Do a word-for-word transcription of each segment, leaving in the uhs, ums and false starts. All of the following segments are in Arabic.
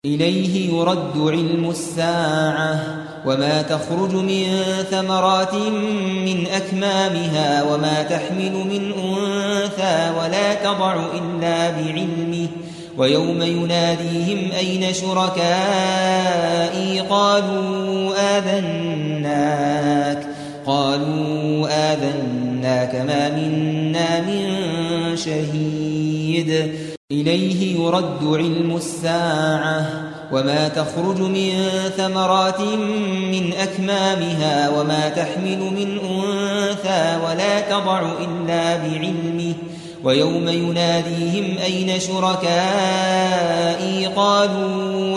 إليه يرد علم الساعة وما تخرج من ثمرات من أكمامها وما تحمل من أنثى ولا تضع إلا بعلمه ويوم يناديهم أين شركائي قالوا آذناك قالوا آذناك ما منا من شهيد إليه يرد علم الساعة وما تخرج من ثمرات من أكمامها وما تحمل من أنثى ولا تضع إلا بعلمه ويوم يناديهم أين شركائي قالوا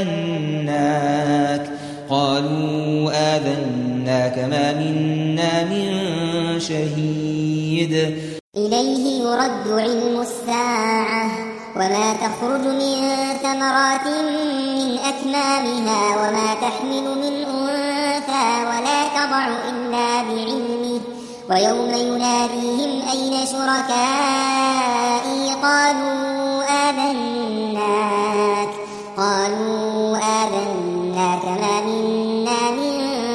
آذناك قالوا آذناك ما منا من شهيد إليه يرد علم الساعة وما تخرج من ثمرات من أكمامها وما تحمل من أنثى ولا تضع إلا بعلمه ويوم يناديهم أين شركائي قالوا آذناك قالوا آذناك ما منا من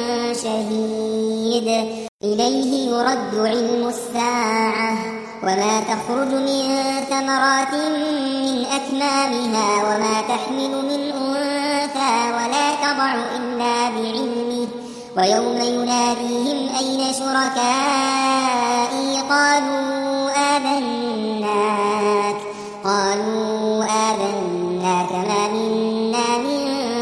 شهيد إليه يرد علم الساعة وما تخرج من ثمرات من أكمامها وما تحمل من أنثى ولا تضع إلا بعلمه ويوم يناديهم أين شركائي قالوا آذناك قالوا آذناك ما منا من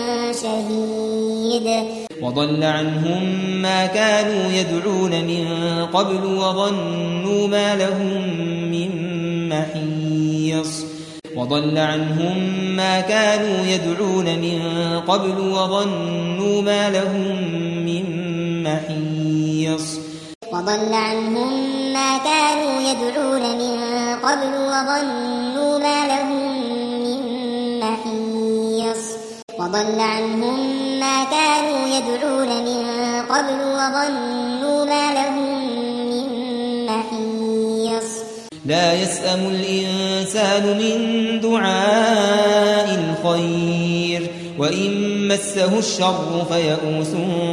شهيد وضل عنهم ما كانوا يدعون من قبل وظنوا ما لهم من محيص وضل عنهم ما كانوا يدعون من قبل وظنوا ما لهم من محيص وضل عنهم ما كانوا يدعون من قبل وظنوا ما لهم من محيص وضل عنهم ما كانوا يدعون من قبل وظنوا ما لهم من محيص لا يسأم الإنسان من دعاء الخير وإن مسه الشر فيئوس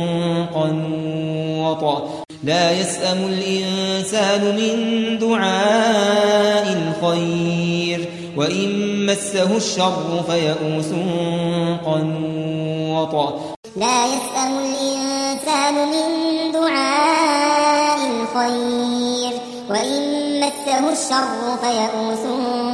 قنوط لا يسأم الإنسان من دعاء الخير وإن مسه الشر فيئوس قنوط لا يسأم الإنسان من دعاء الخير وإن مسه الشر فيئوس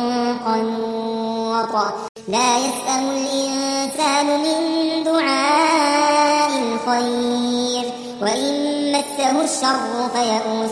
قنوط لا يسأم الإنسان من دعاء الخير وإن مسه الشر فيئوس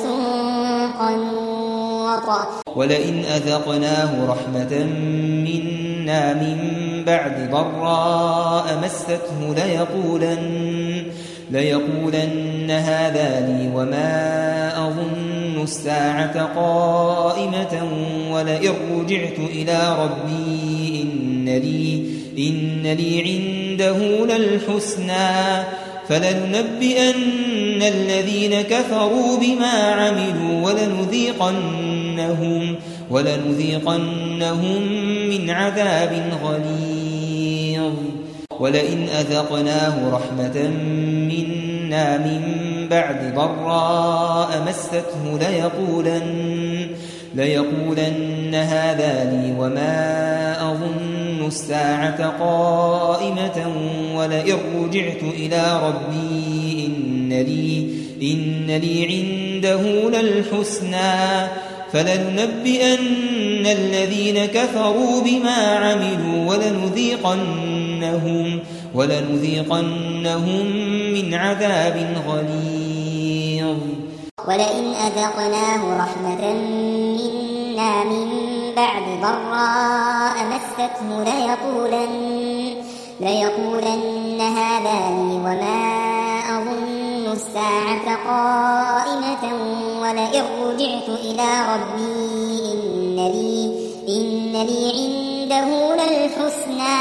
قنوط ولئن أذقناه رحمة منا من بعد ضراء مسته ليقولن ليقولن هذا لي وما أظن الساعة قائمة ولئن رجعت إلى ربي إن لي, إن لي عنده للحسنى فلننبئن الذين كفروا بما عملوا ولنذيقنهم, ولنذيقنهم من عذاب غليظ ولئن أذقناه رحمة منا من بعد ضراء مسته ليقولن, ليقولن هذا لي وما أظن الساعة قائمة ولئن رجعت إلى ربي إن لي, إن لي عنده للحسنى فلننبئن الذين كفروا بما عملوا ولنذيقنهم, ولنذيقنهم من عذاب غليظ ولئن أذقناه رحمة منا من بعد ضراء مسته ليقولن, ليقولن هذا لي وما أظن الساعة قائمة ولئن رجعت إلى ربي إن لي, إن لي عنده للحسنى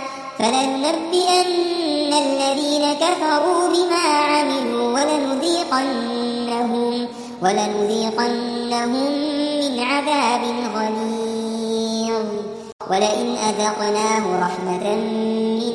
فلننبئن الذين كفروا بما عملوا ولنذيقنهم, ولنذيقنهم من عذاب غليظ ولئن أذقناه رحمة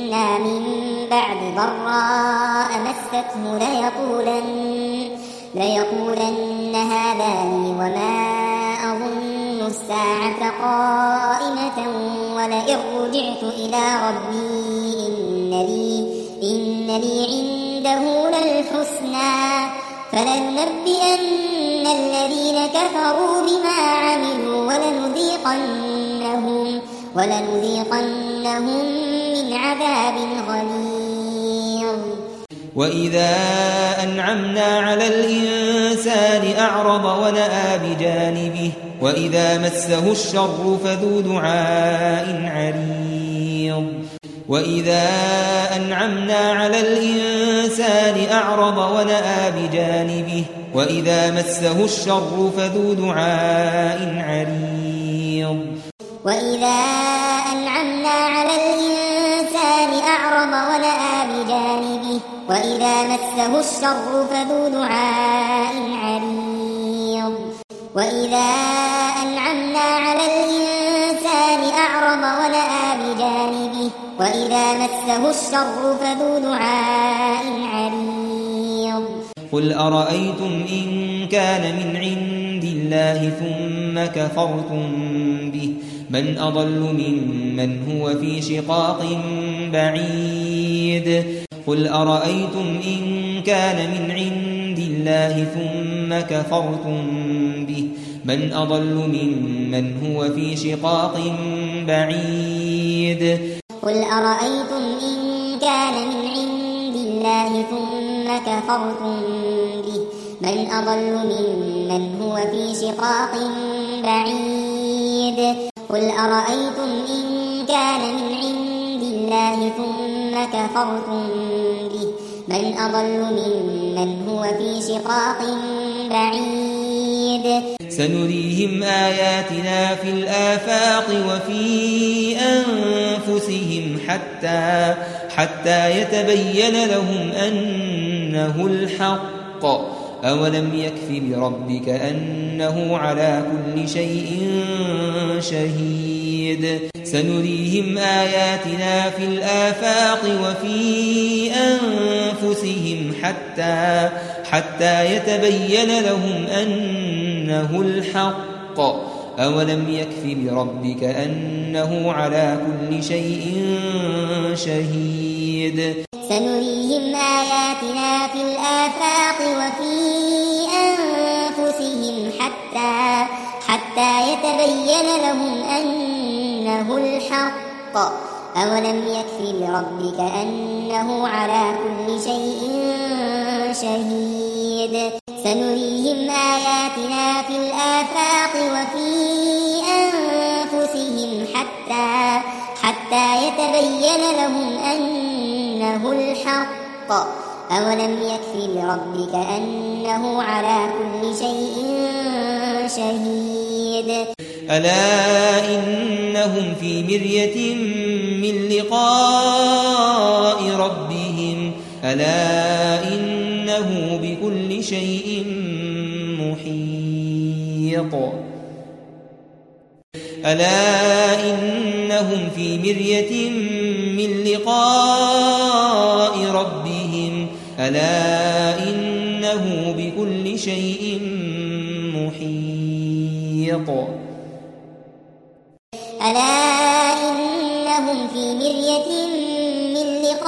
منا من بعد ضراء مسته ليقولن, ليقولن هذا لي وما أظن الساعة قائمة ولئن رجعت إلى ربي إن لي, إن لي عنده للحسنى فلننبئن الذين كفروا بما عملوا ولنذيقنهم, ولنذيقنهم من عذاب غليظ. وإذا أنعمنا على الإنسان أعرض ونأى بجانبه وإذا مسه الشر فذو دعاء عريض. وإذا أنعمنا على الإنسان أعرض ونأى بجانبه وإذا مسه الشر فذو دعاء عريض. وإذا أنعمنا على الإنسان أعرض ونأى بجانبه وإذا مسه الشر فذو دعاء عريض. وإذا أنعمنا على الإنسان أعرض ونأى بجانبه وإذا مسه الشر فذو دعاء عريض. قل أرأيتم إن كان من عند الله ثم كفرتم به من أضل ممن هو في شقاق بعيد. قل أرأيتم إن كان من عند الله ثم كفرتم به من أضل ممن هو في شقاق بعيد. قل أرأيتم إن كان من عند الله ثم كفرتم به من أضل ممن هو في شقاق بعيد. قل أرأيتم إن كان من عند الله ثم كفرتم به من أضل ممن هو في شقاق بعيد. سنريهم آياتنا في الآفاق وفي أنفسهم حتى حتى يتبين لهم أنه الحق. أولم يكف بربك أنه على كل شيء شهيد. سنريهم آياتنا في الآفاق وفي أنفسهم حتى حتى يتبين لهم أنه الحق. أولم يكف بربك أنه على كل شيء شهيد. سنريهم آياتنا في الآفاق وفي أنفسهم حتى حتى يتبين لهم أنه الحق. أولم يكف بربك أنه على كل شيء شهيد. سنريهم آياتنا في الآفاق وفي أنفسهم حتى حتى يتبين لهم أنه الحق. أولم يكف بربك أنه على كل شيء شهيد. ألا إنهم في مرية من لقاء ربهم ألا إنه بكل شيء محيط. ألا إنهم في مرية من لقاء ربهم ألا إنه بكل شيء محيط. ألا إنهم في مرية من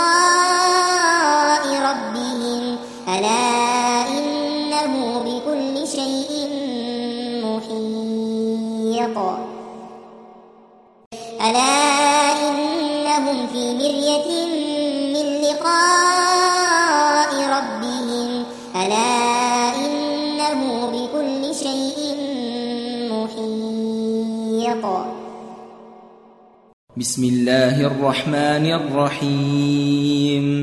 لقاء ربهم ألا إنه بكل شيء محيط. ألا إنهم في مرية من لقاء ربهم ألا إنه بكل شيء محيط. بسم الله الرحمن الرحيم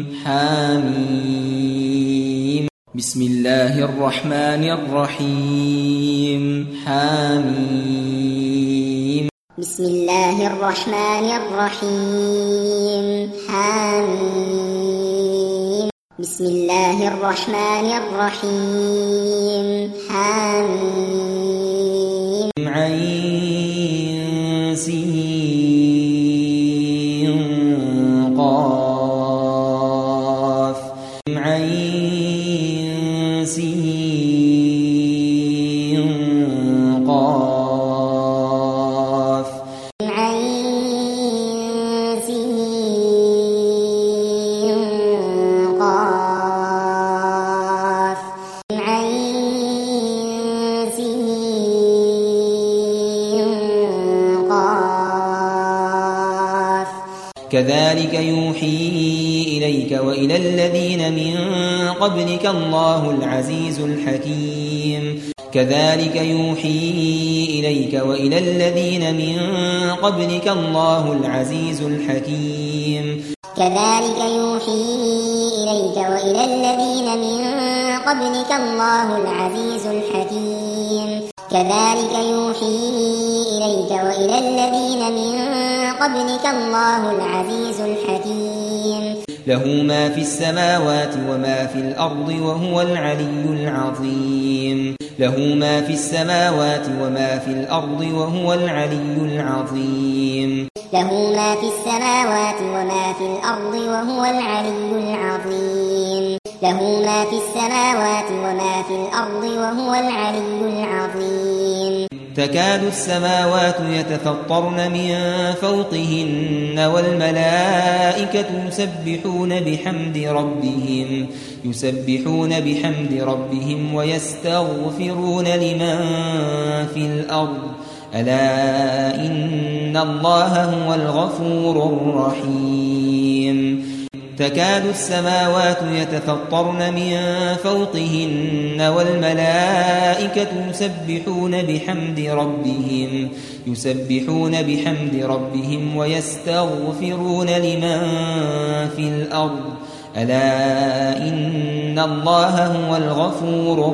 حميم. بسم الله الرحمن الرحيم حميم. بسم الله الرحمن الرحيم حميم. بسم الله الرحمن الرحيم حميم. عين سين قاف كذلك يوحي إليك وإلى الذين من قبلك الله العزيز الحكيم كذلك يوحي إليك وإلى الذين من قبلك الله العزيز الحكيم كذلك يوحي إليك وإلى الذين من قبلك الله العزيز الحكيم كذلك يوحي إليك وإلى الذين من قبلك الله العزيز الحكيم له ما في السماوات وما في الأرض وهو العلي العظيم له ما في السماوات وما في الأرض وهو العلي العظيم له ما في السماوات وما في الأرض وهو العلي العظيم له ما في السماوات وما في الأرض وهو العلي العظيم تكاد السماوات يتفطرن من فوقهن والملائكة يسبحون بحمد ربهم يسبحون بحمد ربهم ويستغفرون لمن في الأرض ألا إن الله هو الغفور الرحيم تكاد السماوات يتفطرن من فوقهن والملائكة يسبحون بحمد ربهم يسبحون بحمد ربهم ويستغفرون لمن في الأرض ألا إن الله هو الغفور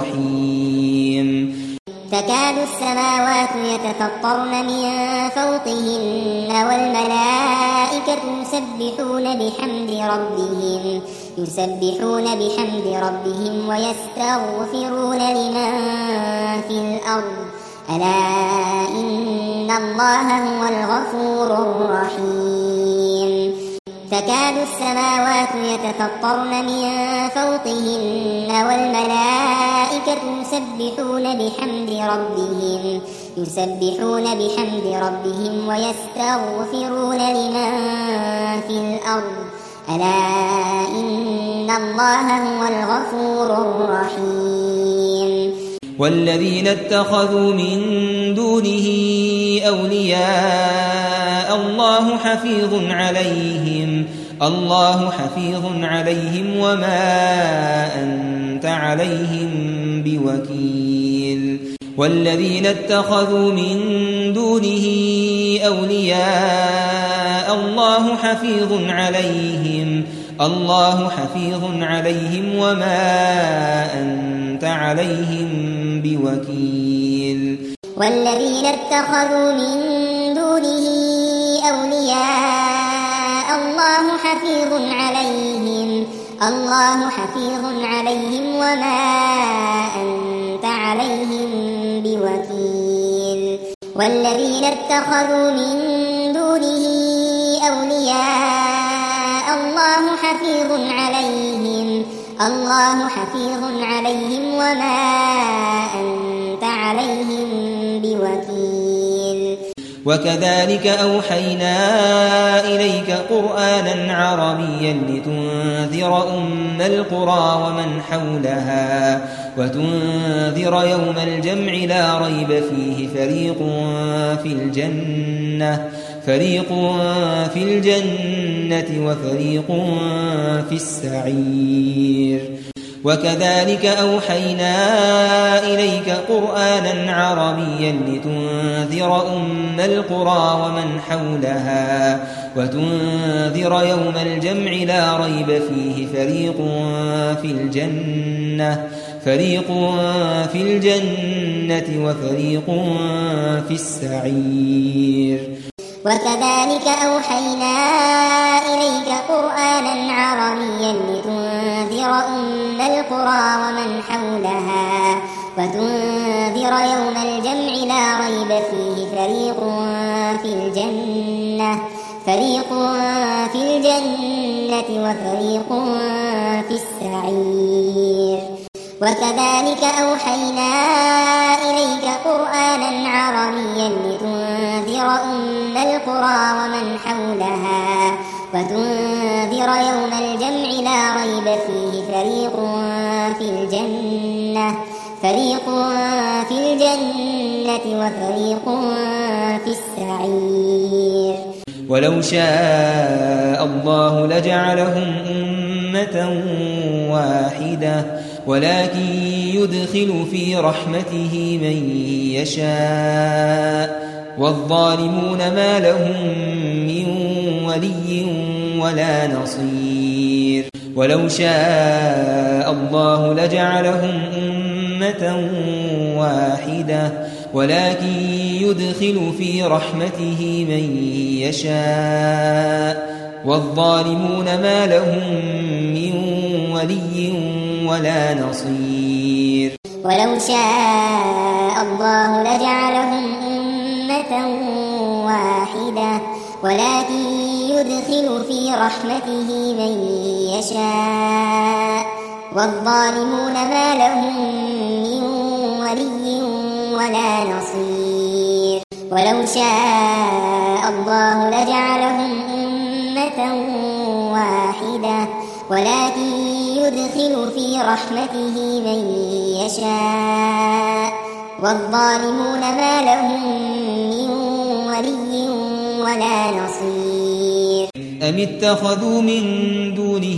الرحيم تكاد السماوات يتفطرن من فوقهن والملائكة يسبحون بحمد ربهم يسبحون بحمد ربهم ويستغفرون لمن في الأرض ألا إن الله هو الغفور الرحيم تكاد السماوات يتفطرن من فوقهن والملائكة يسبحون بحمد ربهم يسبحون بحمد ربهم ويستغفرون لمن في الأرض ألا إن الله هو الغفور الرحيم والذين اتخذوا من دونه أولياء الله حفيظ عليهم الله حفيظ عليهم وما أنت عليهم بوكيل والذين اتخذوا من دونه أولياء الله حفيظ عليهم الله حفيظ عليهم وما أنت عليهم بوكيل والذين اتخذوا من دونه أولياء الله حفيظ عليهم الله حفيظ عليهم وما أنت عليهم بوكيل والذين اتخذوا من دونه أولياء الله حفيظ عليهم الله حفيظ عليهم وما أنت عليهم بوكيل وكذلك أوحينا إليك قرآنا عربيا لتنذر أم القرى ومن حولها وتنذر يوم الجمع لا ريب فيه فريق في الجنة فريق في الجنة وفريق في السعير وكذلك أوحينا إليك قرآنا عربيا لتنذر أم القرى ومن حولها وتنذر يوم الجمع لا ريب فيه فريق في الجنة فريق في الجنة وفريق في السعير وكذلك أوحينا إليك قرآنا عربيا لتنذر أم القرى ومن حولها وتنذر يوم الجمع لا ريب فيه فريق في الجنة فريق في الجنة وفريق في السعير وكذلك أوحينا إليك قرآنا عربيا لتنذر أم القرى ومن حولها وتنذر يوم الجمع لا ريب فيه فريق في الجنة فريق في الجنة وفريق في السعير ولو شاء الله لجعلهم أمة واحدة ولكن يدخل في رحمته من يشاء والظالمون ما لهم من ولي ولا نصير ولو شاء الله لجعلهم أمة واحدة ولكن يدخل في رحمته من يشاء والظالمون ما لهم من ولي ولا نصير ولو شاء الله لجعلهم أمة واحدة ولكن يدخل في رحمته من يشاء والظالمون ما لهم من ولي ولا نصير ولو شاء الله لجعلهم أمة واحدة ولكن يدخل في رحمته من يشاء والظالمون ما لهم من ولي ولا نصير أم اتخذوا من دونه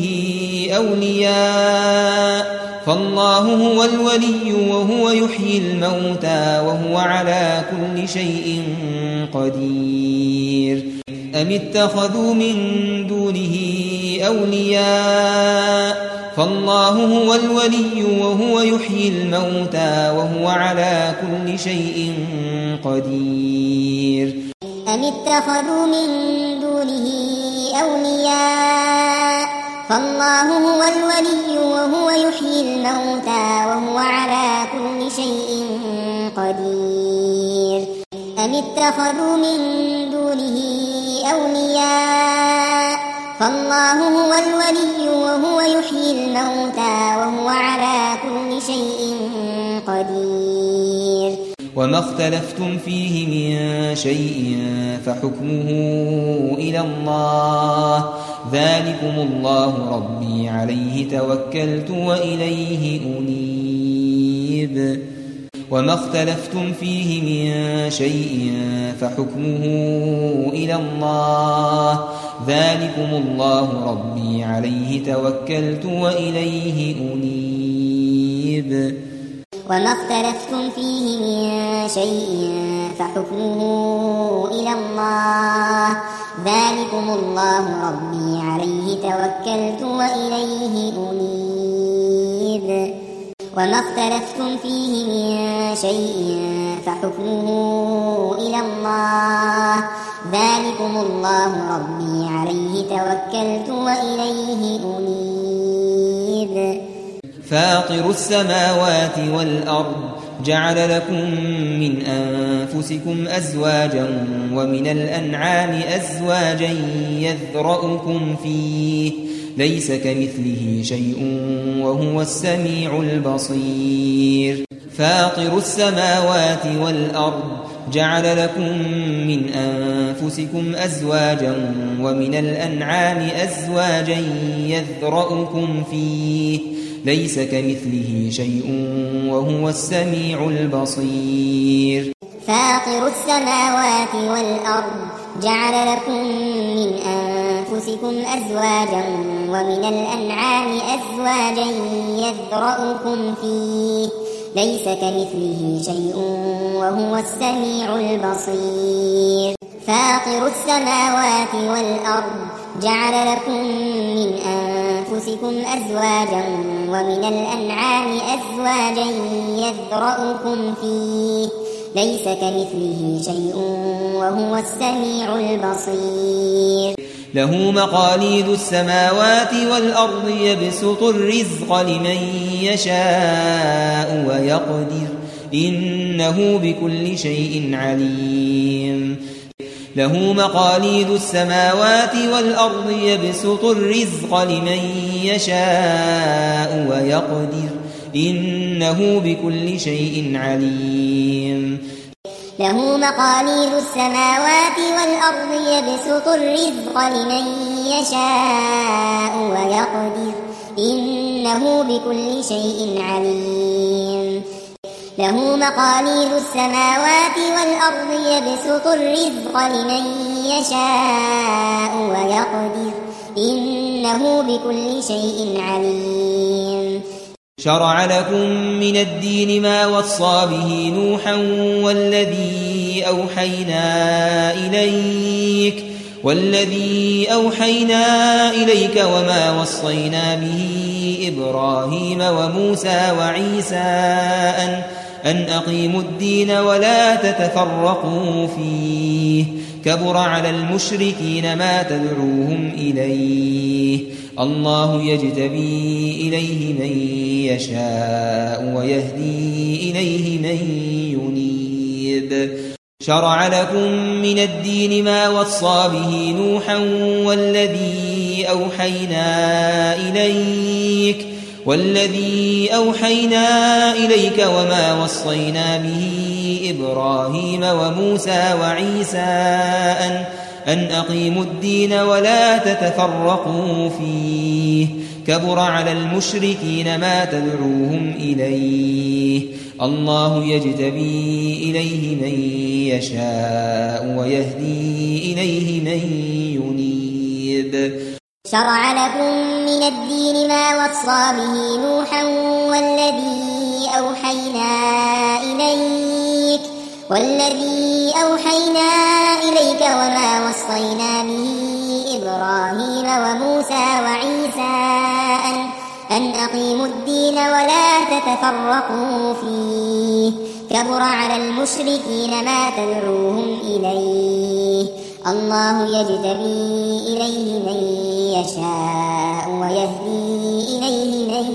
أولياء فالله هو الولي وهو يحيي الموتى وهو على كل شيء قدير أم اتخذوا من دونه أولياء فالله هو الولي وهو يحيي الموتى وهو على كل شيء قدير أم اتخذوا من دونه أولياء فالله هو الولي وهو يحيي الموتى وهو على كل شيء قدير أم اتخذوا من دونه أولياء فالله هو الولي وهو يحيي الموتى وهو على كل شيء قدير وما اختلفتم فيه من شيء فحكمه إلى الله ذلكم الله ربي عليه توكلت وإليه أنيب وما اختلفتم فيه من شيء فحكمه إلى الله ذلكم الله ربي عليه توكلت وإليه أنيب وما اختلفتم فيه من شيء فحكمه إلى الله ذلكم الله ربي عليه توكلت وإليه أنيب وما اختلفتم فيه من شيء فحكمه إلى الله ذلكم الله ربي عليه توكلت وإليه أنيب فاطر السماوات والأرض جعل لكم من أنفسكم أزواجا ومن الأنعام أزواجا يذرأكم فيه ليس كمثله شيء وهو السميع البصير فاطر السماوات والأرض جعل لكم من أنفسكم أزواجا ومن الأنعام أزواجا يذرأكم فيه ليس كمثله شيء وهو السميع البصير فاطر السماوات والأرض جعل لكم من أنفسكم أزواجا ومن الأنعام أزواجا يذرأكم فيه ليس كمثله شيء وهو السميع البصير فاطر السماوات والأرض جعل لكم من أنفسكم أزواجا ومن الأنعام أزواجا يذرأكم فيه ليس كمثله شيء وهو السميع البصير له مقاليد السماوات والأرض يبسط الرزق لمن يشاء ويقدر إنه بكل شيء عليم له مقاليد السماوات والأرض يبسط الرزق لمن يشاء ويقدر إنه بكل شيء عليم له مقاليد السماوات والأرض يبسط الرزق لمن يشاء ويقدر إنه بكل شيء عليم له مقاليد السماوات والأرض يبسط الرزق لمن يشاء ويقدر إنه بكل شيء عليم. شرع لكم من الدين ما وصى به نوحا والذي أوحينا إليك والذي أوحينا إليك وما وصينا به إبراهيم وموسى وعيسى أن أن أقيموا الدين ولا تتفرقوا فيه كبر على المشركين ما تدعوهم إليه الله يجتبي إليه من يشاء ويهدي إليه من ينيب. شرع لكم من الدين ما وصى به نوحا والذي أوحينا إليك والذي أوحينا إليك وما وصينا به إبراهيم وموسى وعيسى أن أن أقيموا الدين ولا تتفرقوا فيه كبر على المشركين ما تدعوهم إليه الله يجتبي إليه من يشاء ويهدي إليه من ينيب. شرع لكم من الدين ما وصى به نوحا والذي أوحينا إليك والذي أوحينا إليك وما وصينا به إبراهيم وموسى وعيسى أن أن أقيموا الدين ولا تتفرقوا فيه كبر على المشركين ما تدعوهم إليه الله يجتبي إليه من يشاء ويهدي إليه من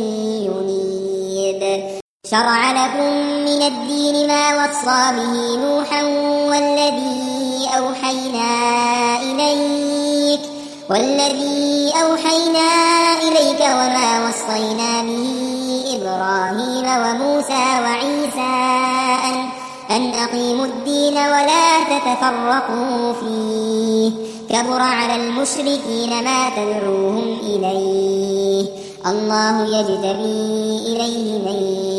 ينيب. شرع لكم من الدين ما وصى به نوحا والذي أوحينا إليك والذي أوحينا إليك وما وصينا به إبراهيم وموسى وعيسى أن أن أقيموا الدين ولا تتفرقوا فيه كبر على المشركين ما تدعوهم إليه الله يجتبي إليه من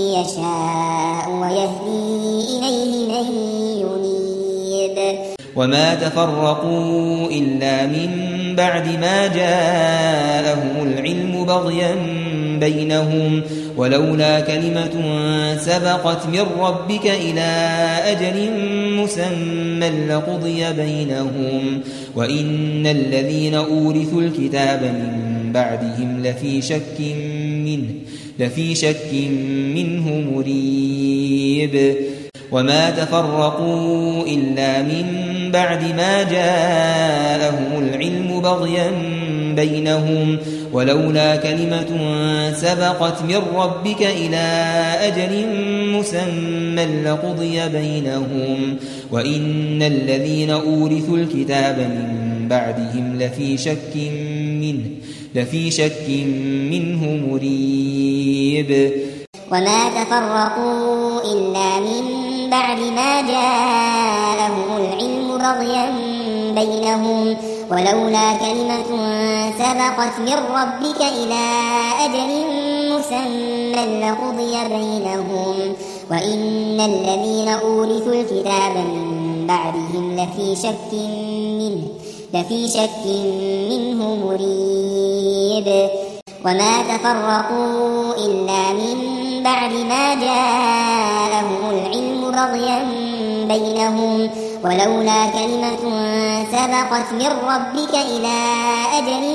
يشاء ويهدي إليه من ينيب. وما تفرقوا إلا من بعد ما جاءهم العلم بغيا بينهم ولولا كلمة سبقت من ربك إلى أجل مسمى لقضي بينهم وإن الذين أورثوا الكتاب من بعدهم لفي شك منه لفي شك منه مريب. وما تفرقوا إلا من بعد ما جاءهم العلم بغيا بينهم ولولا كلمة سبقت من ربك إلى أجل مسمى لقضي بينهم وإن الذين أورثوا الكتاب من بعدهم لفي شك منه لفي شك منه مريب. وما تفرقوا إلا من بعد ما جاءهم العلم بغيا بينهم ولولا كلمة سبقت من ربك إلى أجل مسمى لقضي بينهم وإن الذين أورثوا الكتاب من بعدهم لفي شك منه لفي شك منه مريب. وما تفرقوا إلا من بعد ما جاءهم العلم بغيا بينهم ولولا كلمة سبقت من ربك إلى أجل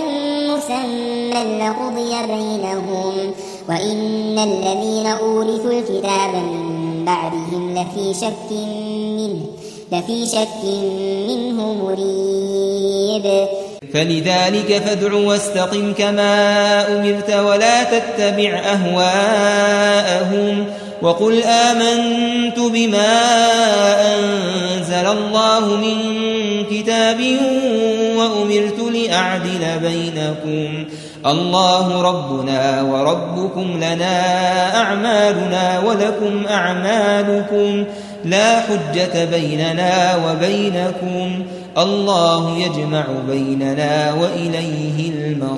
مسمى لقضي بينهم وإن الذين أورثوا الكتاب من بعدهم لفي شك منه لفي شك منه مريب. فلذلك فادع واستقم كما أمرت ولا تتبع أهواءهم وقل آمنت بما أنزل الله من كتاب وأمرت لأعدل بينكم الله ربنا وربكم لنا أعمالنا ولكم أعمالكم لا حجة بيننا وبينكم الله يجمع بيننا وإليه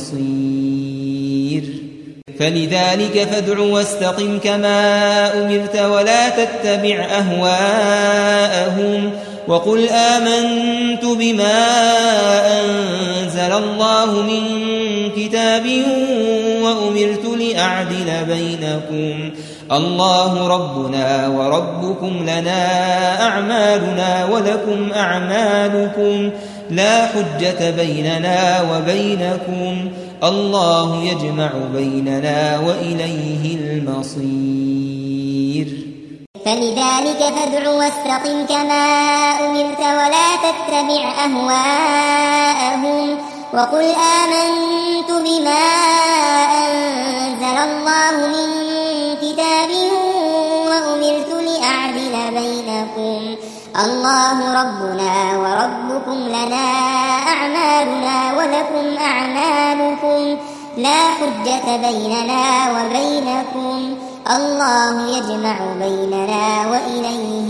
المصير. فلذلك فادع واستقم كما أمرت ولا تتبع أهواءهم وقل آمنت بما أنزل الله من كتاب وأمرت لأعدل بينكم الله ربنا وربكم لنا أعمالنا ولكم أعمالكم لا حجة بيننا وبينكم الله يجمع بيننا وإليه المصير فلذلك فادع واستقم كما أمرت ولا تتبع أهواءهم وقل آمنت بما أنزل الله من كتاب وأمرت لأعدل بينكم الله ربنا وربكم لنا أعمالنا ولكم أعمالكم لا حجة بيننا وبينكم الله يجمع بيننا وإليه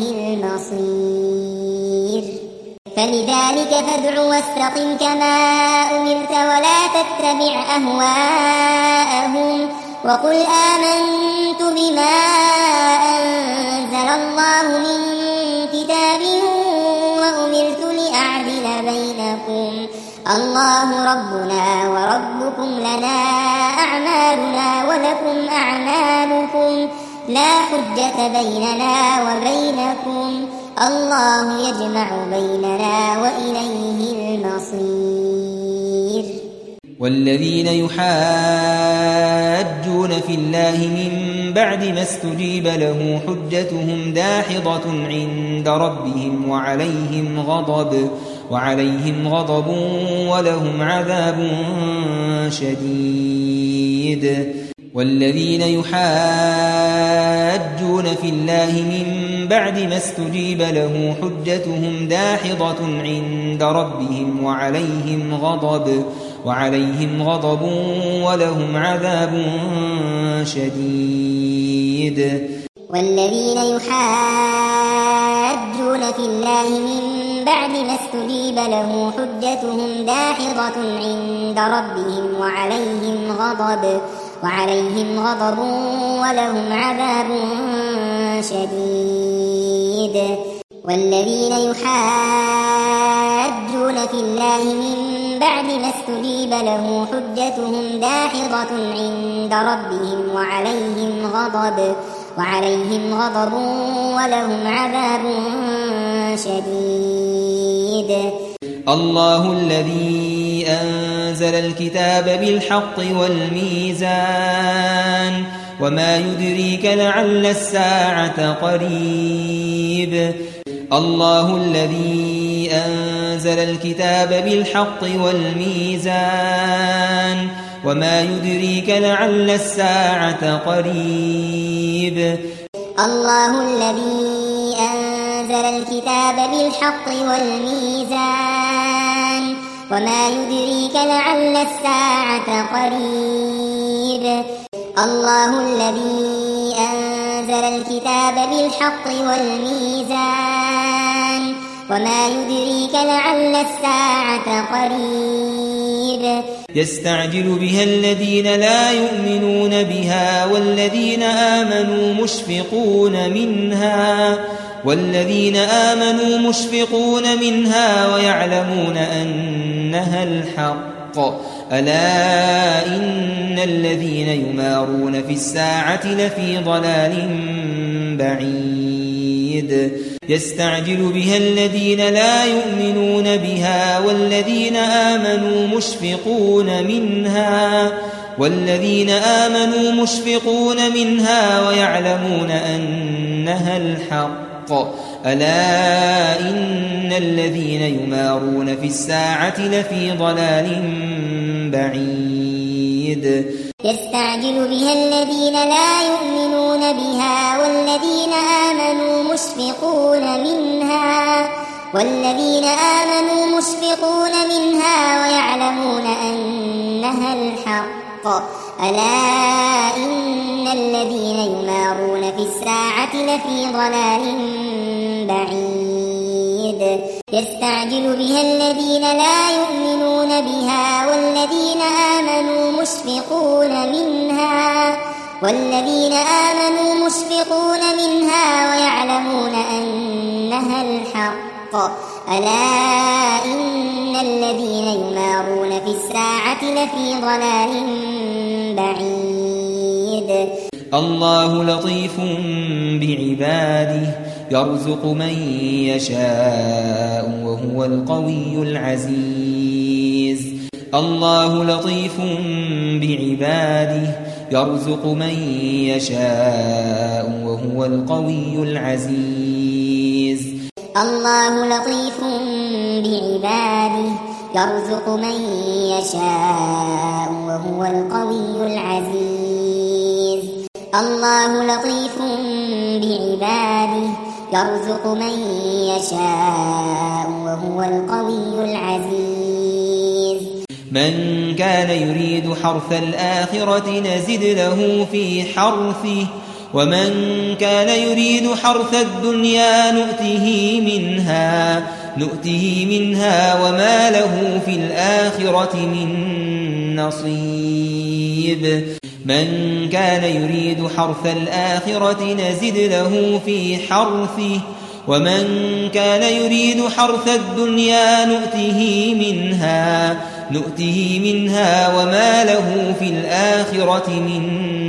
المصير فلذلك فادع واستقم كما أمرت ولا تتبع أهواءهم وقل آمنت بما أنزل الله من كتاب وأمرت لأعدل بينكم الله ربنا وربكم لنا أعمالنا ولكم أعمالكم لا حجة بيننا وبينكم الله يجمع بيننا وإليه المصير والذين يحاجون في الله من بعد ما استجيب له حجتهم داحضة عند ربهم وعليهم غضب وعليهم غضب ولهم عذاب شديد والذين يحاجون في الله من بعد ما استجيب له حجتهم داحضة عند ربهم وعليهم غضب وعليهم غضب ولهم عذاب شديد والذين يحاجون في الله من بعد ما استجيب له حجتهم داحضة عند ربهم وعليهم غضب وعليهم غضب ولهم عذاب شديد والذين يحاجون في الله من بعد ما استجيب له حجتهم داحضة عند ربهم وعليهم غضب وعليهم غضب ولهم عذاب شديد الله الذي أنزل الكتاب بالحق والميزان وما يدريك لعل الساعة قريب الله الذي أنزل الكتاب بالحق والميزان وما يدريك لعل الساعة قريب الله الذي أنزل الكتاب بالحق والميزان وما يدريك لعل الساعة قريب الله الذي أنزل الكتاب بالحق والميزان وما يدريك لعل الساعة قريب يستعجل بها الذين لا يؤمنون بها والذين آمنوا مشفقون منها والذين آمنوا مشفقون منها ويعلمون أنها الحق ألا إن الذين يمارون في الساعة لفي ضلال بعيد يستعجل بها الذين لا يؤمنون بها والذين آمنوا مشفقون منها والذين آمنوا مشفقون منها ويعلمون أنها الحق ألا إن الذين يمارون في الساعة لفي ضلال بعيد يستعجل بها الذين لا يؤمنون بها والذين آمنوا مشفقون منها والذين آمنوا مشفقون منها ويعلمون أنها الحق ألا إن الذين يمارون في الساعة لفي ضلال بعيد يستعجل بها الذين لا يؤمنون بها والذين آمنوا مشفقون منها والذين آمنوا مشفقون منها ويعلمون أنها الحق بالحق ألا إن الذين يمارون في الساعة لفي ضلال بعيد الله لطيف بعباده يرزق من يشاء وهو القوي العزيز الله لطيف بعباده يرزق من يشاء وهو القوي العزيز الله لطيف بعباده يرزق من يشاء وهو القوي العزيز الله لطيف بعباده يرزق من يشاء وهو القوي العزيز من كان يريد حرث الآخرة نزد له في حرثه ومن كان يريد حرث الدنيا نؤته منها نؤته منها وما له في الآخرة من نصيب من كان يريد حرث الآخرة نزد له في حرثه ومن كان يريد حرث الدنيا نؤته منها نؤته منها وما له في الآخرة من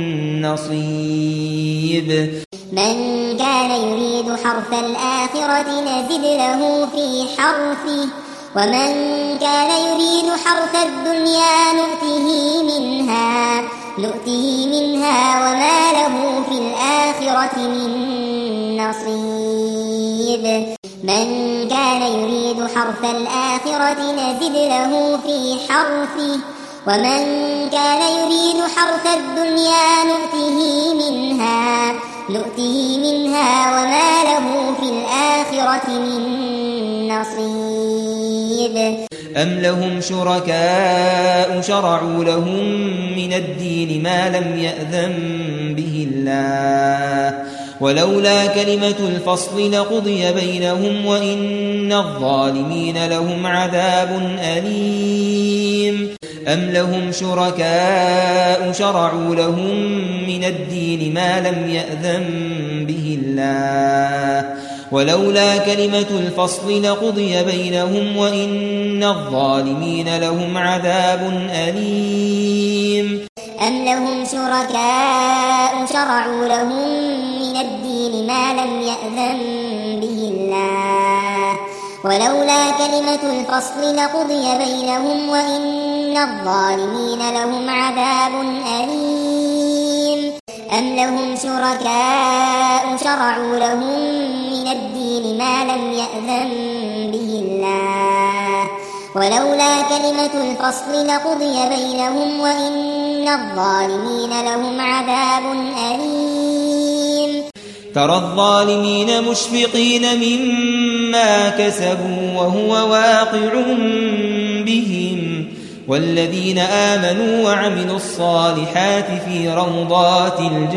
نصيب من كان يريد حرث الآخرة نزد له في حرثه ومن كان يريد حرث الدنيا نؤته منها نؤته منها وما له في الآخرة من نصيب من كان يريد حرث الآخرة نزد له في حرثه ومن كان يريد حرث الدنيا نؤته منها نؤته منها وما له في الآخرة من نصيب أم لهم شركاء شرعوا لهم من الدين ما لم يأذن به الله ولولا كلمة الفصل لقضي بينهم وإن الظالمين لهم عذاب أليم أم لهم شركاء شرعوا لهم من الدين ما لم يأذن به الله ولولا كلمة الفصل لقضي بينهم وإن الظالمين لهم عذاب أليم أم لهم شركاء شرعوا لهم من الدين ما لم يأذن به الله ولولا كلمة الفصل لقضي بينهم وإن الظالمين لهم عذاب أليم أم لهم شركاء شرعوا لهم من الدين ما لم يأذن به الله ولولا كلمة الفصل لقضي بينهم وإن الظالمين لهم عذاب أليم ترى الظالمين مشفقين مما كسبوا وهو واقع بهم والذين آمنوا وعملوا الصالحات في روضات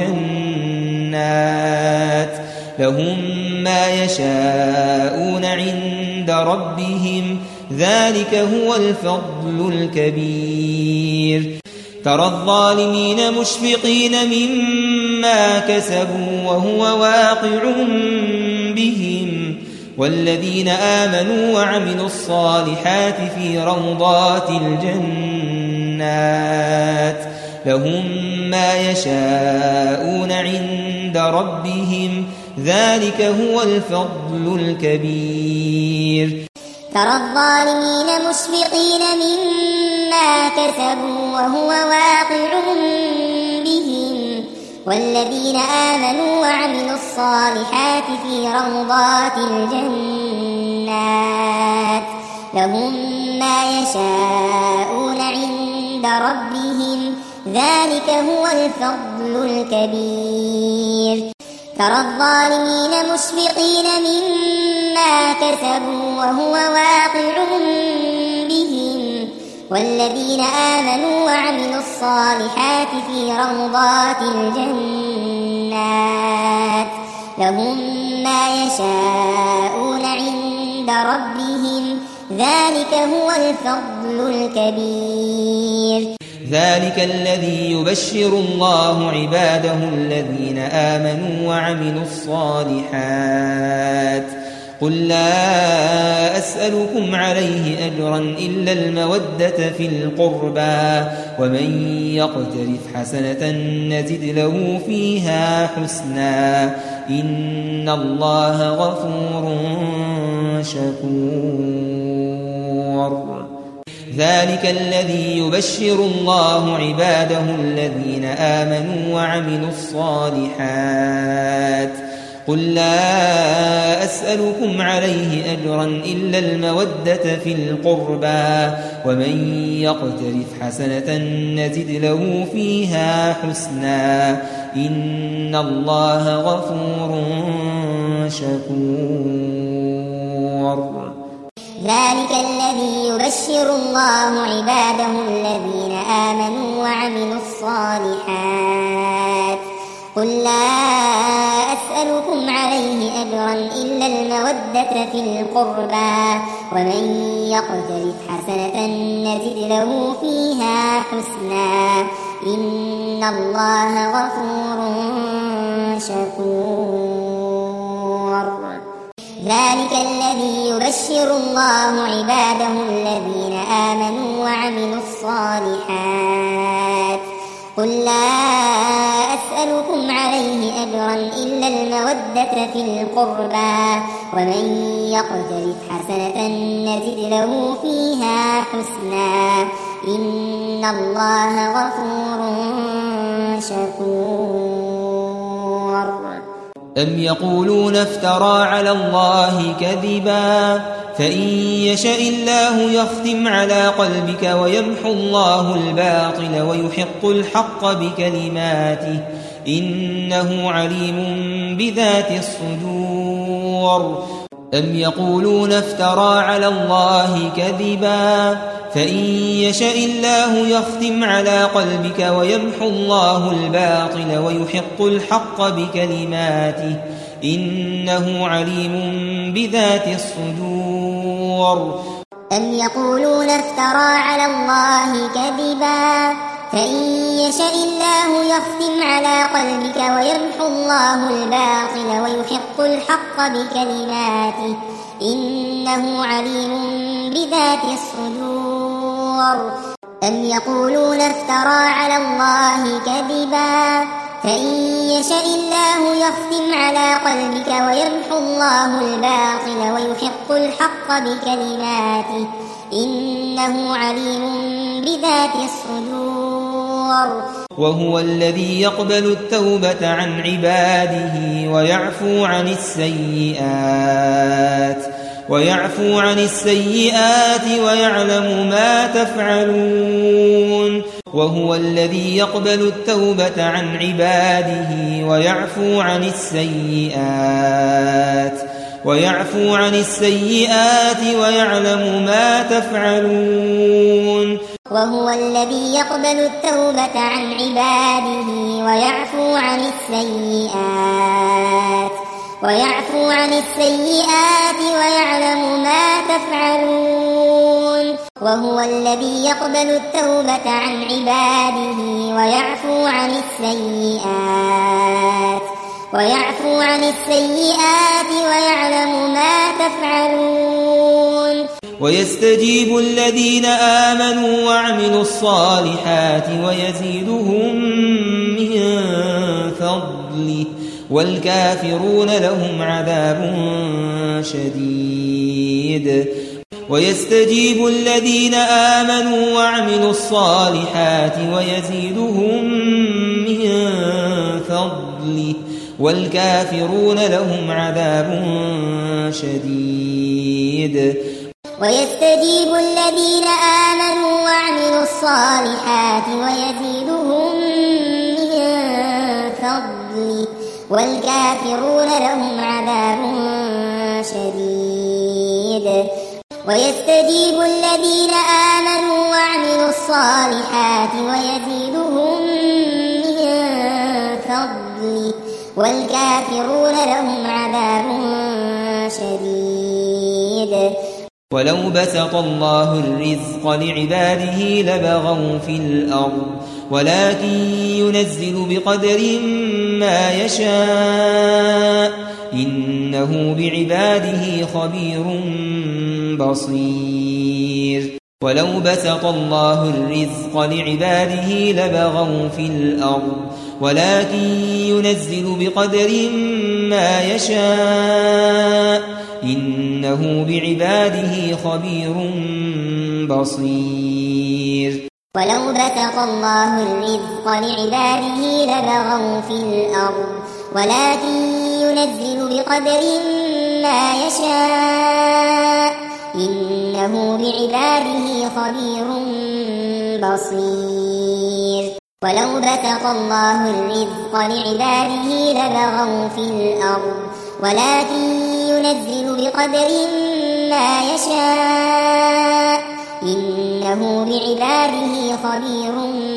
الجنات لهم ما يشاءون عند ربهم ذلك هو الفضل الكبير ترى الظالمين مشفقين مما كسبوا وهو واقع بهم والذين آمنوا وعملوا الصالحات في روضات الجنات لهم ما يشاءون عند ربهم ذلك هو الفضل الكبير ترى الظالمين مشفقين مما كسبوا وهو واقع بهم والذين آمنوا وعملوا الصالحات في روضات الجنات لهم ما يشاءون عند ربهم ذلك هو الفضل الكبير ترى الظالمين مشفقين مما كسبوا وهو واقع بهم والذين آمنوا وعملوا الصالحات في روضات الجنات لهم ما يشاءون عند ربهم ذلك هو الفضل الكبير ذلك الذي يبشر الله عباده الذين آمنوا وعملوا الصالحات قل لا أسألكم عليه أجرا إلا المودة في القربى ومن يقترف حسنة نزد له فيها حسنا إن الله غفور شكور. ذلك الذي يبشر الله عباده الذين آمنوا وعملوا الصالحات قل لا أسألكم عليه أجرا إلا المودة في القربى ومن يقترف حسنة نزد له فيها حسنا إن الله غفور شكور. ذلك الذي يبشر الله عباده الذين آمنوا وعملوا الصالحات قل لا أسألكم عليه أجرا إلا المودة في القربى ومن يقترف حسنة نزد له فيها حسنا إن الله غفور شكور. ذلك الذي يبشر الله عباده الذين آمنوا وعملوا الصالحات قل لا أسألكم عليه أجرا إلا المودة في القربى ومن يقترف حسنة نزد له فيها حسنا إن الله غفور شكور. أم يقولون افترى على الله كذبا فإن يشاء الله يختم على قلبك ويمحو الله الباطل ويحق الحق بكلماته إنه عليم بذات الصدور. أم يقولون افترى على الله كذبا فإن يشاء الله يختم على قلبك ويمحو الله الباطل ويحق الحق بكلماته إنه عليم بذات الصدور. أم يقولون افترى على الله كذبا فإن يشاء الله يختم على قلبك ويمحو الله الباطل ويحق الحق بكلماته إنه عليم بذات الصدور. أم يقولون افترى على الله كذبا فإن يشاء الله يختم على قلبك ويمحو الله الباطل ويحق الحق بكلماته إنه عليم بذات الصدور. وهو الذي يقبل التوبة عن عباده ويعفو عن السيئات ويعفو عن السيئات ويعلم ما تفعلون. وهو الذي يقبل التوبة عن عباده ويعفو عن السيئات ويعفو عن السيئات ويعلم ما تفعلون. وهو الذي يقبل التوبة عن عباده ويعفو عن السيئات ويعفو عن السيئات ويعلم ما تفعلون. وهو الذي يقبل التوبة عن عباده ويعفو عن السيئات ويعفو عن السيئات ويعلم ما تفعلون. ويستجيب الذين آمنوا وعملوا الصالحات ويزيدهم من فضله والكافرون لهم عذاب شديد. ويستجيب الذين آمنوا وعملوا الصالحات ويزيدهم من فضله والكافرون لهم عذاب شديد. ويستجيب الذين آمنوا وعملوا الصالحات ويزيدهم من فضله والكافرون لهم عذاب شديد. ويستجيب الذين آمنوا وعملوا الصالحات ويزيدهم من فضله والكافرون لهم عذاب شديد. ولو بسط الله الرزق لعباده لبغوا في الأرض ولكن ينزل بقدر ما يشاء إنه بعباده خبير بصير ولو بسط الله الرزق لعباده لبغوا في الأرض ولكن ينزل بقدر ما يشاء إنه بعباده خبير بصير ولو بسط الله الرزق لعباده لبغوا في الأرض ولكن ينزل بقدر ما يشاء إنه بعباده خبير بصير ولو بسط الله الرزق لعباده لبغوا في الأرض ولكن ينزل بقدر ما يشاء إنه بعباده خبير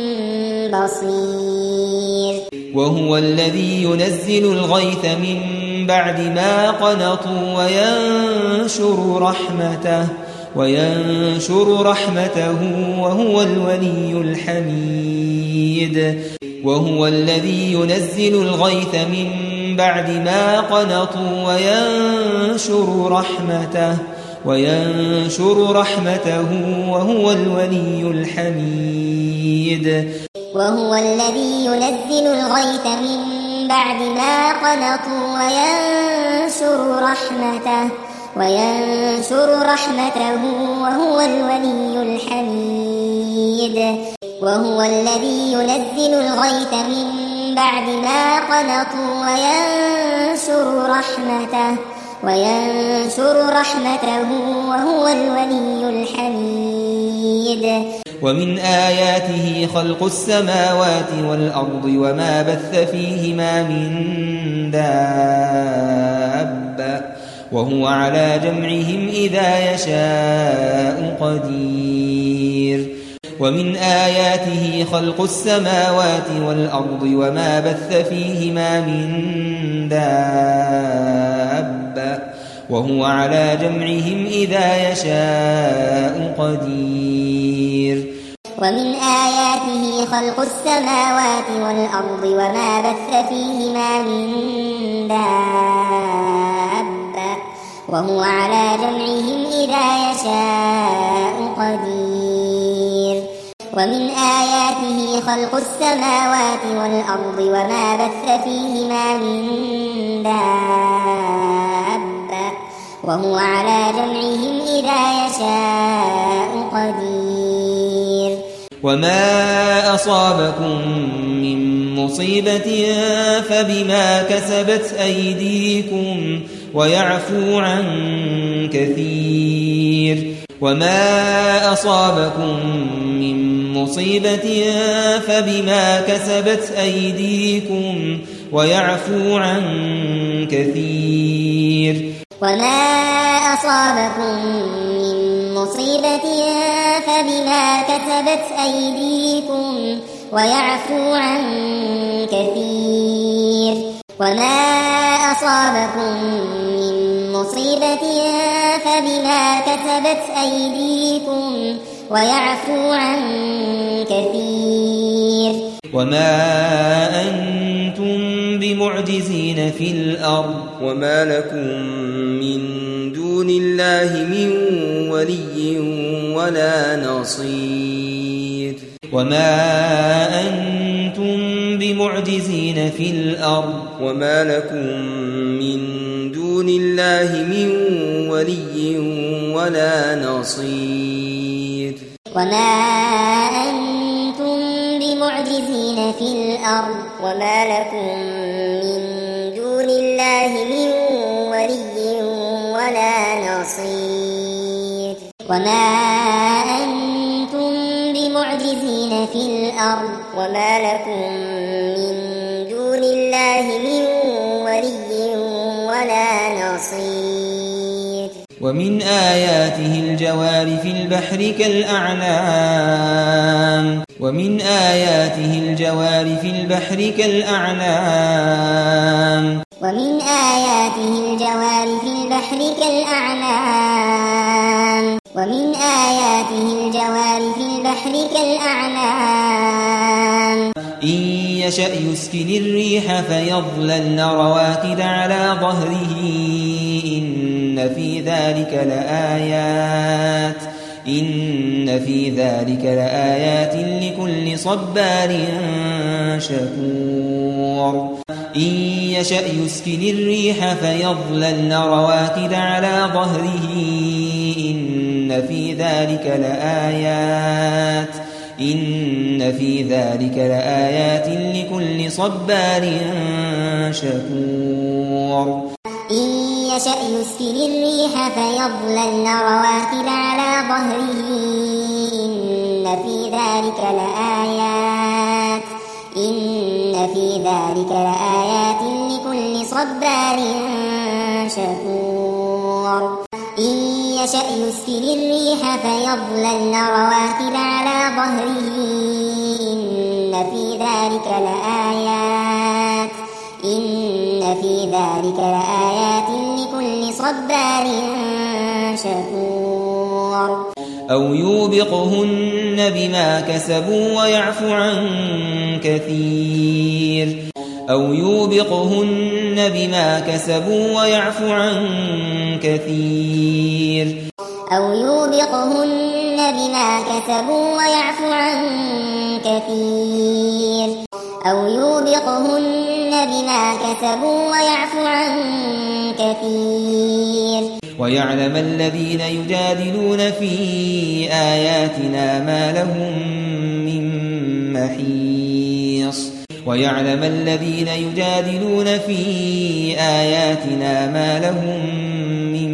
بصير وهو الذي ينزل الغيث من بعد ما قنطوا وينشر رحمته وينشر رحمته وهو الولي الحميد وهو الذي ينزل الغيث من بعد ما قنطوا وينشر رحمته وينشر رحمته وهو الولي الحميد وهو الذي ينزل الغيث من بعد ما قنطوا وينشر رحمته وينشر رحمته وهو الولي الحميد وهو الذي ينزل الغيث من بعد ما قنطوا وينشر رحمته وينشر رحمته وهو الولي الحميد ومن آياته خلق السماوات والأرض وما بث فيهما من دابة وهو على جمعهم إذا يشاء قدير ومن آياته خلق السماوات والأرض وما بث فيهما من دابة وهو على جمعهم إذا يشاء قدير ومن آياته خلق السماوات والأرض وما بث فيهما من دابة وهو على جمعهم إذا يشاء قدير ومن آياته خلق السماوات والأرض وما بث فيهما من دابة وهو على جمعهم إذا يشاء قدير وما أصابكم من مصيبة فبما كسبت أيديكم ويعفو عن كثير وما أصابكم من مصيبة فبما كسبت أيديكم ويعفو عن كثير وما أصابكم من مصيبة فبما كسبت أيديكم ويعفو عن كثير وما أصابكم من مصيبة فبما كسبت أيديكم ويعفو عن كثير وما أنتم بمعجزين في الأرض وما لكم من دون الله من ولي ولا نصير وما أنتم بمعجزين في الأرض وما لكم من دون الله من ولي ولا نصير وما أنتم بمعجزين في الأرض وما لكم من دون الله من ولي ولا نصير وما أنتم بمعجزين في الأرض وما لكم من دون الله من ولي ولا نصير ومن آياته الجوار في البحر كالأعلام ومن آياته الجوار في البحر كالأعلام ومن آياته الجوار في البحر كالأعلام ومن آياته الجوار في البحر كالأعلام إن يشأ يسكن الريح فيظللن رواكد على ظهره إن في ذلك لآيات إن في ذلك لآيات لكل صبار شكور إن يشأ يسكن الريح فيظللن رواكد على ظهره إن في ذلك لآيات إن في ذلك لآيات لكل صبار شكور إن يشأ يسكن الريح فيظللن رواكد على ظهره إن في ذلك لآيات إن في ذلك لآيات لكل صبار شكور إن يشأ يسكن الريح فيظللن رواكد على ظهره إن في ذلك لآيات إن في ذلك لآيات لكل صبار شكور أو يوبقهن بما كسبوا ويعفو عن كثير أو يوبقهن بما كسبوا ويعفو عن كثير أو يوبقهن بما كسبوا ويعفو عن كثير أو يوبقهن بما كسبوا ويعفو عن كثير ويعلم الذين يجادلون في آياتنا ما لهم من محيص ويعلم الذين يجادلون في آياتنا ما لهم من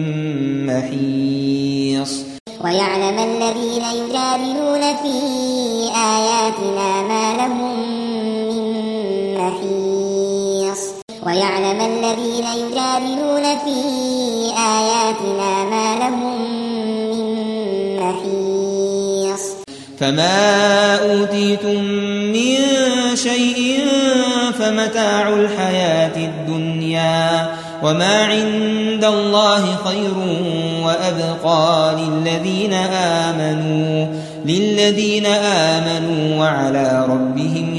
محيص ويعلم الذين يجادلون في آياتنا ما لهم من محيص ويعلم الذين يجادلون في آياتنا ما لهم من محيص فما أوتيتم من شيء فمتاع الحياة الدنيا وما عند الله خير وأبقى للذين آمنوا للذين آمنوا وعلى ربهم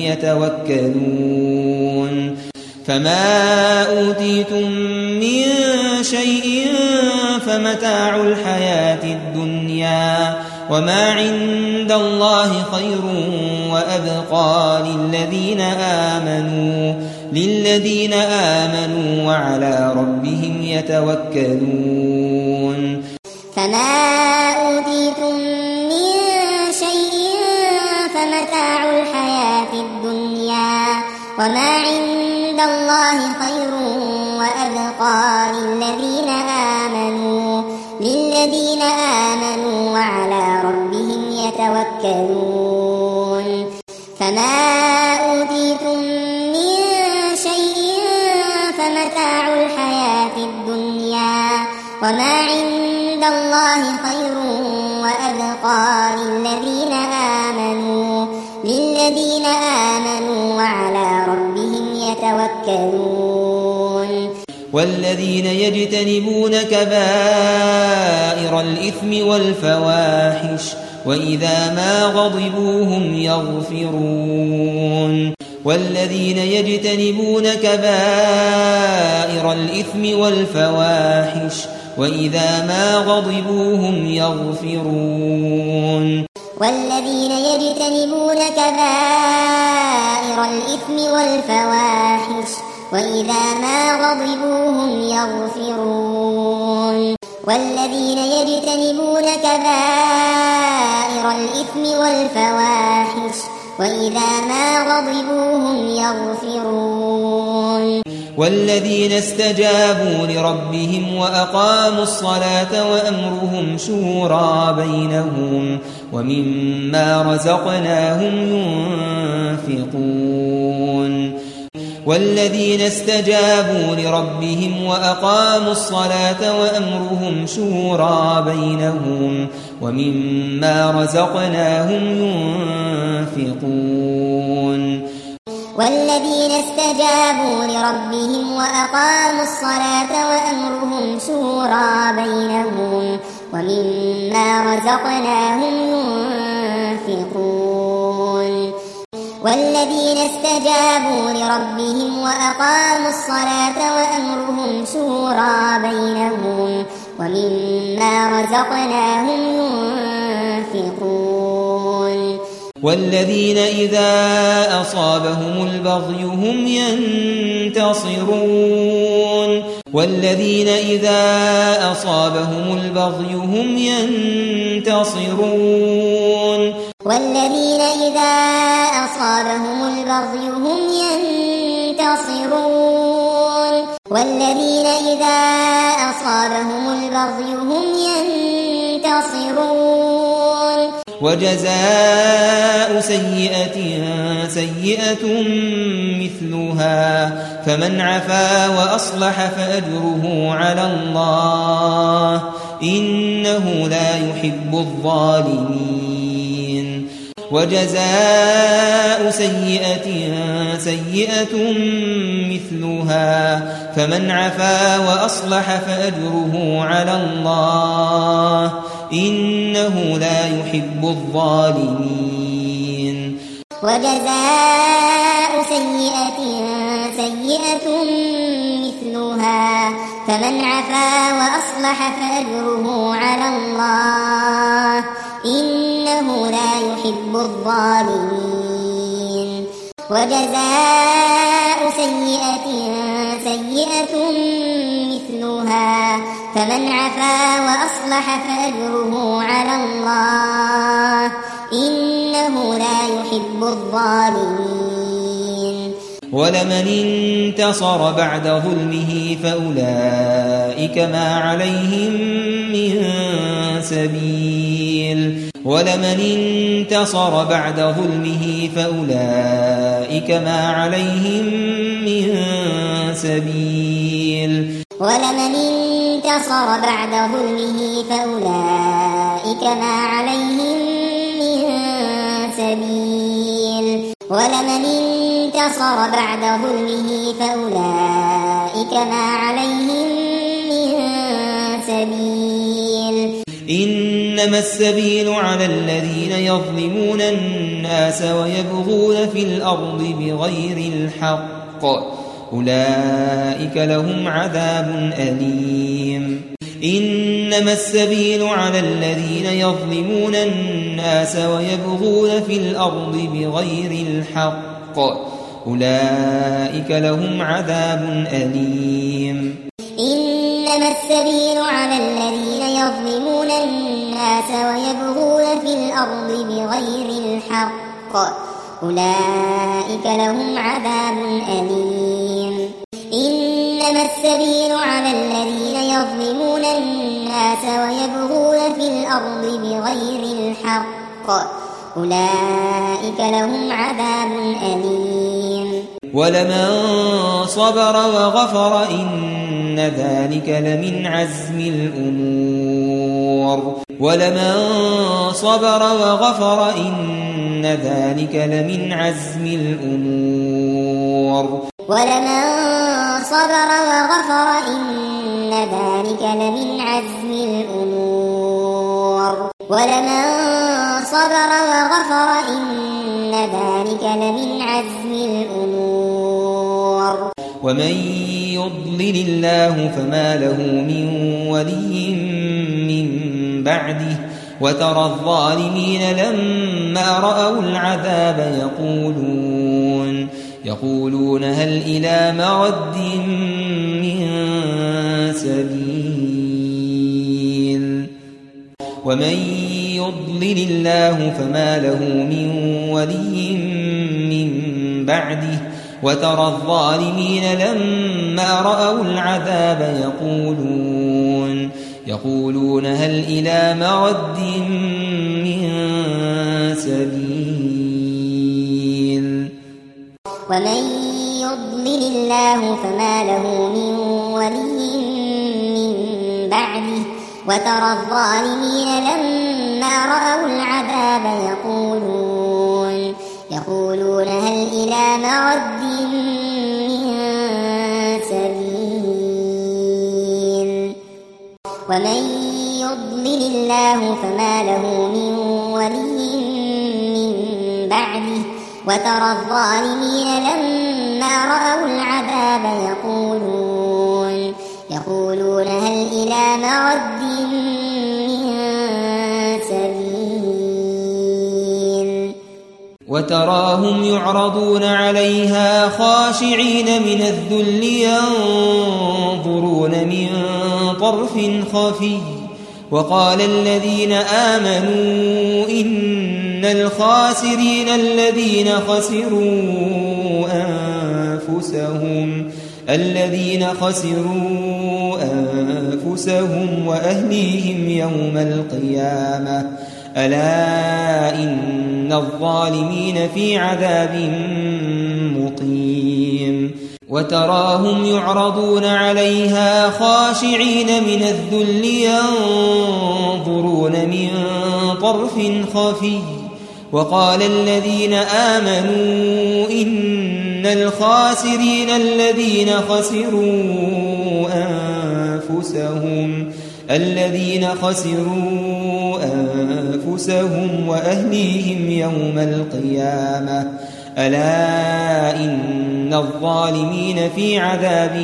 يتوكلون فما أوتيتم من شيء فمتاع الحياة الدنيا وما عند الله خير وأبقى للذين آمنوا للذين آمنوا وعلى ربهم يتوكلون فما أوتيتم من شيء فمتاع الحياة الدنيا وما عند الله خير وأبقى للذين آمنوا للذين آمنوا وعلى ربهم يتوكلون فما أوتيتم من شيء فمتاع الحياة الدنيا وما عند الله خير وأبقى للذين آمنوا للذين آمنوا وعلى ربهم يتوكلون والذين يجتنبون كبائر الإثم والفواحش وإذا ما غضبوا هم يغفرون والذين يجتنبون كبائر الإثم والفواحش وإذا ما غضبوا هم يغفرون والذين يجتنبون كبائر الإثم والفواحش وإذا ما غضبوا هم يغفرون والذين يجتنبون كبائر الإثم والفواحش وإذا ما غضبوا هم يغفرون والذين استجابوا لربهم وأقاموا الصلاة وأمرهم شورى بينهم ومما رزقناهم ينفقون والذين استجابوا لربهم وأقاموا الصلاة وأمرهم شورى بينهم ومما رزقناهم ينفقون والذين استجابوا لربهم وأقاموا الصلاة وأمرهم شورى بينهم ومما رزقناهم ينفقون والذين استجابوا لربهم وأقاموا الصلاة وأمرهم شورى بينهم ومما رزقناهم ينفقون والذين إذا أصابهم البغي هم ينتصرون والذين إذا أصابهم البغي هم ينتصرون والذين إذا أصابهم البغي هم ينتصرون والذين إذا أصابهم البغي هم ينتصرون وجزاء سيئة سيئة مثلها فمن عفا وأصلح فأجره على الله إنه لا يحب الظالمين وجزاء سيئة سيئة مثلها فمن عفا وأصلح فأجره على الله إنه لا يحب الظالمين وجزاء سيئة سيئة مثلها فمن عفا وأصلح فأجره على الله إنه لا يحب الظالمين وجزاء سيئة سيئة مثلها فمن عفا وأصلح فأجره على الله إنه لا يحب الظالمين ولمن انتصر بعد ظلمه فأولئك ما عليهم من سبيل ولمن انتصر بعد ظلمه فأولئك ما عليهم من سبيل ولمن انتصر بعد ظلمه فأولئك ما عليهم من سبيل ولمن انتصر بعد ظلمه فأولئك ما عليهم من سبيل إنما السبيل على الذين يظلمون الناس ويبغون في الأرض بغير الحق أولئك لهم عذاب أليم إنما السبيل على الذين يظلمون الناس ويبغون في الأرض بغير الحق أولئك لهم عذاب أليم إنما السبيل على الذين يظلمون الناس ويبغون في الأرض بغير الحق أولئك لهم عذاب أليم إنما السبيل على الذين يظلمون الناس ويبغون في الأرض بغير الحق أولئك لهم عذاب أليم ولمن صبر وغفر إن ذلك لمن عزم الأمور ولمن صبر وغفر إن ذلك لمن عزم الأمور ولمن صبر وغفر إن ذلك لمن عزم الأمور ولمن صبر وغفر إن ذلك لمن عزم الأمور ومن يضلل الله فما له من ولي من بعده وترى الظالمين لما رأوا العذاب يقولون يقولون هل إلى مرد من سبيل ومن يضلل الله فما له من ولي من بعده وترى الظالمين لما رأوا العذاب يقولون يقولون هل إلى مرد من سبيل ومن يضلل الله فما له من ولي من بعده وترى الظالمين لما رأوا العذاب يقولون يقولون هل إلى مرد من سبيل ومن يضلل الله فما له من ولي من بعده وترى الظالمين لما رأوا العذاب يقولون يقولون هل إلى مرد من سبيل وتراهم يعرضون عليها خاشعين من الذل ينظرون من طرف خفي وقال الذين آمنوا إن الخاسرين الذين خسروا أنفسهم الذين خسروا أنفسهم وأهليهم يوم القيامة ألا إن الظالمين في عذاب مقيم وتراهم يعرضون عليها خاشعين من الذل ينظرون من طرف خفي وقال الذين آمنوا إن الخاسرين الذين خسروا أنفسهم الذين خسروا أنفسهم وأهليهم يوم القيامة ألا إن الظالمين في عذاب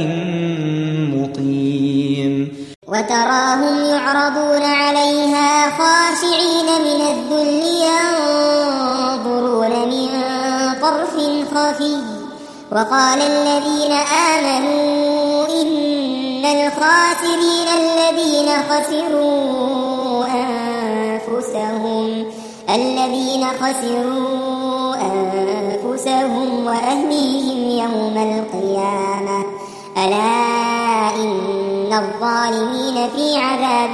مقيم وتراهم يعرضون عليها خاشعين من الذل ينظرون من طرف خفي وقال الذين آمنوا إن الخاسرين الذين خسروا أنفسهم الذين خسروا أنفسهم وأهليهم يوم القيامة ألا إن الظالمين في عذاب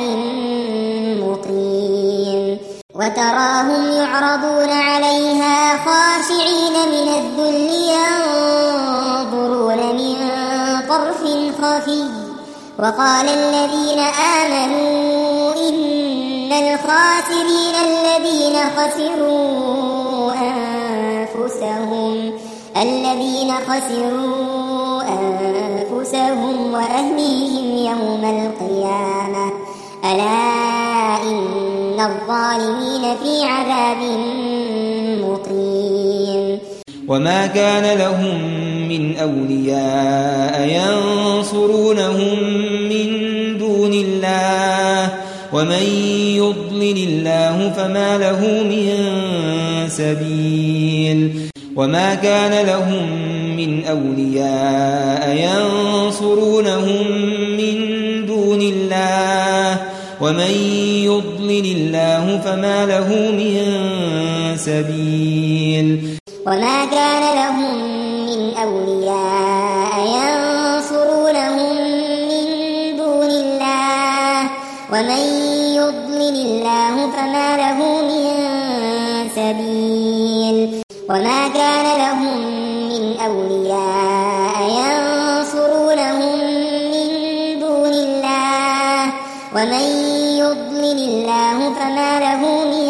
مقيم وتراهم يعرضون عليها خاشعين من الذل ينظرون من طرف خفي وقال الذين آمنوا إن الخاسرين الذين خسروا أنفسهم الذين خسروا أنفسهم وأهليهم يوم القيامة ألا إن الظالمين في عذاب مقيم وما كان لهم من أولياء ينصرونهم من دون الله ومن يضلل الله فما له من سبيل وما كان لهم من أولياء ينصرونهم من دون الله ومن يضلل الله فما له من سبيل وما كان لهم من أولياء ينصرونهم من دون الله ومن يضلل الله فما له من سبيل وما كان لهم من أولياء ينصرونهم من دون الله ومن يضلل الله فما له من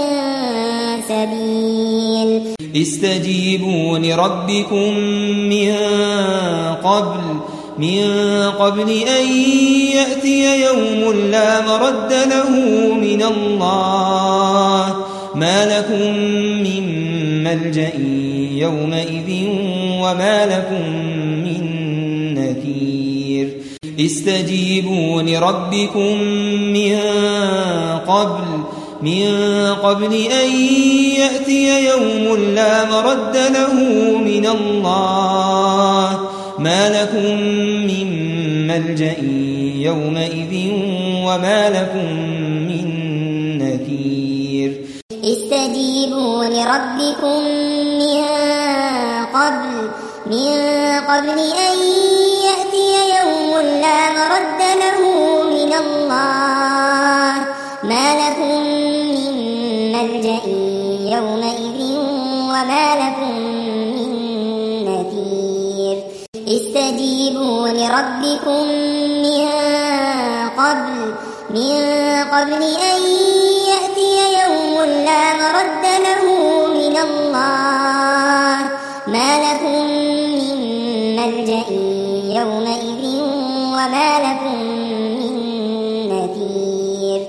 سبيل استجيبوا لربكم من قبل من قبل أن يأتي يوم لا مرد له من الله ما لكم من ملجأ يومئذ وما لكم من نكير استجيبوا لربكم من قبل من قبل أن يأتي يوم لا مرد له من الله ما لكم من ملجأ يومئذ وما لكم من نكير استجيبوا لربكم من قبل من قبل أن يأتي يوم لا مرد له من الله ما لكم من ملجأ يومئذ وما لكم من نكير استجيبوا لربكم من قبل من قبل أن يأتي يوم لا مرد له من الله ما لكم من ملجأ يومئذ وما لكم من نكير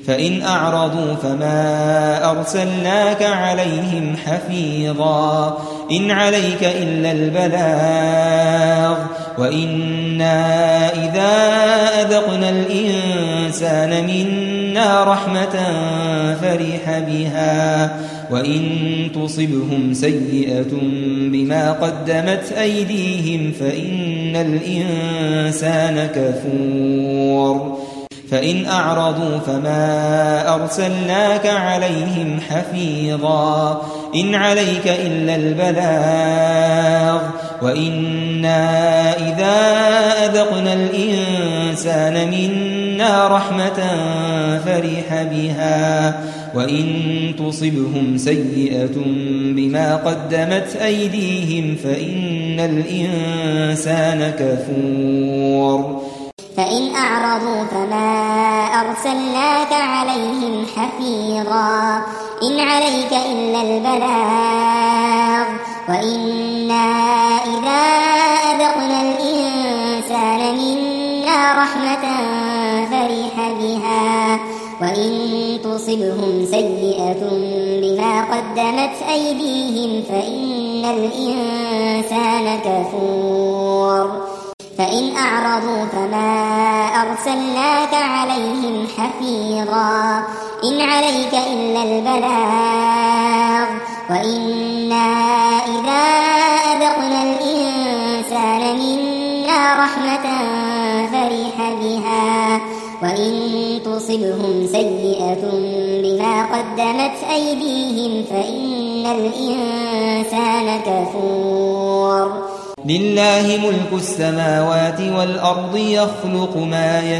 فإن أعرضوا فما أرسلناك عليهم حفيظا إن عليك إلا البلاغ وإنا إذا أذقنا الإنسان منا رحمة فرح بها وإن تصبهم سيئة بما قدمت أيديهم فإن الإنسان كفور فإن أعرضوا فما أرسلناك عليهم حفيظا إن عليك إلا البلاغ وإنا إذا أذقنا الإنسان منا رحمة فرح بها وإن تصبهم سيئة بما قدمت أيديهم فإن الإنسان كفور فإن أعرضوا فما أرسلناك عليهم حفيظا إن عليك إلا البلاغ وإنا إذا أذقنا الإنسان منا رحمة فرح بها وإن تصبهم سيئة بما قدمت أيديهم فإن الإنسان كفور فإن أعرضوا فما أرسلناك عليهم حفيظا إن عليك إلا البلاغ وإنا إذا أذقنا الإنسان منا رحمة فرح بها وإن تصبهم سيئة بما قدمت أيديهم فإن الإنسان كفور لله ملك السماوات والأرض يخلق ما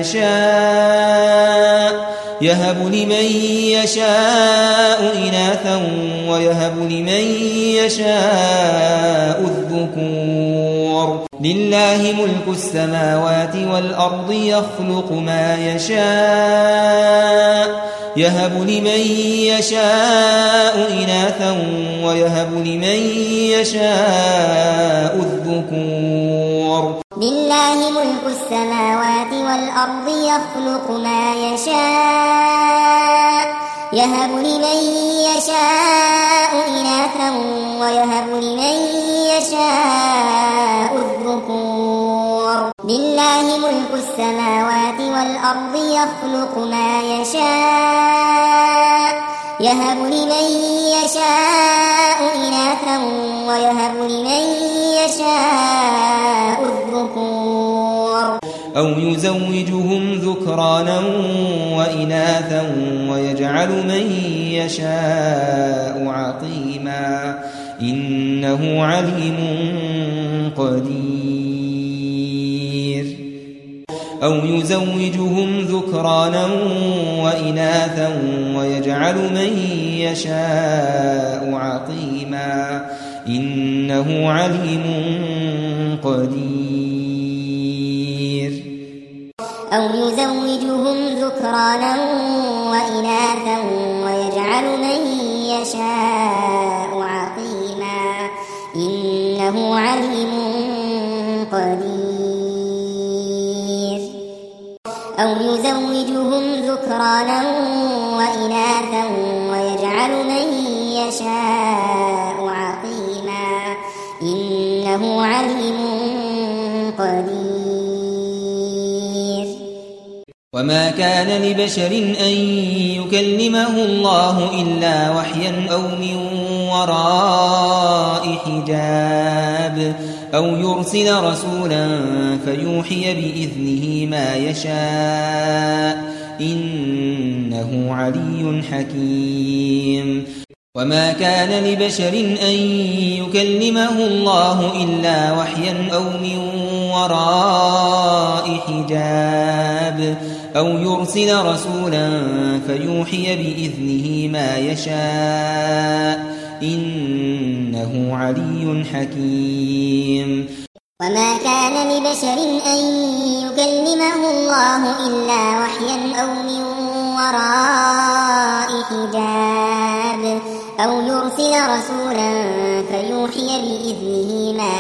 يشاء يهب لمن يشاء إناثا ويهب لمن يشاء الذكور لله ملك السماوات والأرض يخلق ما يشاء يهب لمن يشاء إناثا ويهب لمن يشاء الذكور لله ملك السماوات والأرض يخلق ما يشاء يهب لمن يشاء إناثا ويهب لمن يشاء الذكور لله ملك السماوات والأرض يخلق ما يشاء يهب لمن يشاء إناثا ويهب لمن يشاء الذكور أو يزوجهم ذكرانا وإناثا ويجعل من يشاء عقيما إنه عليم قدير أو يزوجهم ذكرانا وإناثا ويجعل من يشاء عقيما إنه عليم قدير أو يزوجهم ذكرانا وإناثا ويجعل من يشاء عقيما إنه عليم قدير أو يزوجهم ذكرانا وإناثا ويجعل من يشاء عقيما إنه عليم قدير وما كان لبشر أن يكلمه الله إلا وحيا أو من وراء حجاب أو يرسل رسولا فيوحي بإذنه ما يشاء إنه علي حكيم وما كان لبشر أن يكلمه الله إلا وحيا أو من وراء حجاب أو يرسل رسولا فيوحي بإذنه ما يشاء إنه علي حكيم وما كان لبشر أن يكلمه الله إلا وحيا أو من وراء حجاب أو يرسل رسولا فيوحي بإذنه ما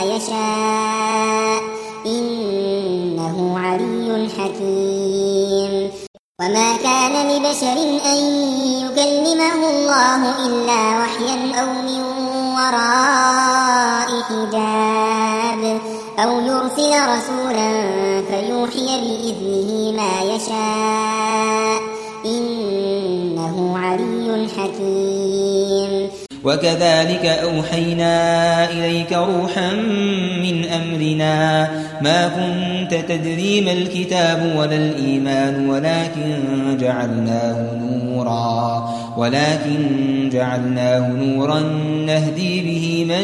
يشاء إنه علي حكيم وما كان لبشر أن يكلمه الله إلا وحيا أو من وراء حجاب أو يرسل رسولا فيوحي بإذنه ما يشاء إنه علي حكيم. وكذلك أوحينا إليك روحا من أمرنا ما كنت تدري ما الكتاب ولا الإيمان ولكن جعلناه نورا ولكن جعلناه نورا نهدي به من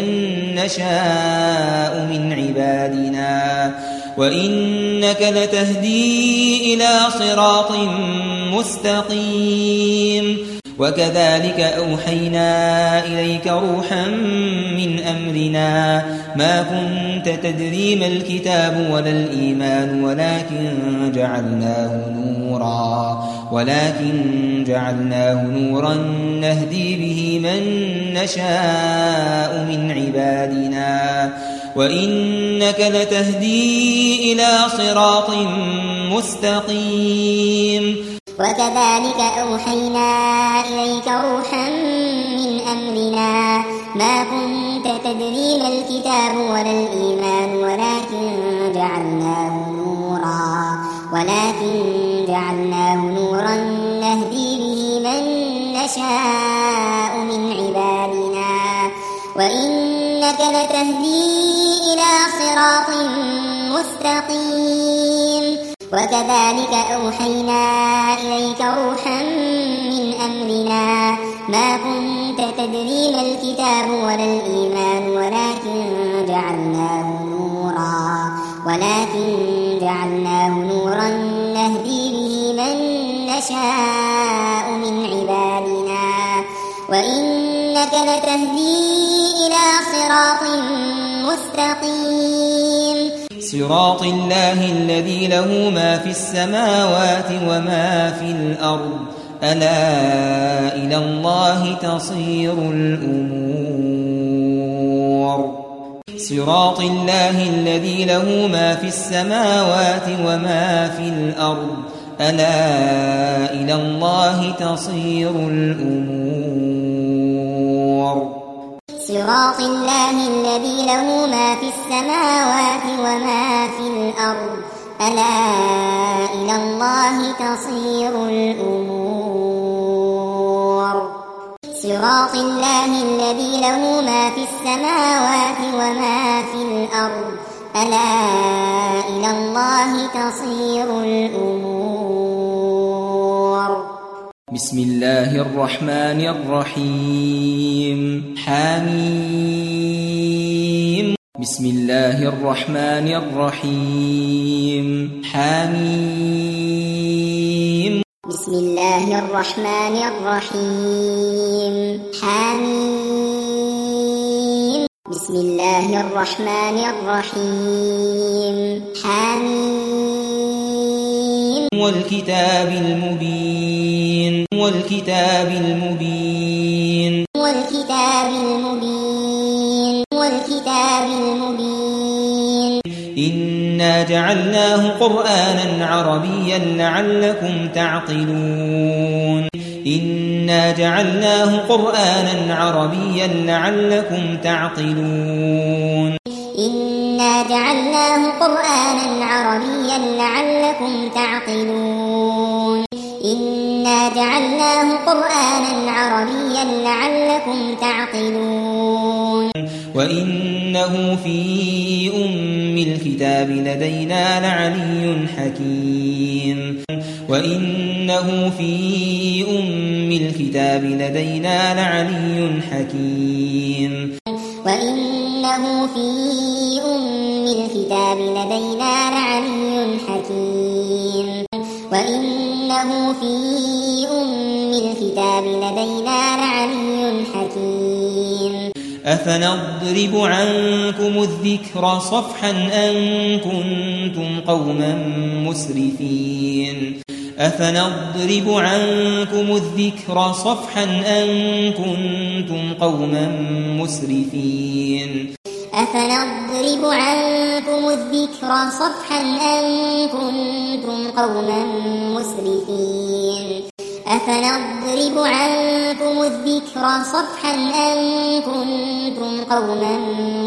نشاء من عبادنا وإنك لتهدي إلى صراط مستقيم. وكذلك أوحينا إليك روحا من أمرنا ما كنت تدري ما الكتاب ولا الإيمان ولكن جعلناه نورا ولكن جعلناه نورا نهدي به من نشاء من عبادنا وإنك لتهدي إلى صراط مستقيم. وكذلك أوحينا إليك روحا من أمرنا ما كنت تدري ما الكتاب ولا الإيمان ولكن جعلناه نورا ولكن جعلناه نورا نهدي به من نشاء من عبادنا وإنك لتهدي إلى صراط مستقيم. وكذلك أوحينا إليك روحا من أمرنا ما كنت تدري ما الكتاب ولا الإيمان ولكن جعلناه نورا ولكن جعلناه نورا نهدي به من نشاء من عبادنا وإنك لتهدي إلى صراط مستقيم. صراط الله الذي له ما في السماوات وما في الأرض ألا إلى الله تصير الأمور. صراط الله الذي له ما في السماوات وما في الأرض ألا إلى الله تصير الأمور. صراط الله الذي له ما في السماوات وما في الأرض ألا إلى الله تصير الأمور. صراط الله الذي له ما في السماوات وما في الأرض ألا إلى الله تصير الأمور. بسم الله الرحمن الرحيم حميم. بسم الله الرحمن الرحيم حميم. بسم الله الرحمن الرحيم حميم. بسم الله الرحمن الرحيم حميم. والكتاب المبين والكتاب المبين والكتاب المبين والكتاب المبين. إنا جعلناه قرآنا عربيا لعلكم تعقلون. إنا جعلناه قرآنا عربيا لعلكم تعقلون. إنا جعلناه قرآنا عربيا لعلكم تعقلون. إنا جعلناه قرآنا عربيا لعلكم تعقلون. وإنه في أم الكتاب لدينا لعلي حكيم. وإنه في أم الكتاب لدينا لعلي حكيم. وإنه في أم الكتاب لدينا لعلي حكيم. وإنه في أم الكتاب لدينا لعلي حكيم. أفنضرب عنكم الذكر صفحا أن كنتم قوما مسرفين. أفنضرب عنكم الذكر صفحا أن كنتم قوما مسرفين. أفنضرب عنكم عنكم الذكر صفحا أن كنتم قوما مسرفين أفنضرب عنكم الذكر صفحا أن كنتم قوما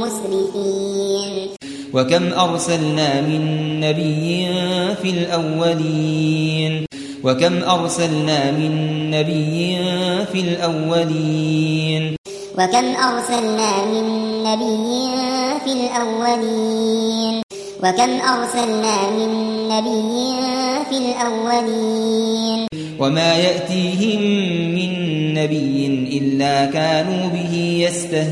مسرفين وكم أرسلنا من نبي في الأولين وكم أرسلنا من نبي في الأولين وكم أرسلنا من نبي في الأولين وكم أرسلنا من نبي في الأولين وما يأتيهم من نبي إلا كانوا به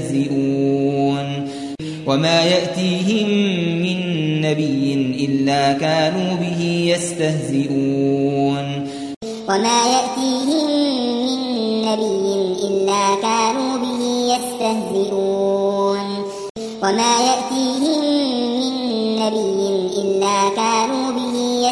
يستهزئون وما يأتيهم من نبي إلا كانوا به يستهزئون وما يأتيهم من نبي إلا كانوا به يستهزئون وما يأتيهم من نبي إلا كانوا به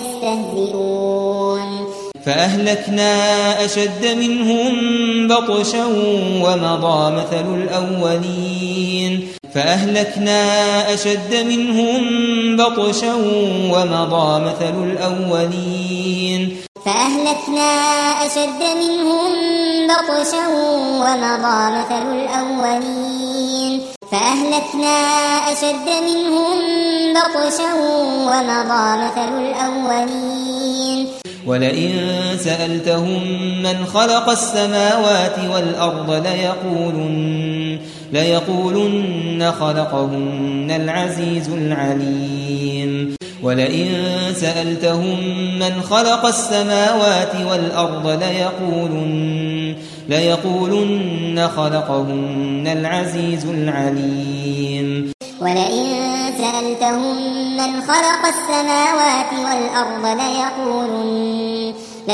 يستهزئون فأهلكنا أشد منهم بطشا ومضى مثل الأولين فأهلكنا أشد منهم بطشا ومضى مثل الأولين فأهلكنا أشد منهم بطشا ومضى مثل الأولين فأهلكنا أشد منهم بطشا ومضى مثل الأولين ولئن سألتهم من خلق السماوات والأرض ليقولن ليقولن خلقهن العزيز العليم ولئن سألتهم من خلق السماوات والأرض ليقولن ليقولن خلقهن العزيز العليم ولئن سألتهم من خلق السماوات والأرض ليقولن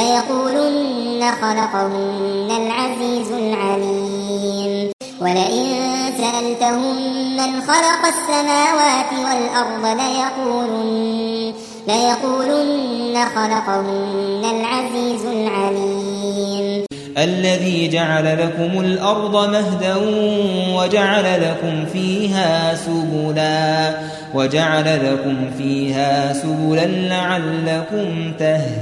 ليقولن خلقهن العزيز العليم ولئن سألتهم من خلق السماوات والأرض ليقولن ليقولن خلقهن العزيز العليم الذي جعل لكم الأرض مهدا وجعل لكم فيها سبلا وجعل لكم فيها سبلا لعلكم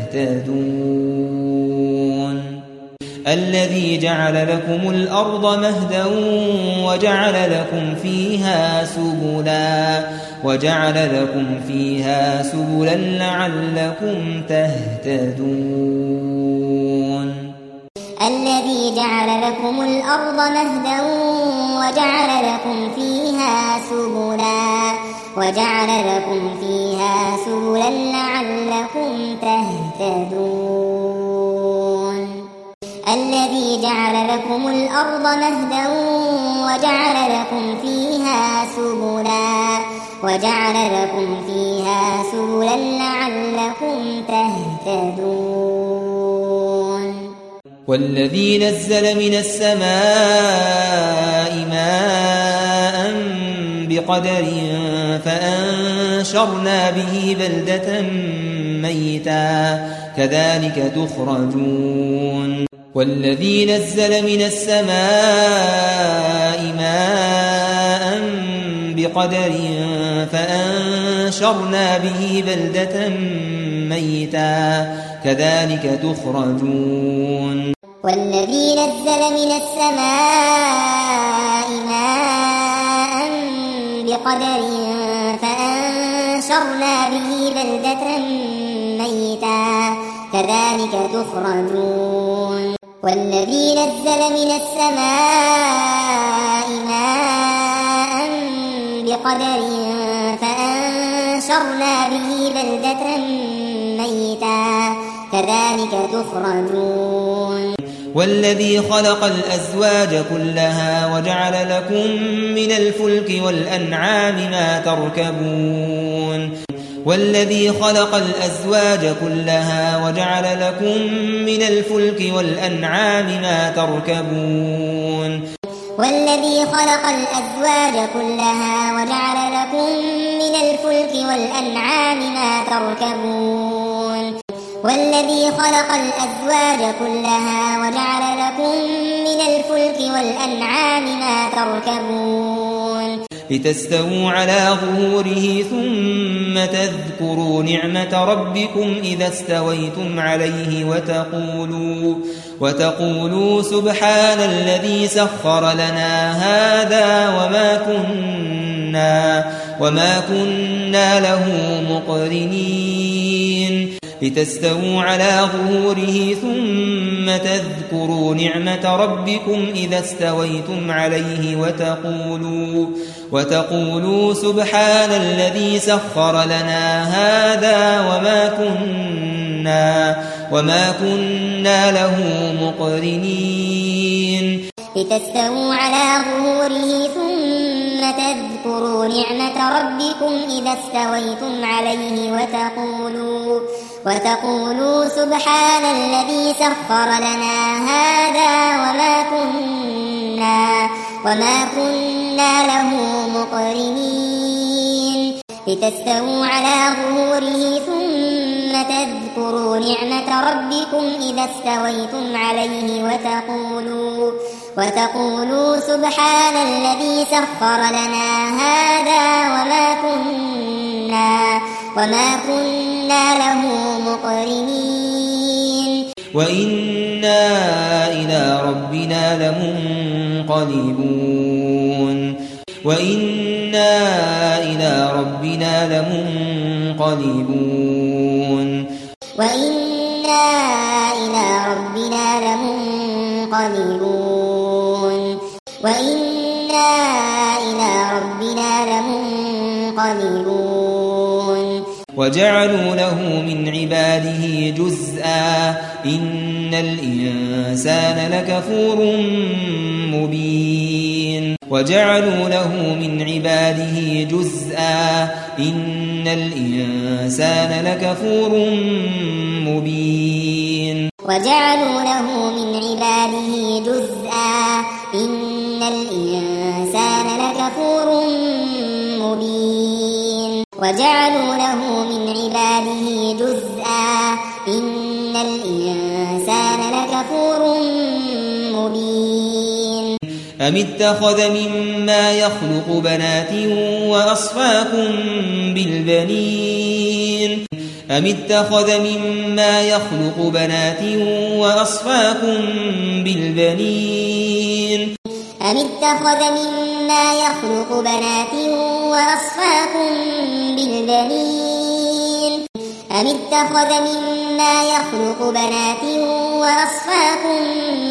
تهتدون الذي جعل لكم الأرض مهدا وجعل لكم فيها سبلا وجعل لكم فيها سبلا لعلكم تهتدون الذي جعل لكم الأرض مهدا وجعل لكم فيها سبلا وجعل لكم فيها سبلا لعلكم تهتدون الذي جعل لكم الأرض مهدا وجعل لكم فيها سبلا وجعل لكم فيها سبلا لعلكم تهتدون والذي نزل من السماء ماء بقدر فأنشرنا به بلدة ميتا كذلك تخرجون والذي نزل من السماء ماء بقدر فأنشرنا به بلدة ميتا كذلك تخرجون والذي نزل من السماء ماء بقدر فأنشرنا به بلدة ميتا كذلك تخرجون والذي نزل من السماء ماء بقدر فأنشرنا به بلدة ميتا كذلك تخرجون والذي خلق الأزواج كلها وجعل لكم من الفلك والأنعام ما تركبون والذي خلق الأزواج كلها وجعل لكم من الفلك والأنعام ما تركبون والذي خلق الأزواج كلها وجعل لكم من الفلك والأنعام ما تركبون والذي خلق الأزواج كلها وجعل لكم من الفلك والأنعام ما تركبون لتستووا على ظهوره ثم تذكروا نعمة ربكم إذا استويتم عليه وتقولوا, وتقولوا سبحان الذي سخر لنا هذا وما كنا, وما كنا له مقرنين لتستووا على ظهوره ثم تذكروا نعمة ربكم إذا استويتم عليه وتقولوا, وتقولوا سبحان الذي سخر لنا هذا وما كنا, وما كنا له مقرنين لتستووا على ظهوره ثم تذكروا نعمة ربكم إذا استويتم عليه وتقولوا, وتقولوا سبحان الذي سخر لنا هذا وما كنا, وما كنا له مقرنين لتستووا على ظهوره ثم تذكروا نعمة ربكم إذا استويتم عليه وتقولوا, وتقولوا سبحان الذي سخر لنا هذا وما كنا, وما كنا له مقرنين وإنا إلى ربنا لمنقلبون وإنا إلى ربنا لمنقلبون وإنا إلى ربنا لمنقلبون وإنا إلى ربنا لمنقلبون وجعلوا له من عباده جزءا إن الإنسان لكفور مبين وجعلوا له من عباده جزءا إن الإنسان لكفور مبين وجعلوا له من عباده جزءا إن الإنسان لكفور مبين وجعلوا له من عباده جزءا إن الإنسان لكفور مبين أم اتخذ مما يخلق بنات وأصفاكم بالبنين أم اتخذ مما يخلق بنات وأصفاكم بالبنين أم اتخذ مما يخلق بنات وأصفاكم بالبنين أم اتخذ مما يخلق بنات وأصفاكم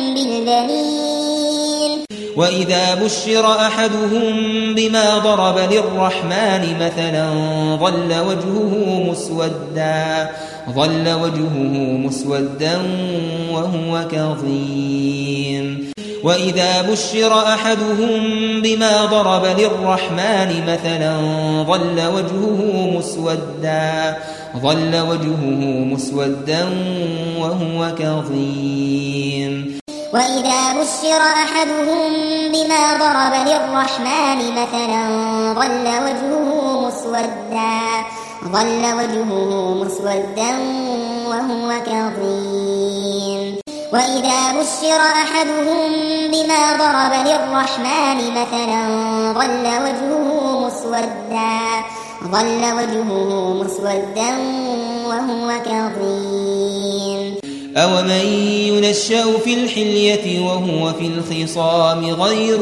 بالبنين وإذا بشر أحدهم بما ضرب للرحمن مثلا ظل وجهه مسودا ظل وجهه مسودا وهو كظيم وإذا بشر أحدهم بما ضرب للرحمن مثلا ظل وجهه مسودا ظل وجهه مسودا وهو كظيم وإذا بشر أحدهم بما ضرب للرحمن مثلا ظل وجهه مسودا ظل وجهه مسودا وهو كظيم وإذا بشر أحدهم بما ضرب للرحمن مثلا ظل وجهه مسودا ظل وجهه مسودا وهو كظيم أومن ينشأ في الحلية وهو في الخصام غير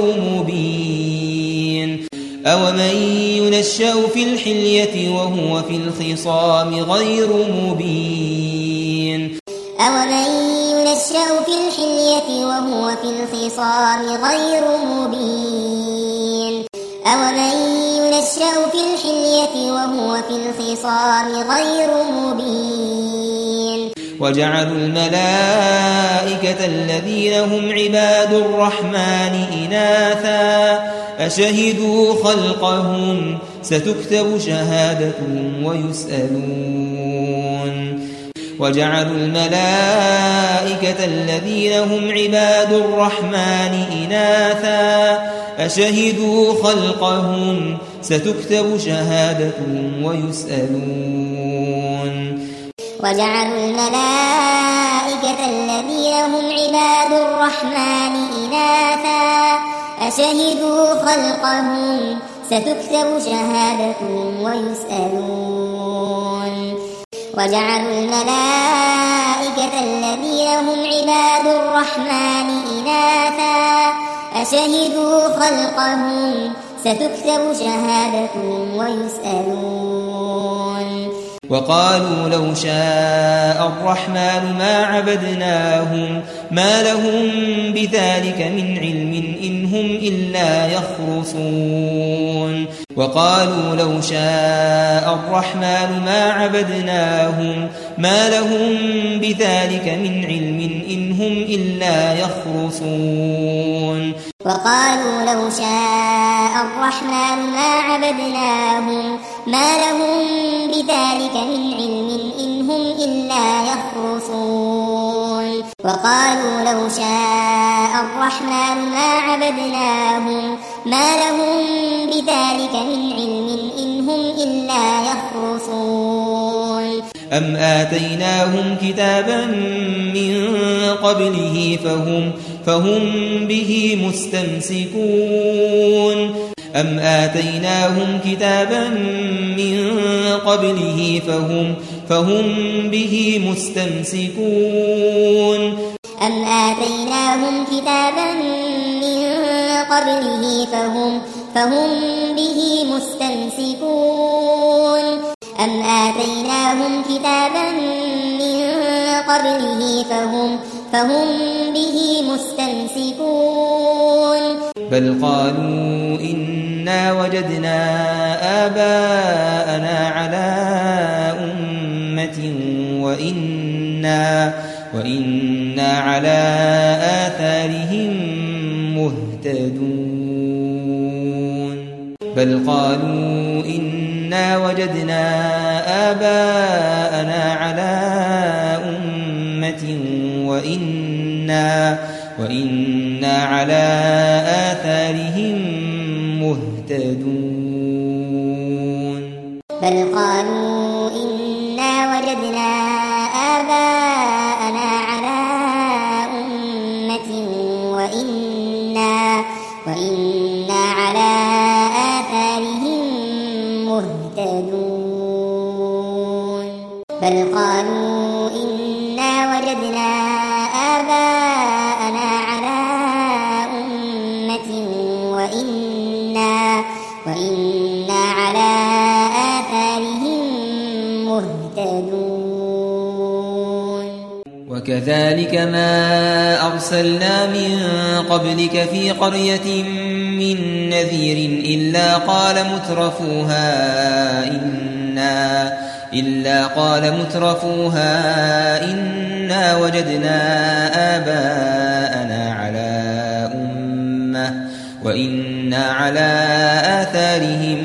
مبين أومن ينشأ في الحلية وهو في الخصام غير مبين أومن ينشأ في الحلية وهو في الخصام غير مبين أومن ينشأ في الحلية وهو في الخصام غير مبين وجعلوا الملائكة الذين هم عباد الرحمن إناثا أشهدوا خلقهم ستكتب شهادتهم ويسألون وجعلوا الملائكة الذين هم عباد الرحمن إناثا أشهدوا خلقهم ستكتب شهادتهم ويسألون وجعلوا الملائكة الذين هم عباد الرحمن إناثا أشهدوا خلقهم ستكتب شهادتهم ويسألون وجعلوا الملائكة الذين هم عباد الرحمن إناثا أشهدوا خلقهم ستكتب شهادتهم ويسألون وقالوا لو شاء الرحمن ما عبدناهم ما لهم بذلك من علم إن هم إلا يخرصون وقالوا لو شاء الرحمن ما عبدناهم ما لهم بذلك من علم إن هم إلا يخرصون وقالوا لو شاء الرحمن ما عبدناهم ما لهم بذلك من علم إن هم إلا يخرصون وقالوا لو شاء الرحمن ما عبدناهم ما لهم بذلك من علم إن هم إلا يخرصون أم آتيناهم كتابا من قبله فهم فهم به مستمسكون أم آتيناهم كتابا من قبله فهم فهم به مستمسكون أم آتيناهم كتابا من قبله فهم فهم به مستمسكون أم آتيناهم كتابا من قبله فهم فهم به مستمسكون بل قالوا إنا وجدنا آباءنا على أمة وإنا وإنا على آثارهم مهتدون بل قالوا إنا وجدنا آباءنا على أمة وإنا وإنا على آثارهم مهتدون بل قالوا إنا وجدنا آباءنا على أمة وإنا وإنا على آثارهم مهتدون بل قالوا إنا وجدنا آباءنا على أمة وإنا وإنا على آثارهم مهتدون وكذلك ما أرسلنا من قبلك في قرية من نذير إلا قال مترفوها إنا إلا قال مترفوها إنا وجدنا آباءنا على أمة وإنا على آثارهم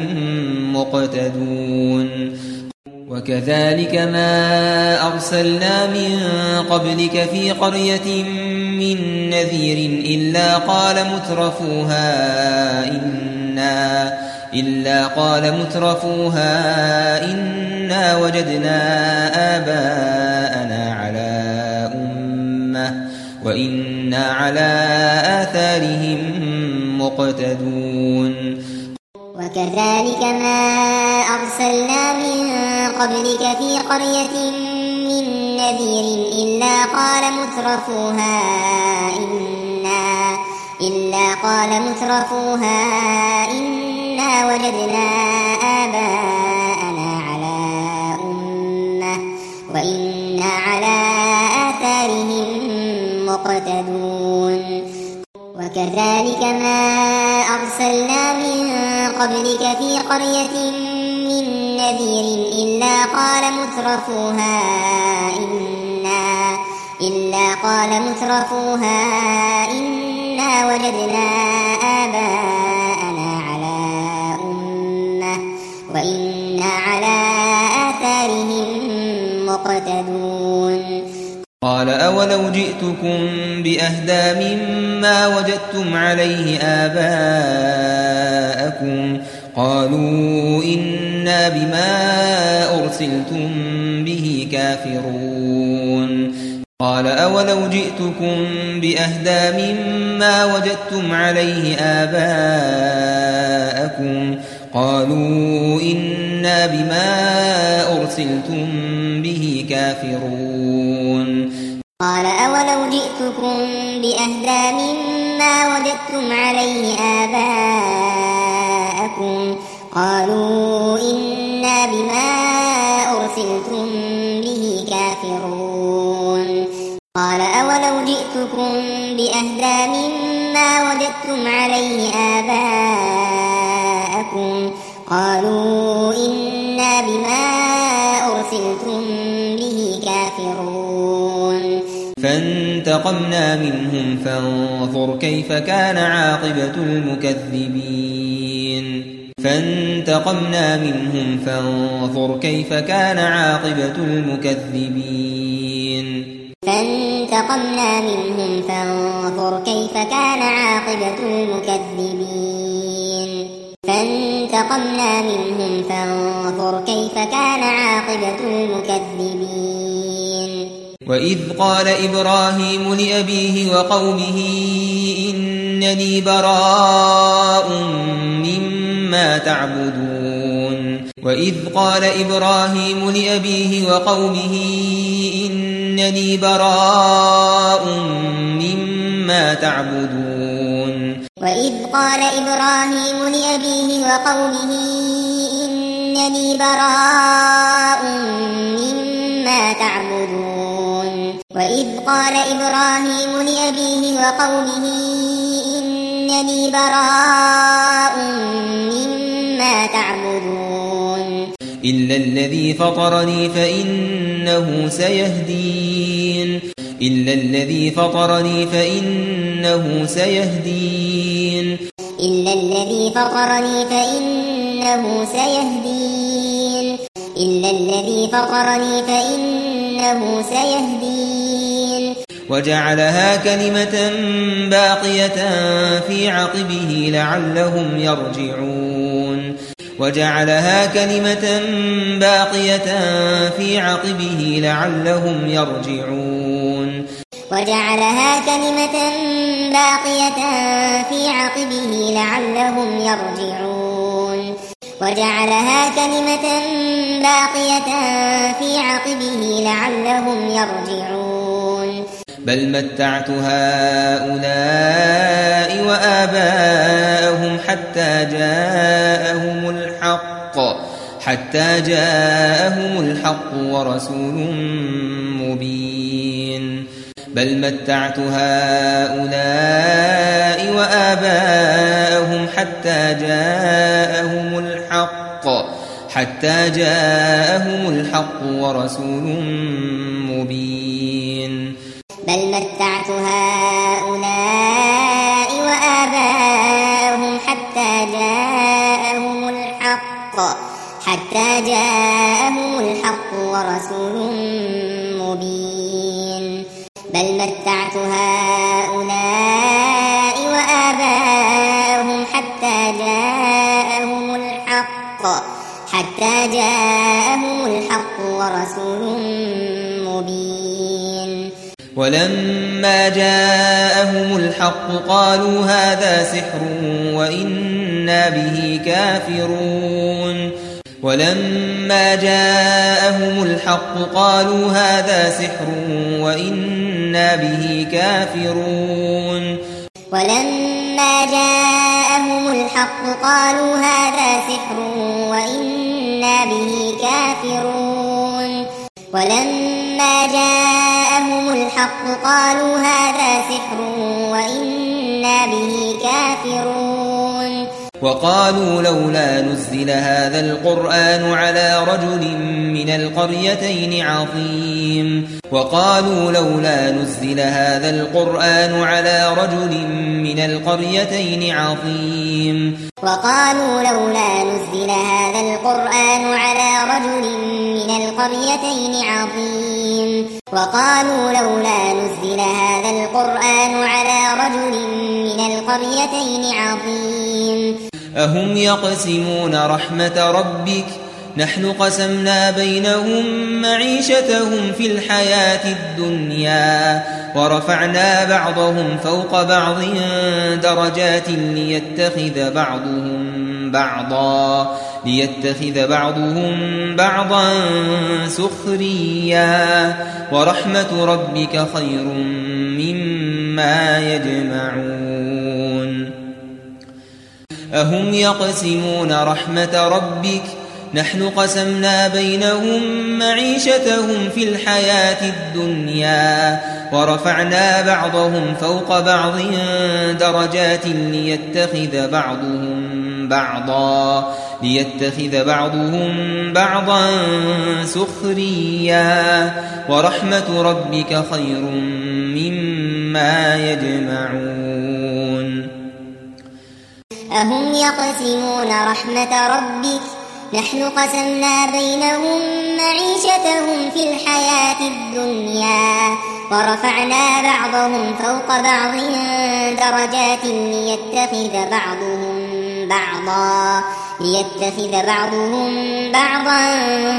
مقتدون وكذلك ما أرسلنا من قبلك في قرية من نذير إلا قال مترفوها إنا إلا قال مترفوها إنا وجدنا آباءنا على أمة وإنا على آثارهم مقتدون وكذلك ما أرسلنا من قبلك في قرية من نذير إلا قال مترفوها إنا إلا قال مترفوها إنا وجدنا آباءنا على أمة وإنا على آثارهم مقتدون وكذلك ما أرسلنا من قبلك في قرية من نذير إلا قال مترفوها إنا إلا قال مترفوها إنا وجدنا آباءنا على أمة وإنا على آثارهم مقتدون قال أولو جئتكم بأهدى مما وجدتم عليه آباءكم قالوا إنا بما أرسلتم به كافرون قال أولو جئتكم بأهدى مما وجدتم عليه آباءكم قالوا إنا بما أرسلتم به كافرون قال أولو جئتكم بأهدى مما وجدتم عليه آباءكم قالوا إنا بما أرسلتم به كافرون قال أولو جئتكم بأهدى مما وجدتم عليه آباءكم قالوا إنا بما أرسلتم به كافرون فانتقمنا منهم فانظر كيف كان عاقبة المكذبين فانتقمنا منهم فانظر كيف كان عاقبة المكذبين فانتقمنا منهم فانظر كيف كان عاقبة المكذبين فانتقمنا منهم فانظر كيف كان عاقبة المكذبين وإذ قال إبراهيم لأبيه وقومه إنني براء مما تعبدون وإذ قال إبراهيم لأبيه وقومه إنني براء مما تعبدون وإذ قال إبراهيم لأبيه وقومه إنني براء مما تعبدون وإذ قال إبراهيم لأبيه وقومه إنني براء مما تعبدون إلا الذي فطرني فإنه سيهدين إلا الذي فطرني فإنه سيهدين إلا الذي فطرني فإنه سيهدين إلا الذي فطرني فإنه سيهدين وجعلها كلمة باقية في عقبه لعلهم يرجعون وجعلها كلمة باقية في عقبه لعلهم يرجعون وجعلها كلمة باقية في عقبه لعلهم يرجعون وجعلها كلمة باقية في عقبه لعلهم يرجعون بل متعت هؤلاء وآباءهم حتى جاءهم الحق حتى جاءهم الحق ورسول مبين بل متعت هؤلاء وآباءهم حتى جاءهم الحق حتى جاءهم الحق ورسول مبين بل متعت هؤلاء وآباءهم حتى جاءهم الحق حتى جاءهم الحق ورسول مبين بل متعت هؤلاء وآباءهم حتى جاءهم الحق حتى جاءهم الحق ورسول مبين ولما جاءهم الحق قالوا هذا سحر وإنا به كافرون ولما جاءهم الحق قالوا هذا سحر وإنا به كافرون ولما جاءهم الحق قالوا هذا سحر وإنا به كافرون ولما جاءهم الحق قالوا هذا سحر وإنا به كافرون وقالوا لولا نزل هذا القرآن على رجل من القريتين عظيم وقالوا لولا نزل هذا القرآن على رجل من القريتين عظيم وقالوا لولا نزل هذا القرآن على رجل من القريتين عظيم وقالوا لولا نزل هذا القرآن على رجل من القريتين عظيم أهم يقسمون رحمة ربك نحن قسمنا بينهم معيشتهم في الحياة الدنيا ورفعنا بعضهم فوق بعض درجات ليتخذ بعضهم بعضا ليتخذ بعضهم بعضا سخريا ورحمة ربك خير مما يجمعون أهم يقسمون رحمة ربك نحن قسمنا بينهم معيشتهم في الحياة الدنيا ورفعنا بعضهم فوق بعض درجات ليتخذ بعضهم بعضا ليتخذ بعضهم بعضا سخريا ورحمة ربك خير مما يجمعون أهم يقسمون رحمة ربك نحن قسمنا بينهم معيشتهم في الحياة الدنيا ورفعنا بعضهم فوق بعض درجات ليتخذ بعضهم بعضا ليتخذ بعضهم بعضا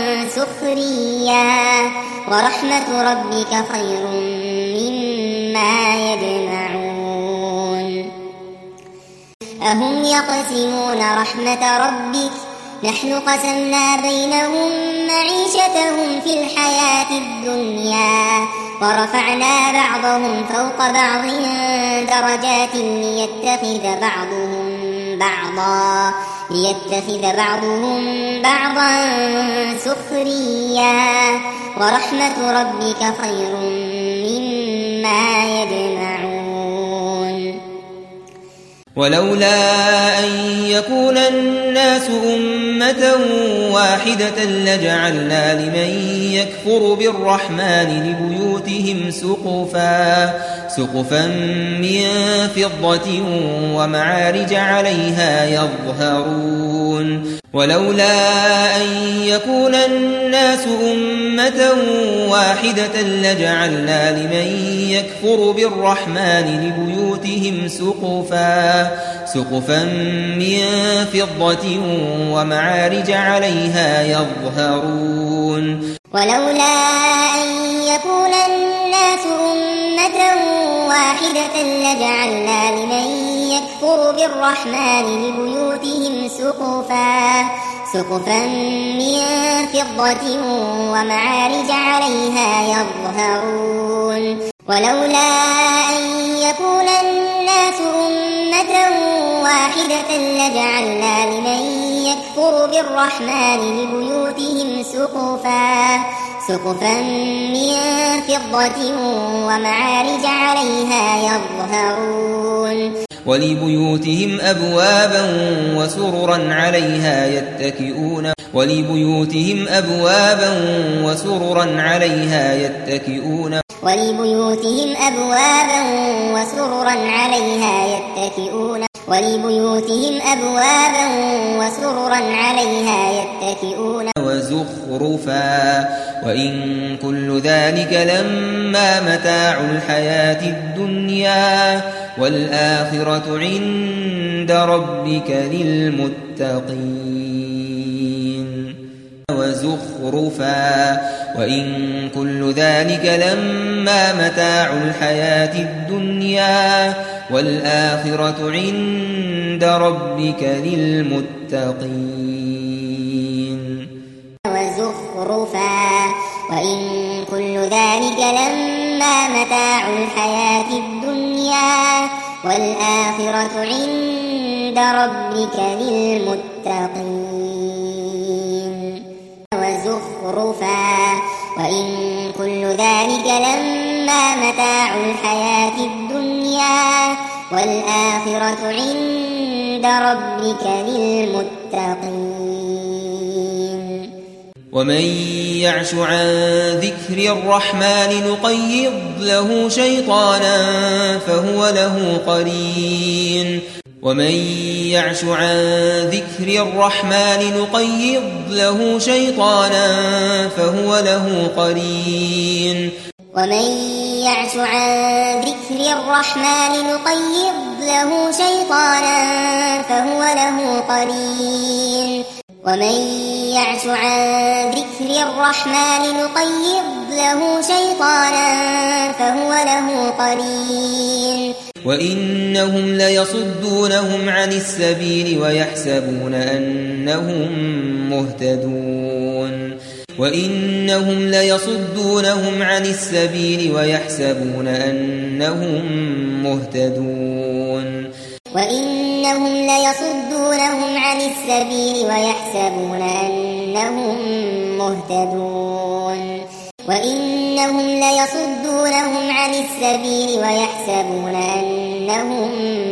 سخريا ورحمة ربك خير مما يجمعون أهم يقسمون رحمة ربك نحن قسمنا بينهم معيشتهم في الحياة الدنيا ورفعنا بعضهم فوق بعض درجات ليتخذ بعضهم بعضا ليتخذ بعضهم بعضا سخريا ورحمة ربك خير مما يجمعون ولولا أن يكون الناس أمة واحدة لجعلنا لمن يكفر بالرحمن لبيوتهم سقفا سقفا من فضة ومعارج عليها يظهرون ولولا أن يكون الناس أمة واحدة لجعلنا لمن يكفر بالرحمن لبيوتهم سقفا سقفا من فضة ومعارج عليها يظهرون ولولا أن يكون الناس أمة واحدة لجعلنا لمن يكفر بالرحمن لبيوتهم سقفا سقفا من فضة ومعارج عليها يظهرون ولولا أن يكون الناس أمة واحدة لجعلنا لمن يكفر بالرحمن لبيوتهم سقفا سقفا من فضة ومعارج عليها يظهرون ولبيوتهم أبوابا وسررا عليها يتكئون ولبيوتهم أبوابا وسررا عليها يتكئون ولبيوتهم أبوابا وسررا عليها يتكئون ولبيوتهم أبوابا وسررا عليها يتكئون وزخرفا وإن كل ذلك لما متاع الحياة الدنيا والآخرة عند ربك للمتقين وزخرفا وإن كل ذلك لما متاع الحياة الدنيا والآخرة عند ربك للمتقين وزخرفا وإن كل ذلك لما متاع الحياة الدنيا والآخرة عند ربك للمتقين وزخرفا وإن كل ذلك لما متاع الحياة الدنيا والآخرة عند ربك للمتقين ومن يعش عن ذكر الرحمن نقيض له شيطانا فهو له قرين ومن يعش عن ذكر الرحمن نقيض له شيطانا فهو له قرين ومن يعش عن ذكر الرحمن نقيض له شيطانا فهو له قرين ومن يعش عن ذكر الرحمن نقيض له شيطانا فهو له قرين وإنهم ليصدونهم عن السبيل ويحسبون أنهم مهتدون وإنهم ليصدونهم عن السبيل ويحسبون أنهم مهتدون وإنهم ليصدونهم عن السبيل ويحسبون أنهم مهتدون وإنهم ليصدونهم عن السبيل ويحسبون أنهم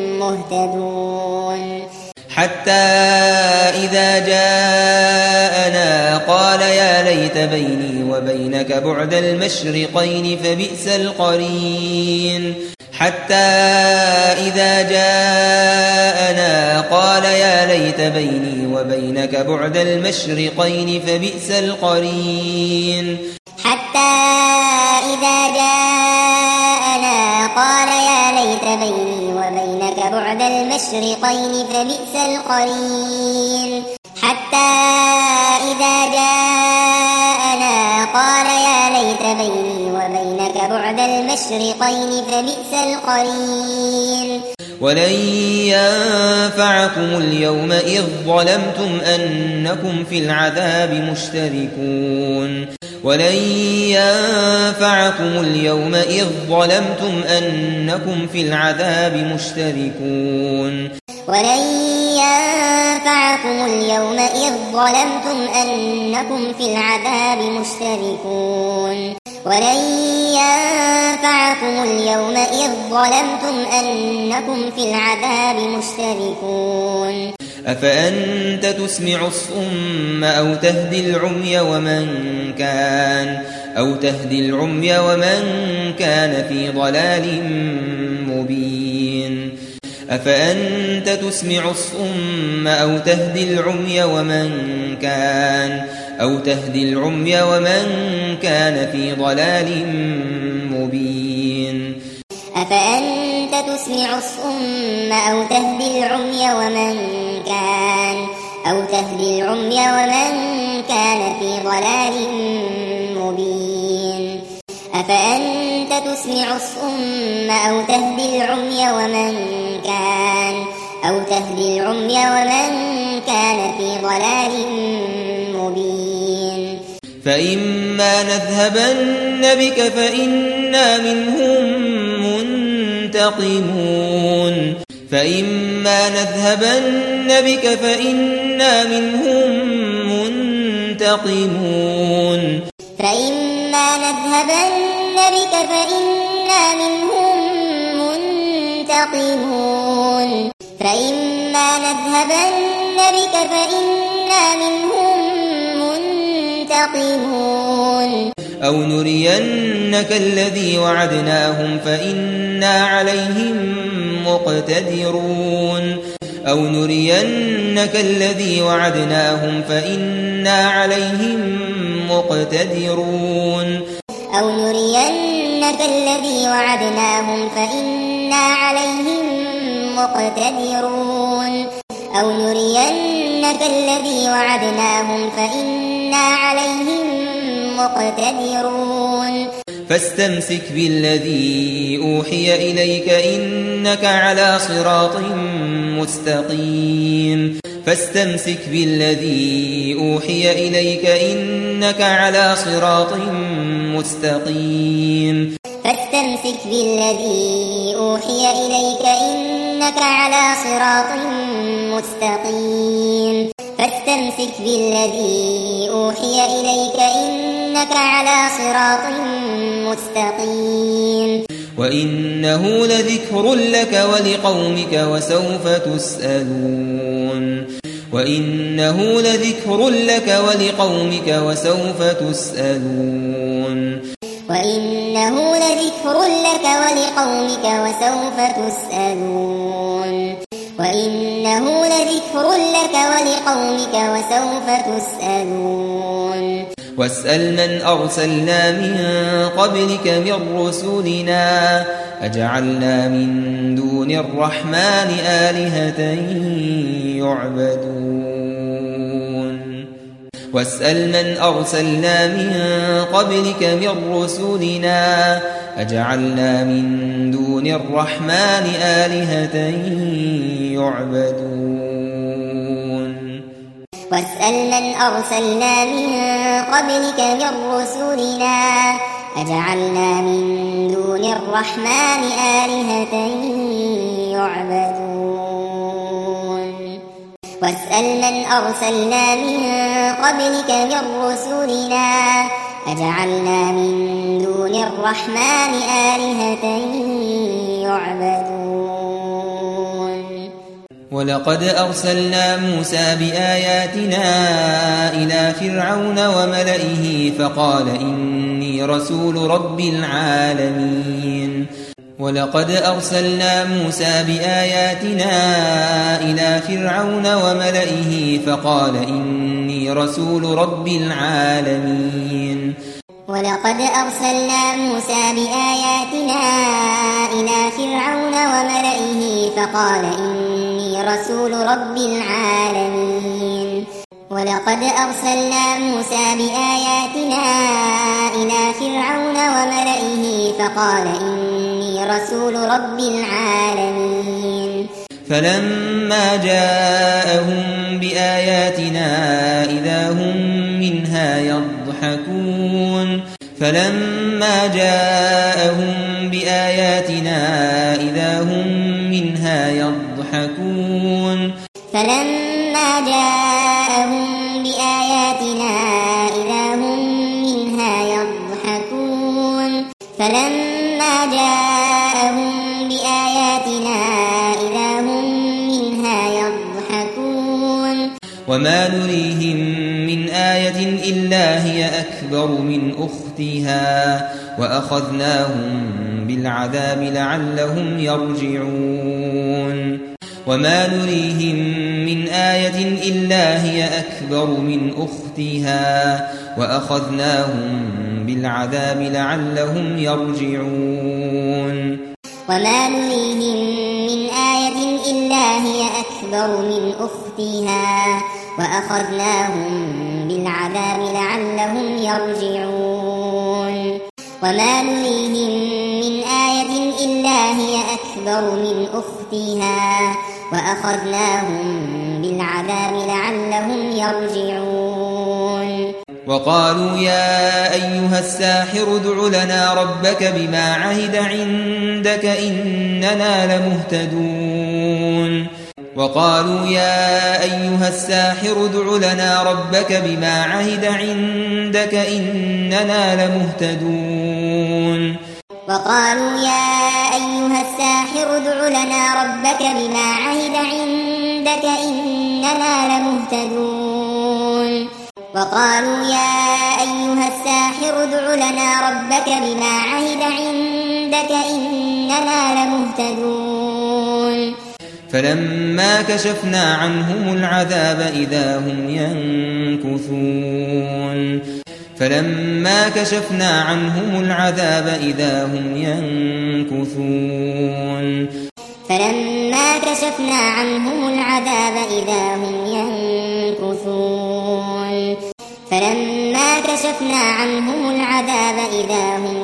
مهتدون حتى إذا جاءنا قال يا ليت بيني وبينك بعد المشرقين فبئس القرين حتى إذا جاءنا قال يا ليت بيني وبينك بعد المشرقين فبئس القرين حتى إذا جاءنا قال يا ليت بيني وبينك بعد المشرقين فبئس القرين حتى إذا جاءنا قال يا ليت بيني وبينك بعد المشرقين فبئس القرين ولن ينفعكم اليوم إذ ظلمتم أنكم في العذاب مشتركون ولن ينفعكم اليوم إذ ظلمتم أنكم في العذاب مشتركون ولن ينفعكم اليوم إذ ظلمتم أنكم في العذاب مشتركون ولن ينفعكم اليوم إذ ظلمتم أنكم في العذاب مشتركون أفأنت تسمع الصم أو تهدي العمي ومن كان أو تهدي العمي ومن كان في ضلال مبين أفأنت تسمع الصم أو تهدي العمي ومن كان أو تهدي العمي ومن كان في ضلال مبين أفأنت تسمع الصم أو تهدي العمي ومن كان أو تهدي العمي ومن كان في ضلال مبين أفأنت تسمع الصم أو تهدي العمي ومن كان أو تهدي العمي ومن كان في ضلال مبين فإما نذهبن بك فإنا منهم منتقمون فإما نذهبن بك فإنا منهم منتقمون فإما نذهبن بك فإنا منهم منتقمون فإما نذهبن بك فإنا منهم منتقمون أو نرينك الذي وعدناهم فإنا عليهم مقتدرون أو نرينك الذي وعدناهم فإنا عليهم مقتدرون أو نرينك الذي وعدناهم فإنا عليهم مقتدرون أو نرينك الذي وعدناهم فإنا عليهم مقتدرون فاستمسك بالذي أوحي إليك إنك على صراط مستقيم فاستمسك بالذي أوحي إليك إنك على صراط مستقيم فاستمسك بالذي أوحي إليك إنك على صراط مستقيم فاستمسك بالذي أوحي إليك إنك على صراط مستقيم وإنه لذكر لك ولقومك وسوف تسألون وإنه لذكر لك ولقومك وسوف تسألون وإنه لذكر لك ولقومك وسوف تسألون وإنه لذكر لك ولقومك وسوف تسألون واسأل من أرسلنا من قبلك من رسلنا أجعلنا من دون الرحمن آلهة يعبدون واسأل من أرسلنا من قبلك من رسلنا أجعلنا من دون الرحمن آلهة يعبدون واسأل من أرسلنا من قبلك من رسلنا أجعلنا من دون الرحمن آلهة يعبدون واسأل من أرسلنا من قبلك من رسلنا أجعلنا من دون الرحمن آلهة يعبدون ولقد أرسلنا موسى بآياتنا إلى فرعون وملئه فقال إني رسول رب العالمين ولقد أرسلنا موسى بآياتنا إلى فرعون وملئه فقال إني رسول رب العالمين ولقد أرسلنا موسى بآياتنا إلى فرعون وملئه فقال إني رسول رب العالمين ولقد أرسلنا موسى بآياتنا إلى فرعون وملئه فقال إني رسول رب العالمين فلما جاءهم بآياتنا إذا هم منها يضحكون فلما جاءهم بآياتنا إذا هم منها يضحكون فلما جاءهم بآياتنا إذا هم منها يضحكون فلما جاءهم بآياتنا إذا هم منها يضحكون وما نريهم من آية إلا هي أكبر من أختها وأخذناهم بالعذاب لعلهم يرجعون وما نريهم من آية إلا هي أكبر من أختها وأخذناهم بالعذاب لعلهم يرجعون وما نريهم من آية إلا هي أكبر من أختها وأخذناهم بالعذاب لعلهم يرجعون وما نريهم من آية إلا هي أكبر من أختها وأخذناهم بالعذاب لعلهم يرجعون وقالوا يا أيها الساحر ادع لنا ربك بما عهد عندك إننا لمهتدون وقالوا يا أيها الساحر ادع لنا ربك بما عهد عندك إننا لمهتدون وقالوا يا أيها الساحر ادع لنا ربك بما عهد عندك إننا لمهتدون وقالوا يا أيها الساحر ادع لنا ربك بما عهد عندك إننا لمهتدون فلما كشفنا عنهم العذاب إذا هم ينكثون فلما كشفنا عنهم العذاب إذا هم ينكثون فلما كشفنا عنهم العذاب إذا هم ينكثون فلما كشفنا عنهم العذاب إذا هم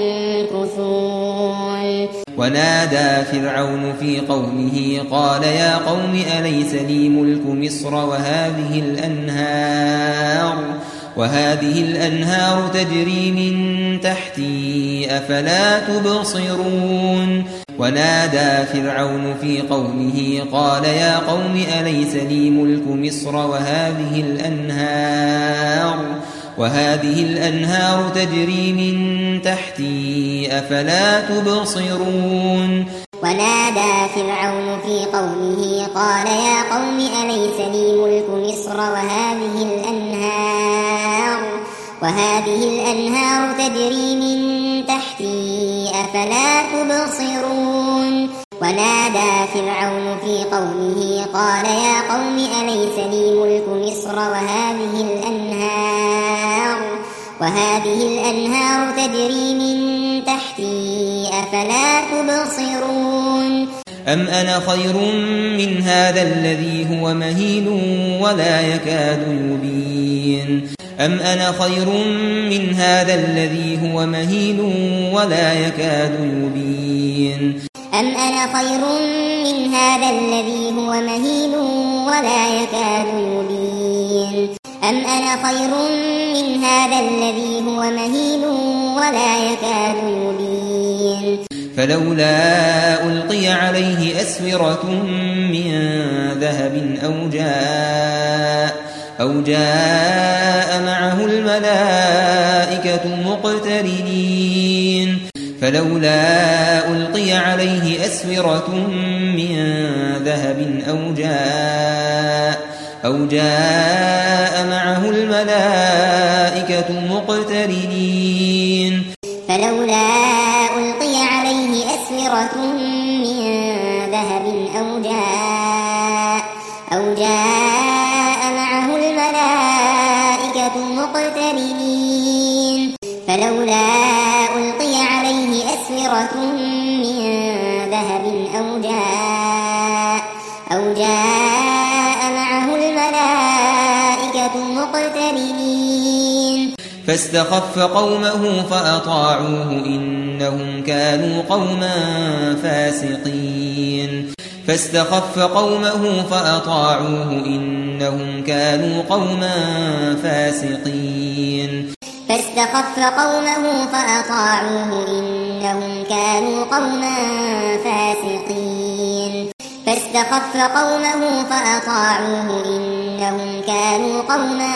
ينكثون ونادى فرعون في قومه قال يا قوم أليس لي ملك مصر وهذه الأنهار وهذه الأنهار تجري من تحتي أفلا تبصرون ونادى فرعون في قومه قال يا قوم أليس لي ملك مصر وهذه الأنهار وهذه الأنهار تجري من تحتي أفلا تبصرون ونادى فرعون في قومه قال يا قوم أليس لي ملك مصر وهذه الأنهار وهذه الأنهار تجري من تحتي أفلا تبصرون ونادى فرعون في قومه قال يا قوم أليس لي ملك مصر وهذه الأنهار وهذه الأنهار تجري من تحتي أفلا تبصرون أم أنا خير من هذا الذي هو مهين ولا يكاد يبين يبين أم أنا خير من هذا الذي هو مهين ولا يكاد يبين أم أنا خير من هذا الذي هو مهين ولا يكاد يبين أم أنا خير من هذا الذي هو مهين ولا يكاد يبين فلولا ألقي عليه أسورة من ذهب أو جاء أو جاء معه الملائكة مقترنين فلولا ألقي عليه أسورة من ذهب أو جاء أو جاء معه الملائكة مقترنين فلولا ألقي عليه أسورة من ذهب أو جاء أو جاء معه الملائكة مقترنين فلولا ألقي عليه أسورة من ذهب أو جاء أو جاء معه الملائكة مقترنين فاستخف قومه فأطاعوه إنهم كانوا قوما فاسقين فاستخف قومه فأطاعوه إنهم كانوا قوما فاسقين فاستخف قومه فأطاعوه إنهم كانوا قوما فاسقين فاستخف قومه فأطاعوه إنهم كانوا قوما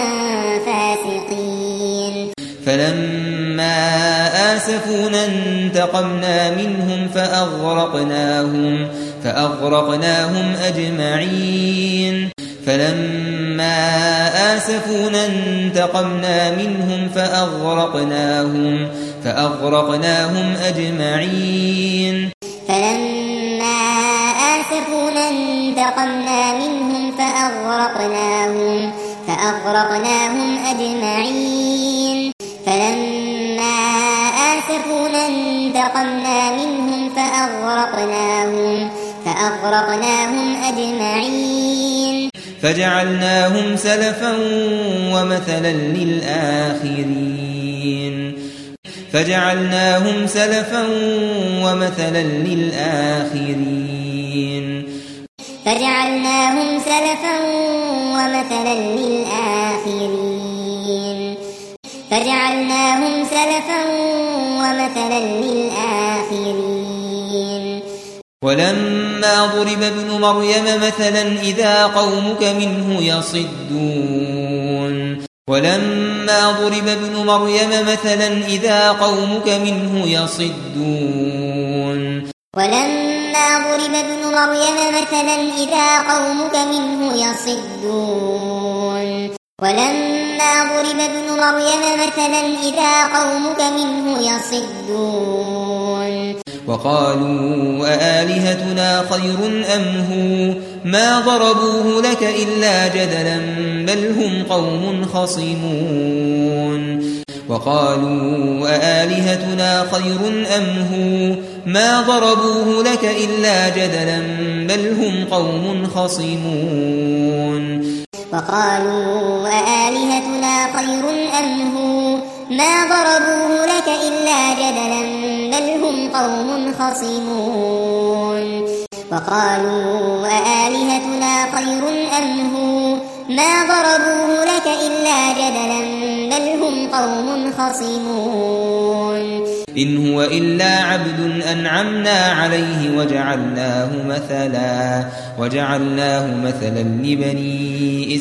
فاسقين فلما آسفونا انتقمنا منهم فأغرقناهم فأغرقناهم أجمعين فلما آسفونا انتقمنا منهم فأغرقناهم فأغرقناهم أجمعين فلما آسفونا انتقمنا منهم فأغرقناهم فأغرقناهم أجمعين فلما آسفونا انتقمنا منهم فأغرقناهم فأغرقناهم أجمعين فجعلناهم سلفا ومثلا للآخرين فجعلناهم سلفا ومثلا للآخرين فجعلناهم سلفا ومثلا للآخرين فجعلناهم سلفا ومثلا للآخرين ولما ضرب ابن مريم مثلا إذا قومك منه يصدون ولما ضرب ابن مريم مثلا إذا قومك منه يصدون ولما ضرب ابن مريم مثلا إذا قومك منه يصدون ولما ضرب ابن مريم مثلا إذا قومك منه يصدون وقالوا أآلهتنا خير أم هو ما ضربوه لك إلا جدلا بل هم قوم خصمون وقالوا أآلهتنا خير أم هو ما ضربوه لك إلا جدلا بل هم قوم خصمون وقالوا أآلهتنا خير أم هو ما ضربوه لك إلا جدلا بل هم قوم خصمون وقالوا أآلهتنا خير أم هو ما ضربوه لك إلا جدلا بل هم قوم خصمون إن هو إلا عبد أنعمنا عليه وجعلناه مثلا وجعلناه مثلا لبني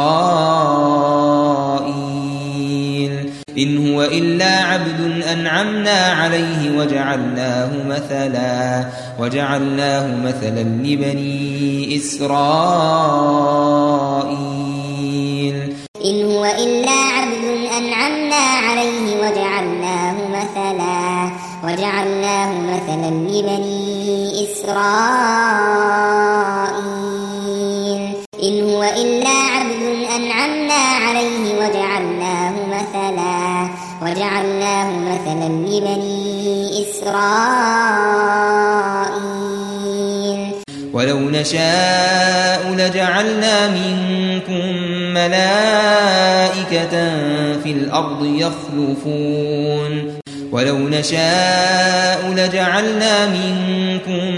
إسرائيل إن هو إلا عبد أنعمنا عليه وجعلناه مثلا وجعلناه مثلا لبني إسرائيل إن هو إلا عبد أنعمنا عليه وجعلناه مثلا وجعلناه مثلا لبني إسرائيل إن هو إلا عبد أنعمنا عليه وجعلناه مثلا وجعلناه مثلا لبني إسرائيل ولو نشاء لجعلنا منكم ملائكة في الأرض يخلفون ولو نشاء لجعلنا منكم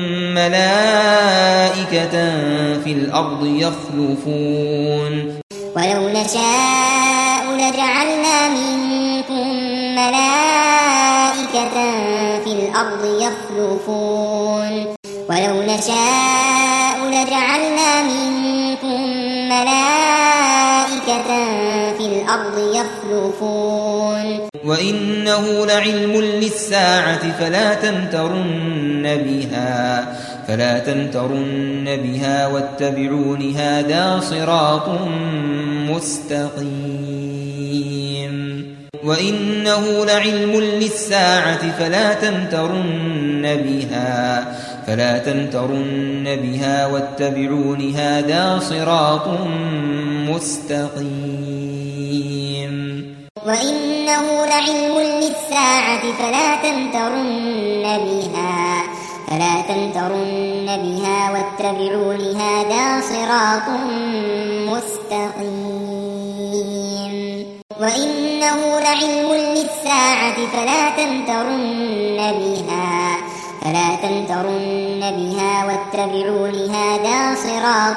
ملائكة في الأرض يخلفون ولو نشاء لجعلنا منكم ملائكة في الأرض يخلفون ولو نشاء لجعلنا منكم ملائكة في الأرض يخلفون وإنه لعلم للساعة فلا تمترن بها فلا تمترن بها واتبعون هذا صراط مستقيم وإنه لعلم للساعة فلا تمترن بها فلا تمترن بها واتبعون هذا صراط مستقيم وإنه لعلم للساعة فلا تمترن بها فلا تمترن بها واتبعون هذا صراط مستقيم وإنه لعلم للساعة فلا تمترن بها فلا تمترن بها واتبعون هذا صراط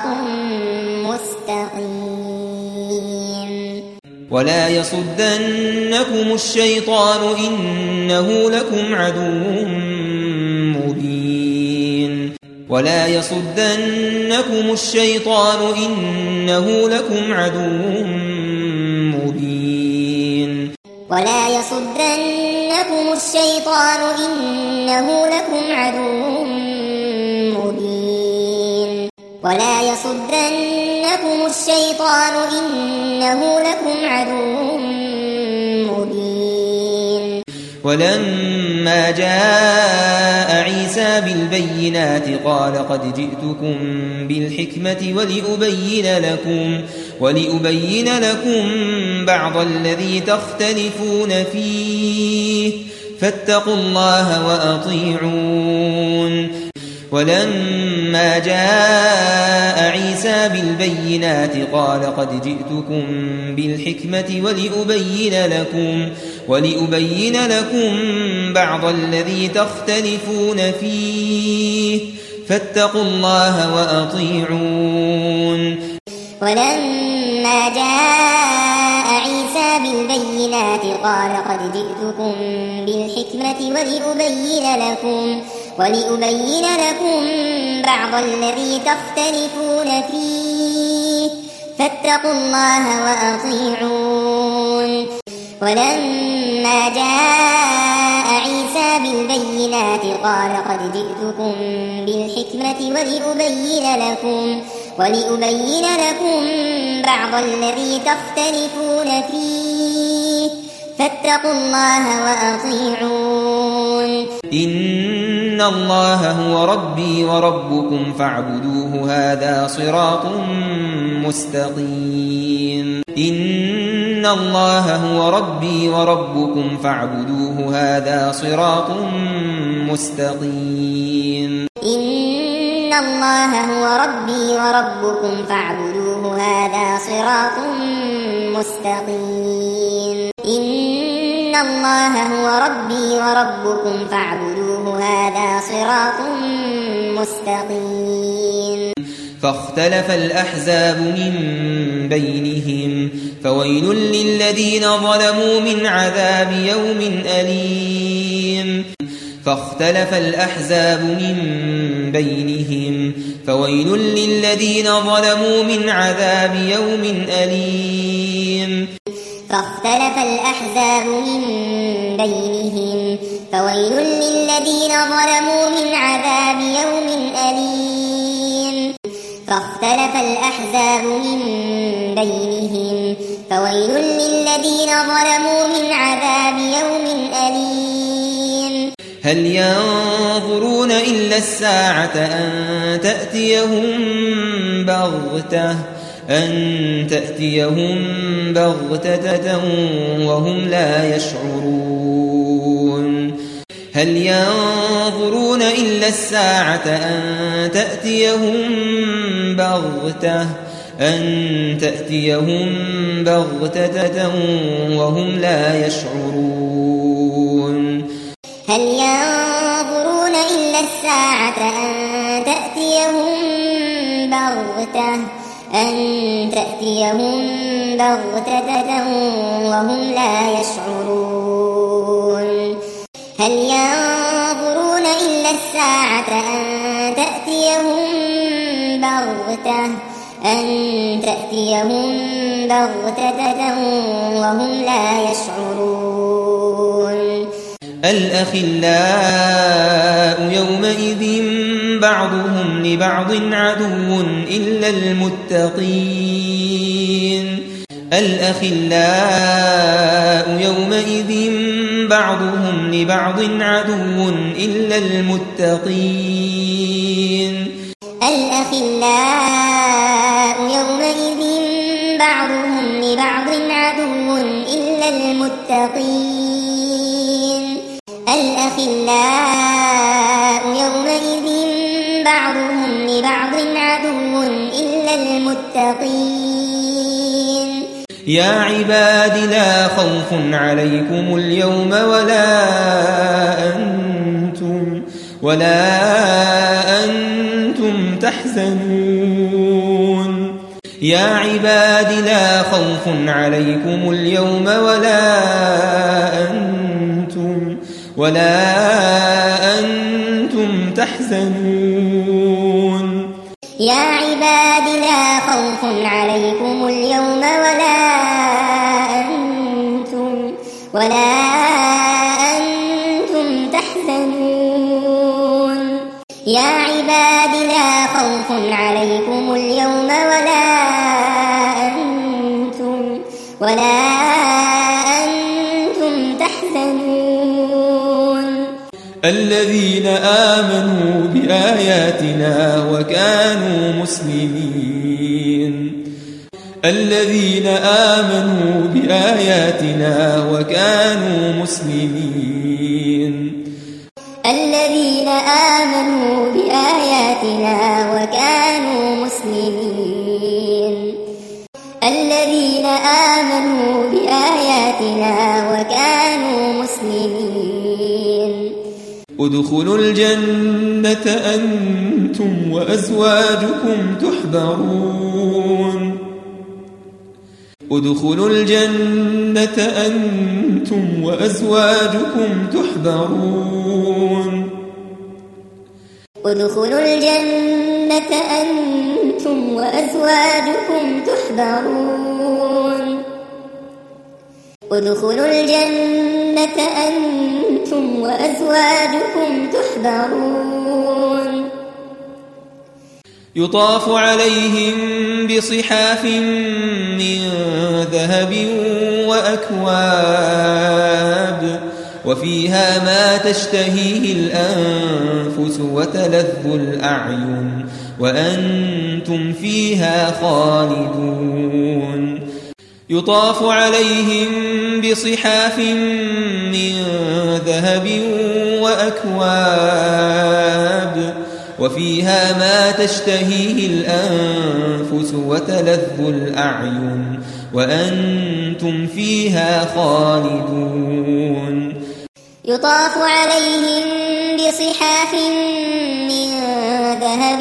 مستقيم ولا يصدنكم الشيطان إنه لكم عدو مبين ولا يصدنكم الشيطان إنه لكم عدو مبين ولا يصدنكم الشيطان إنه لكم عدو مبين ولا يصدنكم الشيطان إنه لكم عدو مبين ولما جاء عيسى بالبينات قال قد جئتكم بالحكمة ولأبين لكم ولأبين لكم بعض الذي تختلفون فيه فاتقوا الله وأطيعون ولما جاء عيسى بالبينات قال قد جئتكم بالحكمة ولأبين لكم ولأبين لكم بعض الذي تختلفون فيه فاتقوا الله وأطيعون ولما جاء عيسى بالبينات قال قد جئتكم بالحكمة ولأبين لكم ولأبين لكم بعض الذي تختلفون فيه فاتقوا الله وأطيعون ولما جاء عيسى بالبينات قال قد جئتكم بالحكمة ولأبين لكم ولأبين لكم بعض الذي تختلفون فيه فاتقوا الله وأطيعون إن الله هو ربي وربكم فاعبدوه هذا صراط مستقيم إن الله هو ربي وربكم فاعبدوه هذا صراط مستقيم إن الله هو ربي وربكم فاعبدوه هذا صراط مستقيم إن الله هو ربي وربكم فاعبدوه هذا صراط مستقيم فاختلف الأحزاب من بينهم فويل للذين ظلموا من عذاب يوم أليم فاختلف الأحزاب من بينهم فويل للذين ظلموا من عذاب يوم أليم فاختلف الأحزاب من بينهم فويل للذين ظلموا من عذاب يوم أليم فاختلف الأحزاب من بينهم فويل للذين ظلموا من عذاب يوم أليم هل ينظرون إلا الساعة أن تأتيهم بغتة أن تأتيهم بغتة وهم لا يشعرون هل ينظرون إلا الساعة أن تأتيهم بغتة أن تأتيهم بغتة وهم لا يشعرون هل ينظرون إلا الساعة أن تأتيهم بغتة أن تأتيهم بغتة وهم لا يشعرون هل ينظرون إلا الساعة أن تأتيهم بغتة أن تأتيهم بغتة وهم لا يشعرون الأخلاء يومئذ بعضهم لبعض عدو إلا المتقين الأخلاء يومئذ بعضهم لبعض عدو إلا المتقين الأخلاء يومئذ بعضهم لبعض عدو إلا المتقين الأخلاء يومئذ بعضهم لبعض عدو إلا المتقين يا عباد لا خوف عليكم اليوم ولا أنتم ولا أنتم تحزنون يا عباد لا خوف عليكم اليوم ولا أنتم ولا أنتم تحزنون يا عباد لا خوف عليكم اليوم ولا أنتم ولا أنتم تحزنون يا عباد لا خوف عليكم اليوم ولا أنتم ولا أنتم تحزنون الذين آمنوا بآياتنا وكانوا مسلمين الذين آمنوا بآياتنا وكانوا مسلمين الذين آمنوا بآياتنا وكانوا مسلمين الذين آمنوا بآياتنا وكانوا مسلمين ادخلوا الجنة أنتم وأزواجكم تحبرون ادخلوا الجنة أنتم وأزواجكم تحبرون ادخلوا الجنة أنتم وأزواجكم تحبرون ادخلوا الجنة أنتم وأزواجكم تحبرون يطاف عليهم بصحاف من ذهب وأكواب وفيها ما تشتهيه الأنفس وتلذ الأعين وأنتم فيها خالدون يطاف عليهم بصحاف من ذهب وأكواب وفيها ما تشتهيه الأنفس وتلذ الأعين وأنتم فيها خالدون يطاف عليهم بصحاف من ذهب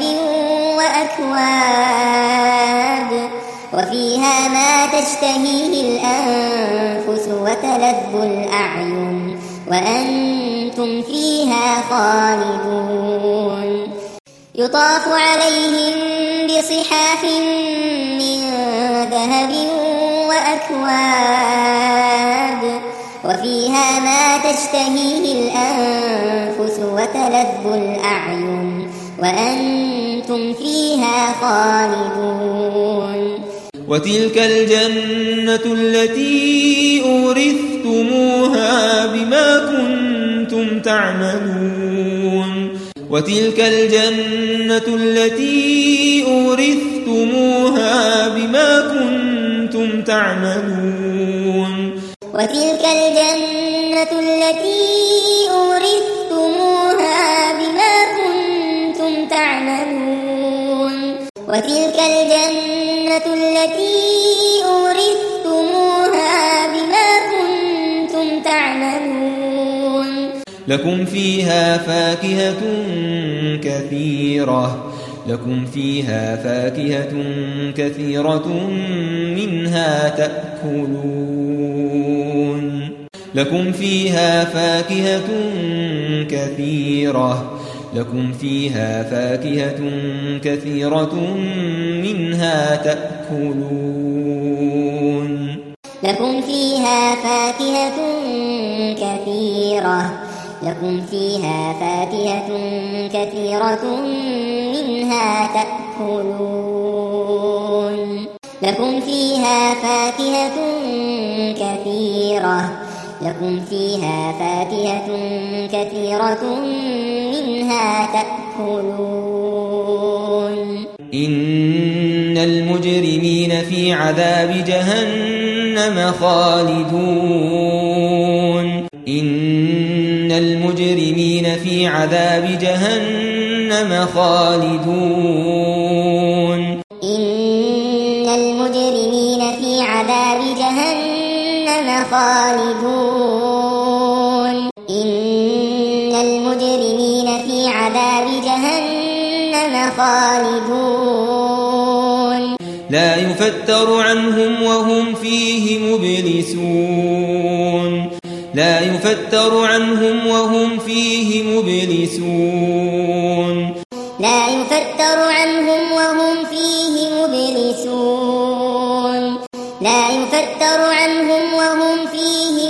وأكواب وفيها ما تشتهيه الأنفس وتلذ الأعين وأنتم فيها خالدون يطاف عليهم بصحاف من ذهب وأكواب وفيها ما تشتهيه الأنفس وتلذ الأعين وأنتم فيها خالدون وتلك الجنة التي أورثتموها بما كنتم تعملون وتلك الجنة التي أورثتموها بما كنتم تعملون وتلك الجنة التي أورثتموها بما كنتم تعملون وتلك الجنة الجنة التي أورثتموها بما كنتم تعملون لكم فيها فاكهة كثيرة لكم فيها فاكهة كثيرة منها تأكلون لكم فيها فاكهة كثيرة لكم فيها فاكهة كثيرة منها تأكلون لكم فيها فاكهة كثيرة لكم فيها فاكهة كثيرة منها تأكلون لكم فيها فاكهة كثيرة لكم فيها فاكهة كثيرة منها تأكلون إن المجرمين في عذاب جهنم خالدون إن المجرمين في عذاب جهنم خالدون إن المجرمين في عذاب جهنم خالدون إن المجرمين في عذاب جهنم خالدون لا يفتر عنهم وهم فيه مبلسون لا يفتر عنهم وهم فيه مبلسون لا يفتر عنهم وهم فيه مبلسون لا يفتر عنهم وهم فيه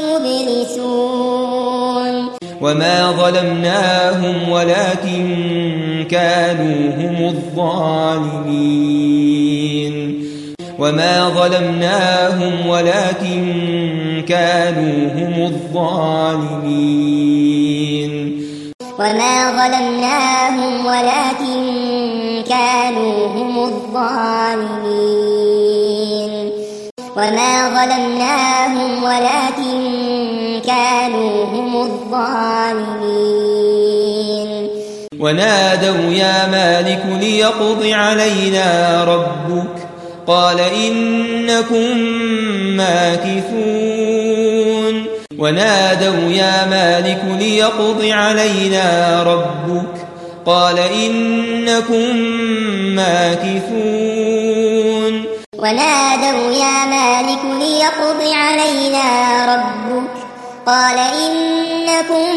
مبلسون وما ظلمناهم ولكن كانوا هم الظالمين وما ظلمناهم ولكن كانوا هم الظالمين وما ظلمناهم ولكن كانوا هم الظالمين وما ظلمناهم ولكن كانوا هم الظالمين ونادوا يا مالك ليقض علينا ربك قال إنكم ماكثون ونادوا يا مالك ليقض علينا ربك قال إنكم ماكثون ونادوا يا مالك ليقض علينا ربك قال إنكم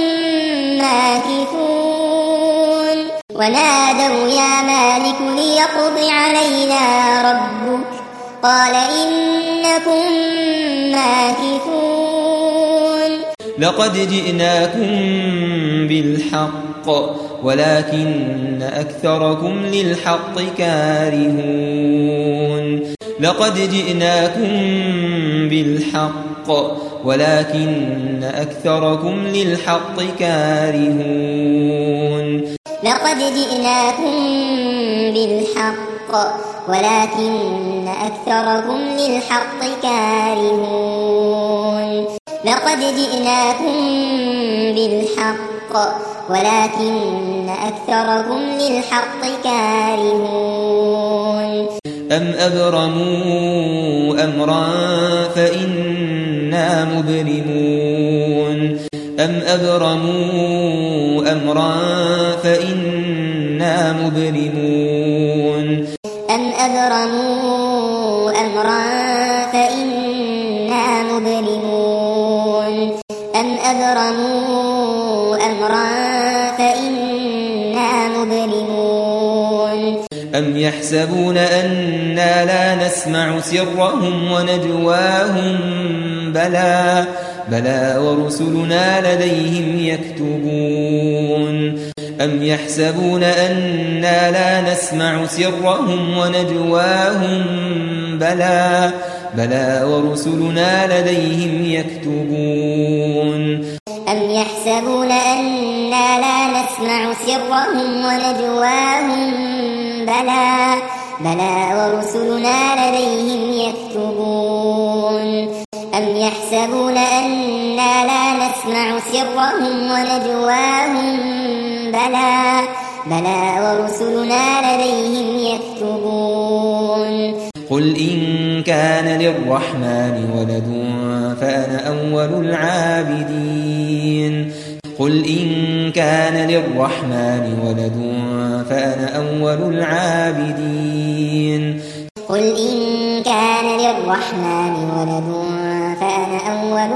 ماكثون ونادوا يا مالك ليقض علينا ربك قال إنكم ماكثون لقد جئناكم بالحق ولكن أكثركم للحق كارهون لقد جئناكم بالحق ولكن أكثركم للحق كارهون لقد جئناكم بالحق ولكن أكثركم للحق كارهون لقد جئناكم بالحق ولكن أكثركم للحق كارهون أم أبرموا أمرا فإنا مبرمون أم أبرموا أمرا فإنا مبرمون أم أبرموا أمرا فإنا مبرمون أم أبرموا أمرا فإنا مبرمون أم يحسبون أنا لا نسمع سرهم ونجواهم بلى بلى ورسلنا لديهم يكتبون أم يحسبون أنا لا نسمع سرهم ونجواهم بلى بلى ورسلنا لديهم يكتبون أم يحسبون أنا لا نسمع سرهم ونجواهم بلى بلى ورسلنا لديهم يكتبون أم يحسبون أنا لا نسمع سرهم ونجواهم بلى بلى ورسلنا لديهم يكتبون قل إن كان للرحمن ولد فأنا أول العابدين قل إن كان للرحمن ولد فأنا أول العابدين قل إن كان للرحمن ولد فأنا أول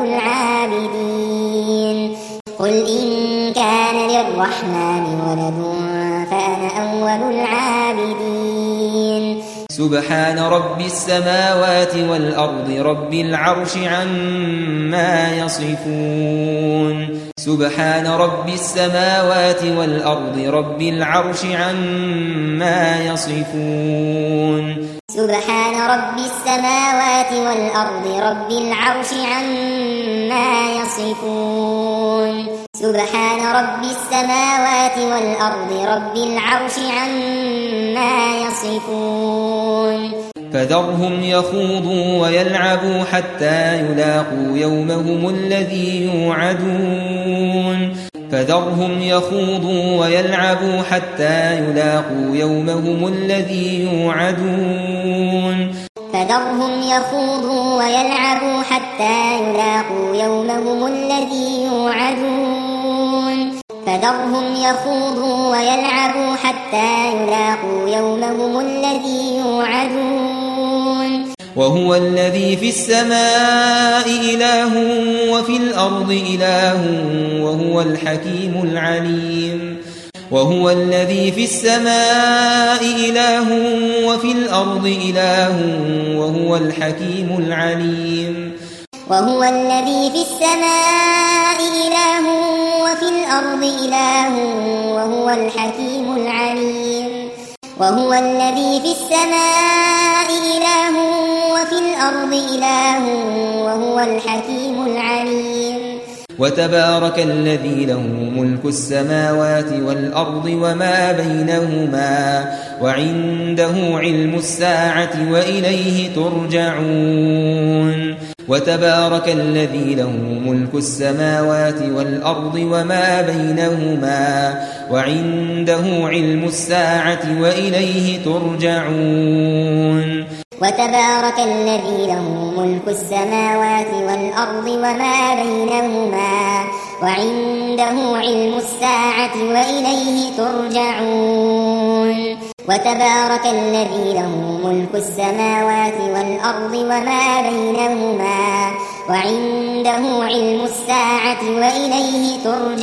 العابدين قل إن كان للرحمن ولد فأنا أول العابدين سبحان رب السماوات والأرض رب العرش عما يصفون سبحان رب السماوات والأرض رب العرش عما يصفون سبحان رب السماوات والأرض رب العرش عما يصفون سبحان رب السماوات والأرض رب العرش عما يصفون فذرهم يخوضوا ويلعبوا حتى يلاقوا يومهم الذي يوعدون فذرهم يخوضوا ويلعبوا حتى يلاقوا يومهم الذي يوعدون فذرهم يخوضوا ويلعبوا حتى يلاقوا يومهم الذي يوعدون فذرهم يخوضوا ويلعبوا حتى يلاقوا يومهم الذي يوعدون وهو الذي في السماء إله وفي الأرض إله وهو الحكيم العليم وهو الذي في السماء إله وفي الأرض إله وهو الحكيم العليم وهو الذي في السماء إله وفي الأرض إله وهو الحكيم العليم وهو الذي في السماء إله وفي الأرض إله وهو الحكيم العليم وتبارك الذي له ملك السماوات والأرض وما بينهما وعنده علم الساعة وإليه ترجعون وتبارك الذي له ملك السماوات والأرض وما بينهما وعنده علم الساعة وإليه ترجعون وتبارك الذي له ملك السماوات والأرض وما بينهما وعنده علم الساعة وإليه ترجعون وتبارك الذي له ملك السماوات والأرض وما بينهما وعنده علم الساعة وإليه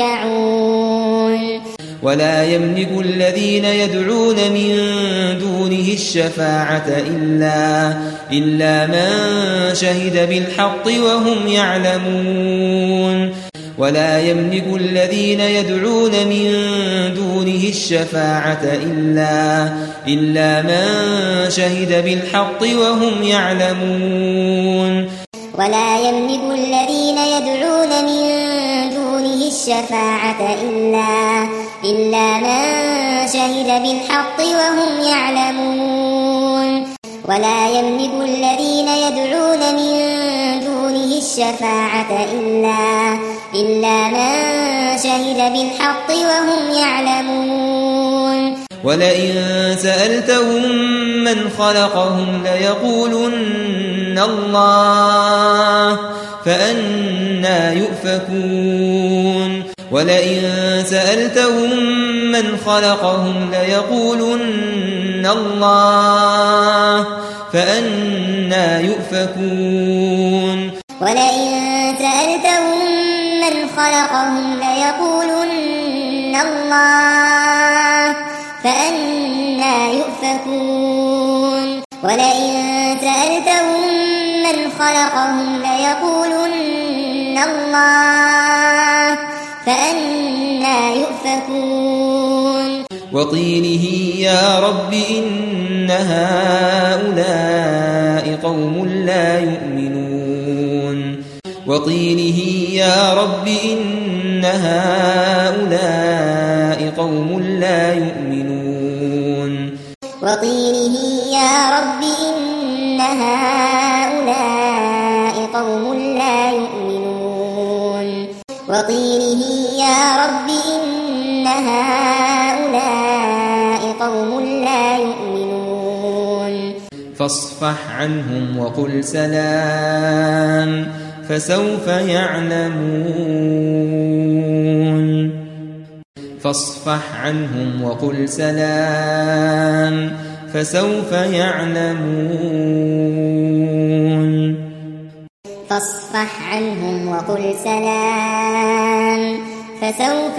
ترجعون ولا يملك الذين يدعون من دونه الشفاعة إلا, إلا من شهد بالحق وهم يعلمون ولا يملك الذين يدعون من دونه الشفاعة إلا, إلا من شهد بالحق وهم يعلمون ولا يملك الذين يدعون من دونه الشفاعة إلا, إلا من شهد بالحق وهم يعلمون ولا يملك الذين يدعون من دونه الشفاعة إلا, إلا من شهد بالحق وهم يعلمون ولئن سألتهم من خلقهم ليقولن الله فأنى يؤفكون ولئن سألتهم من خلقهم ليقولن الله فأنى يؤفكون ولئن سألتهم من خلقهم ليقولن الله فأنى يؤفكون ولئن سألتهم من خلقهم ليقولن الله فأنى يؤفكون وقيله يا رب إن هؤلاء قوم لا يؤمنون وقيله يا رب إن هؤلاء قوم لا يؤمنون وقيله يا رب إن هؤلاء قوم لا يؤمنون وقيله يا رب إن هؤلاء قوم لا يؤمنون فاصفح عنهم وقل سلام فسوف يعلمون فاصفح عنهم وقل سلام فسوف يعلمون فاصفح عنهم وقل سلام فسوف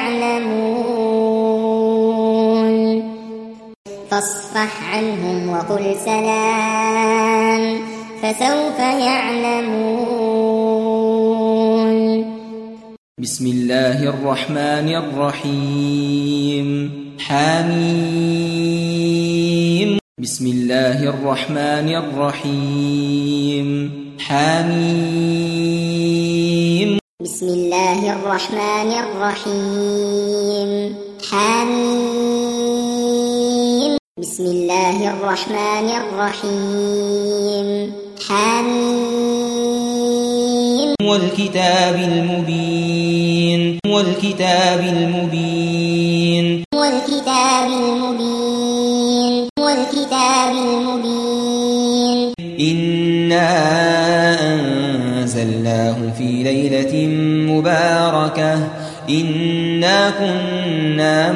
يعلمون فاصفح عنهم وقل سلام فسوف يعلمون بسم الله الرحمن الرحيم حميم بسم الله الرحمن الرحيم حميم بسم الله الرحمن الرحيم حميم بسم الله الرحمن الرحيم حميم والكتاب المبين والكتاب المبين والكتاب المبين والكتاب المبين إنا أنزلناه في ليلة مباركة إنا كنا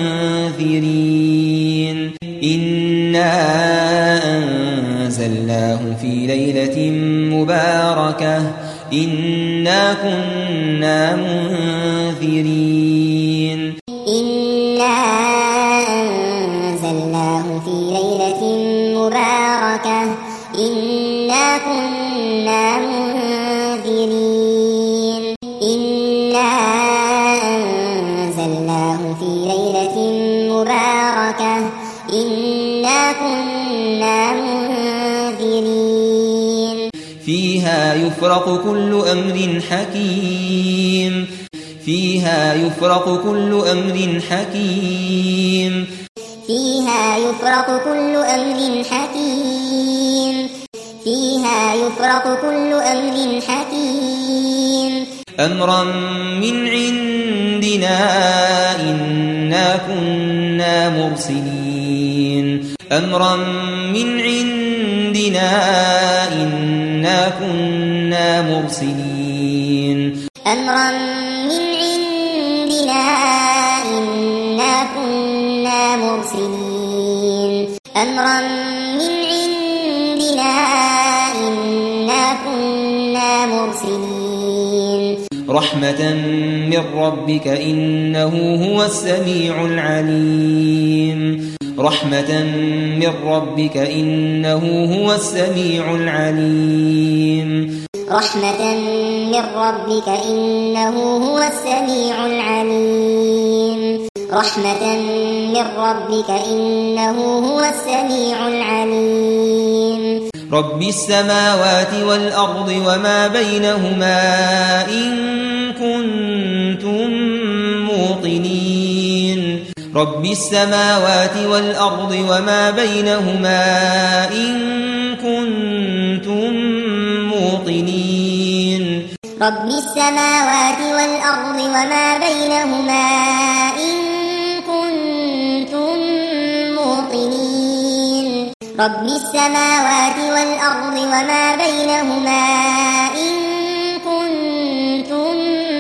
منذرين إنا أنزلناه في ليلة مباركة إنا كنا منذرين إنا أنزلناه في ليلة مباركة إنا كنا منذرين إنا أنزلناه في ليلة مباركة إنا كنا منذرين فيها يفرق كل أمر حكيم فيها يفرق كل أمر حكيم فيها يفرق كل أمر حكيم فيها يفرق كل أمر حكيم أمرا من عندنا إنا كنا مرسلين أمرا من عندنا إنا كنا مرسلين أمرا من عندنا إنا كنا مرسلين أمرا من عندنا إنا كنا مرسلين رحمة من ربك إنه هو السميع العليم رحمة من ربك إنه هو السميع العليم رحمة من ربك إنه هو السميع العليم رحمة من ربك إنه هو السميع العليم رب السماوات والأرض وما بينهما إن كنتم موقنين رب السماوات والأرض وما بينهما إن كنتم موقنين رب السماوات والأرض وما بينهما إن كنتم موقنين رب السماوات والأرض وما بينهما إن كنتم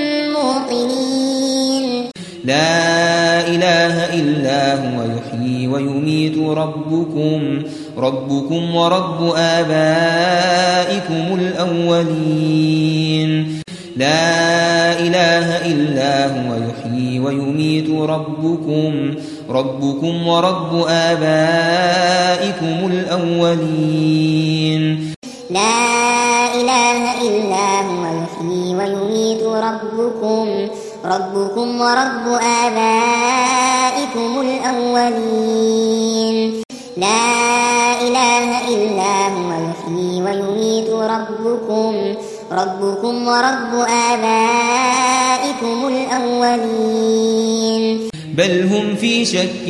موقنين لا إله إلا هو يحيي ويميت ربكم ربكم ورب آبائكم الأولين لا إله إلا هو يحيي ويميت ربكم ربكم ورب آبائكم الأولين لا إله إلا هو يحيي ويميت ربكم ربكم ورب آبائكم الأولين لا إله إلا هو يحيي ويميت ربكم ربكم ورب آبائكم الأولين بل هم في شك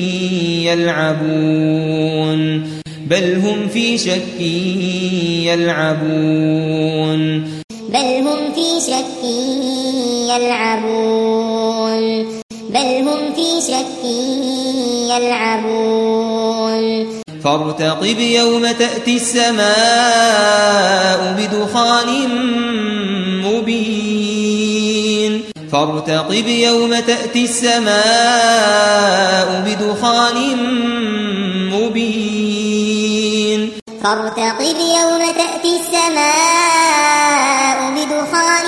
يلعبون بل هم في شك يلعبون بل هم في شك يلعبون بل هم في شك يلعبون فارتقب يوم تأتي السماء بدخان مبين فارتقب يوم تأتي السماء بدخان مبين فارتقب يوم تأتي السماء بدخان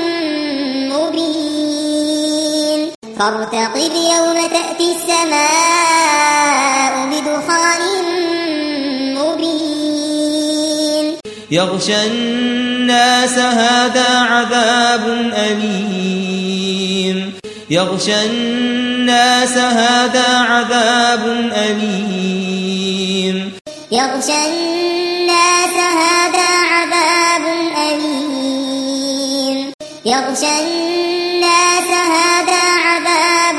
مبين فارتقب يوم تأتي السماء بدخان مبين يغشى الناس هذا عذاب أليم يغشى الناس هذا عذاب أليم يغشى الناس هذا عذاب أليم يغشى الناس هذا عذاب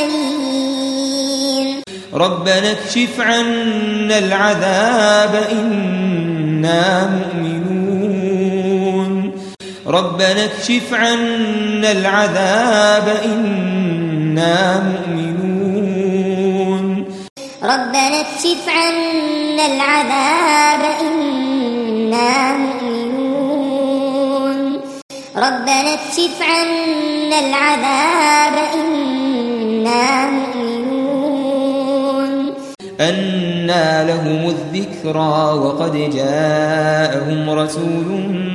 أليم ربنا اكشف عنا العذاب إنا مؤمنون ربنا اكشف عنا العذاب إنا مؤمنون ربنا اكشف عنا العذاب إنا مؤمنون ربنا اكشف عنا العذاب إنا مؤمنون أنى لهم الذكرى وقد جاءهم رسول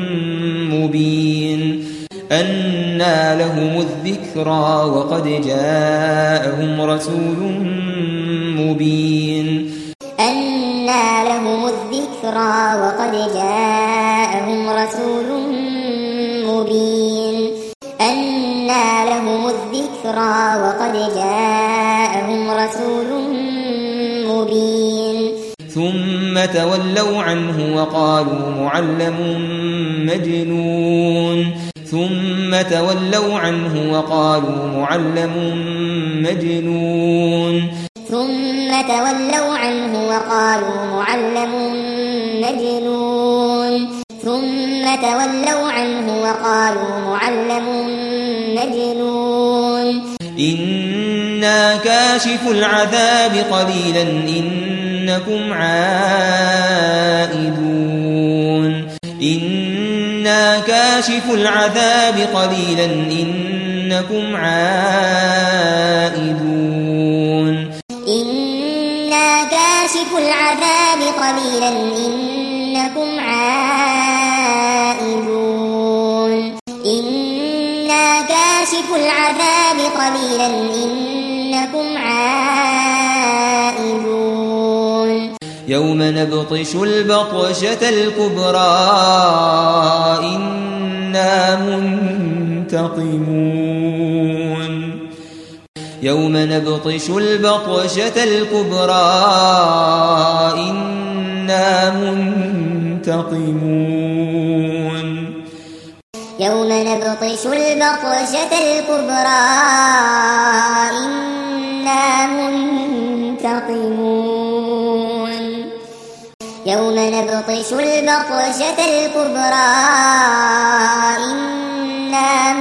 مبين أنى لهم الذكرى وقد جاءهم رسول مبين أنى لهم الذكرى وقد جاءهم رسول مبين أنى لهم الذكرى وقد جاءهم رسول مبين ثم تولوا عنه وقالوا معلم مجنون ثم تولوا عنه وقالوا معلم مجنون ثم تولوا عنه وقالوا معلم مجنون ثم تولوا عنه وقالوا معلم مجنون إنا كاشف العذاب قليلا إنكم عائدون إنا كاشف العذاب قليلا إنكم عائدون إنا كاشف العذاب قليلا إنكم عائدون إنا كاشف العذاب قليلا إنكم عائدون يوم نبطش البطشة الكبرى إنا منتقمون يوم نبطش البطشة الكبرى إنا منتقمون يوم نبطش البطشة الكبرى إنا منتقمون يوم نبطش البطشة الكبرى إنا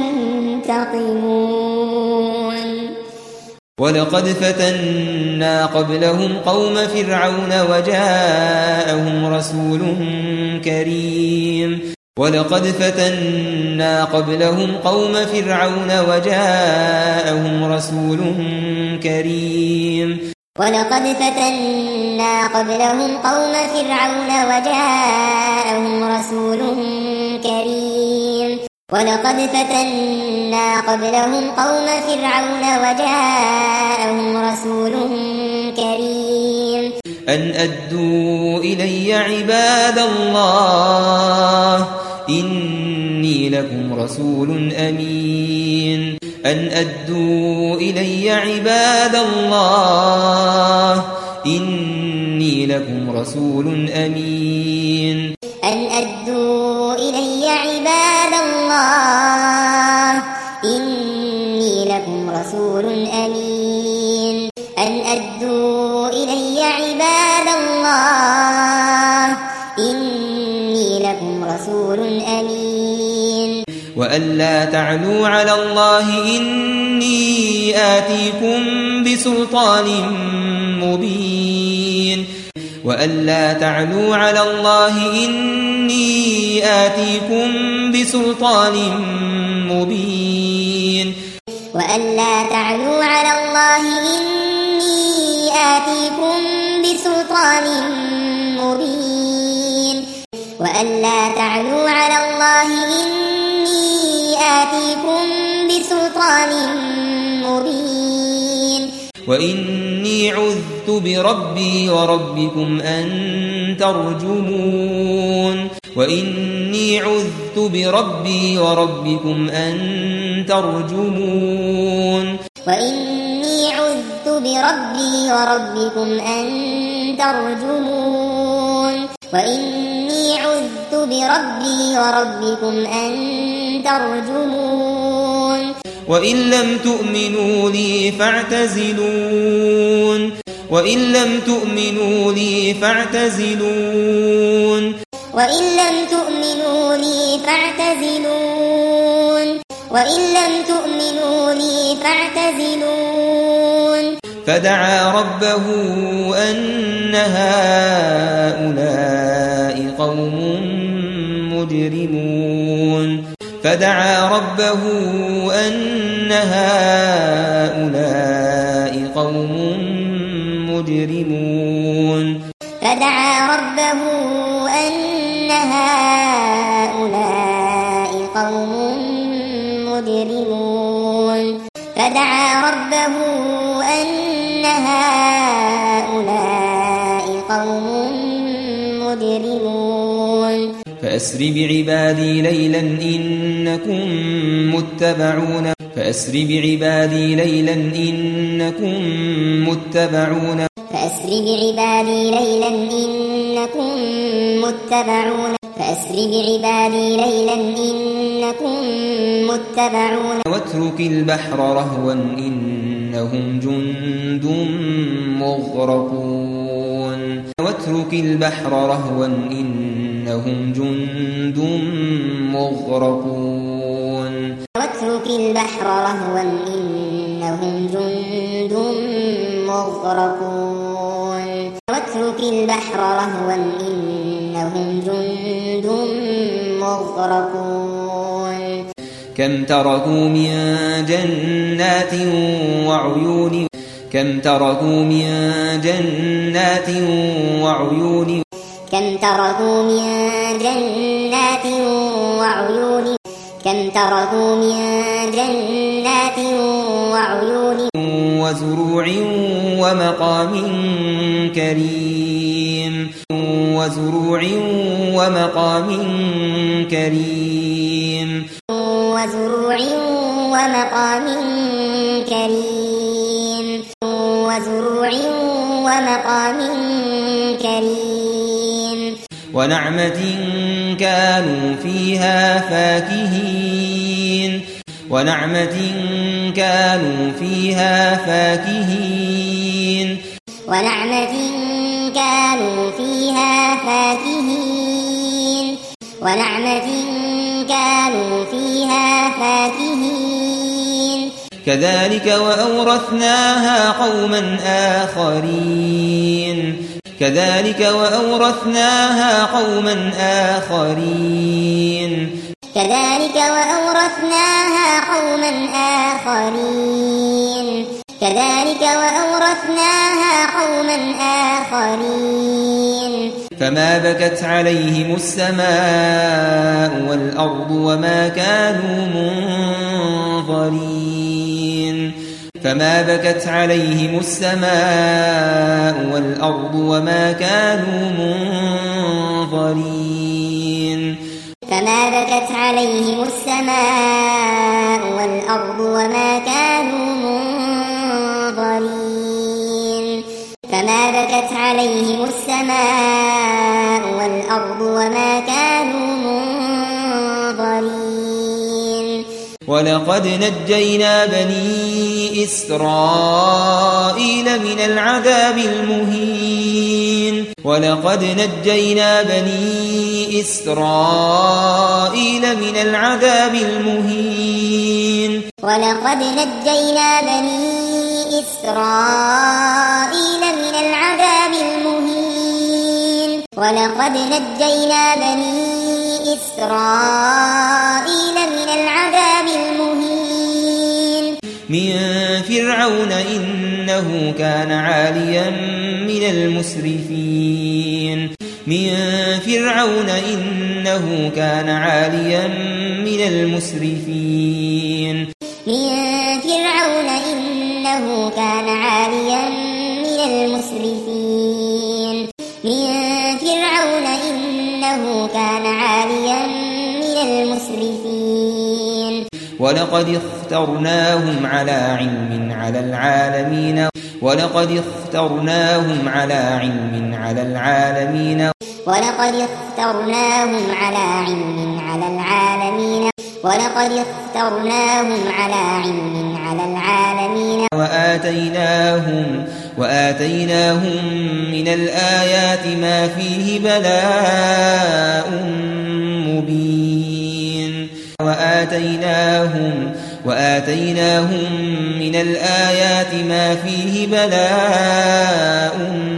منتقمون ولقد فتنا قبلهم قوم فرعون وجاءهم رسول كريم ولقد فتنا قبلهم قوم فرعون وجاءهم رسول كريم ولقد فتنا قبلهم قوم فرعون وجاءهم رسول كريم ولقد فتنا قبلهم قوم فرعون وجاءهم رسول كريم أن أدوا إلي عباد الله إني لكم رسول أمين أن أدوا إلي عباد الله إني لكم رسول أمين أن أدوا إلي عباد الله إني لكم رسول أمين أن أدوا إلي عباد الله إني لكم رسول أمين وألا تعلوا على الله إني آتيكم بسلطان مبين وألا تعلوا على الله إني آتيكم بسلطان مبين وألا تعلوا على الله إني آتيكم بسلطان مبين وألا تعلوا على الله إني آتيكم بسلطان مبين وإني عذت بربي وربكم أن ترجمون وإني عذت بربي وربكم أن ترجمون وإني عذت بربي وربكم أن ترجمون وإني عذت بربي وربكم أن ترجمون وإن لم تؤمنوا لي فاعتزلون وإن لم تؤمنوا لي فاعتزلون وإن لم تؤمنوا لي فاعتزلون وإن لم تؤمنوا لي فاعتزلون فدعا ربه أن هؤلاء قوم مجرمون فدعا ربه أن هؤلاء قوم مجرمون فدعا ربه أن هؤلاء قوم مجرمون فدعا ربه أن هؤلاء قوم مجرمون فأسر بعبادي ليلا إنكم متبعون فأسر بعبادي ليلا إنكم متبعون فأسر بعبادي ليلا إنكم متبعون فأسر بعبادي ليلا إنكم متبعون واترك البحر رهوا إنهم جند مغرقون واترك البحر رهوا إنهم جند مغرقون واترك البحر رهوا إنهم جند مغرقون واترك البحر رهوا إنهم جند مغرقون كم تركوا من جنات وعيون كم تركوا من جنات وعيون كم تركوا من جنات وعيون كم تركوا من جنات وعيون وزروع ومقام كريم وزروع ومقام كريم وزروع ومقام كريم وزروع ومقام كريم ونعمة كانوا فيها فاكهين ونعمة كانوا فيها فاكهين ونعمة كانوا فيها فاكهين ونعمة كانوا فيها فاكهين كذلك وأورثناها قوما آخرين كذلك وأورثناها قوما آخرين كذلك وأورثناها قوما آخرين كذلك وأورثناها قوما آخرين فما بكت عليهم السماء والأرض وما كانوا منظرين فما بكت عليهم السماء والأرض وما كانوا منظرين فما بكت عليهم السماء والأرض وما كانوا منظرين فما بكت عليهم السماء والأرض وما كانوا منظرين ولقد نجينا بني إسرائيل من العذاب المهين ولقد نجينا بني إسرائيل من العذاب المهين ولقد نجينا بني إسرائيل من العذاب المهين ولقد نجينا بني إسرائيل من العذاب المهين من فرعون إنه كان عاليا من المسرفين من فرعون إنه كان عاليا من المسرفين من فرعون إنه كان عاليا من المسرفين من فرعون إنه كان عاليا من المسرفين ولقد اخترناهم على علم على العالمين ولقد اخترناهم على علم على العالمين ولقد اخترناهم على علم على العالمين ولقد اخترناهم على علم على العالمين وآتيناهم وآتيناهم من الآيات ما فيه بلاء مبين وآتيناهم وآتيناهم من الآيات ما فيه بلاء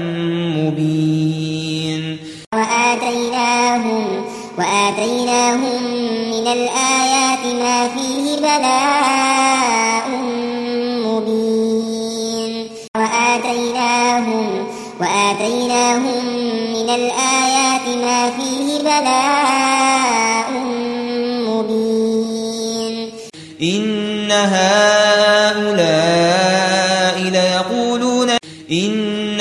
مبين وآتيناهم وآتيناهم من الآيات ما فيه بلاء مبين وآتيناهم وآتيناهم من الآيات ما فيه بلاء مبين إن هؤلاء ليقولون إن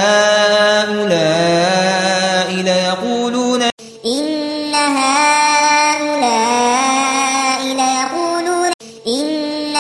هؤلاء ليقولون إن هؤلاء ليقولون إن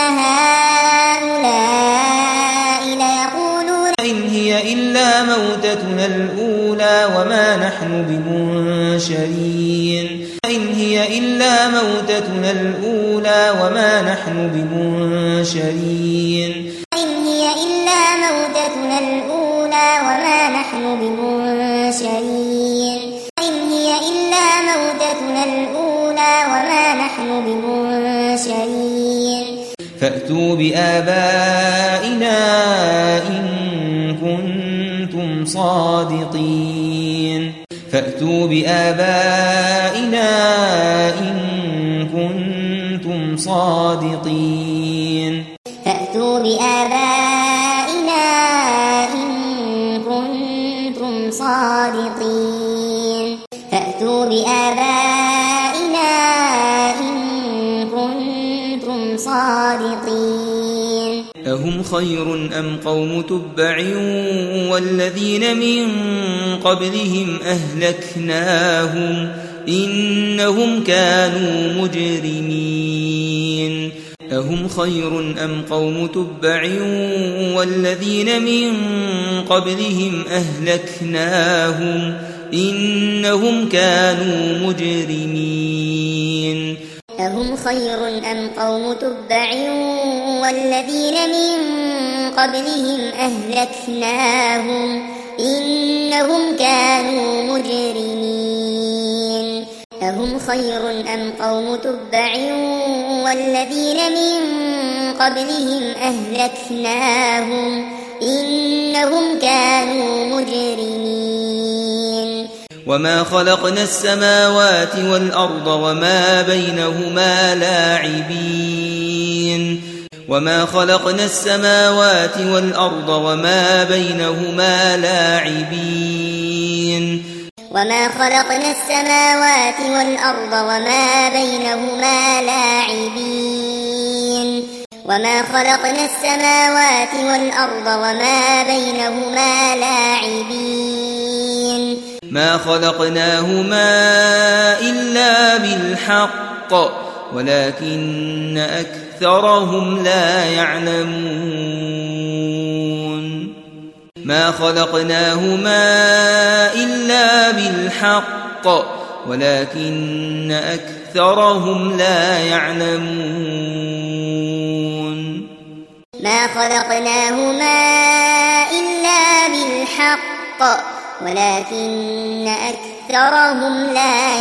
هؤلاء ليقولون إن هي إلا موتتنا الأولى وما نحن بمنشرين إن هي إلا موتتنا الأولى وما نحن بمنشرين إن هي إلا موتتنا الأولى وما نحن بمنشرين إن هي إلا موتتنا الأولى وما نحن بمنشرين فأتوا بآبائنا إن كنتم صادقين فأتوا بآبائنا إن كنتم صادقين فأتوا بآبائنا إن كنتم صادقين فأتوا بآبائنا إن كنتم صادقين أهم خير أم قوم تبع والذين من قبلهم أهلكناهم إنهم كانوا مجرمين أهم خير أم قوم تبع والذين من قبلهم أهلكناهم إنهم كانوا مجرمين أهم خير أم قوم تبع والذين من قبلهم أهلكناهم إنهم كانوا مجرمين أهم خير أم قوم تبع والذين من قبلهم أهلكناهم إنهم كانوا مجرمين وما خلقنا السماوات والأرض وما بينهما لاعبين وما خلقنا السماوات والأرض وما بينهما لاعبين وما خلقنا السماوات والأرض وما بينهما لاعبين وما خلقنا السماوات والأرض وما بينهما لاعبين ما خلقناهما إلا بالحق ولكن أكثرهم لا يعلمون ما خلقناهما إلا بالحق ولكن أكثرهم لا يعلمون ما خلقناهما إلا بالحق ولكن أكثرهم لا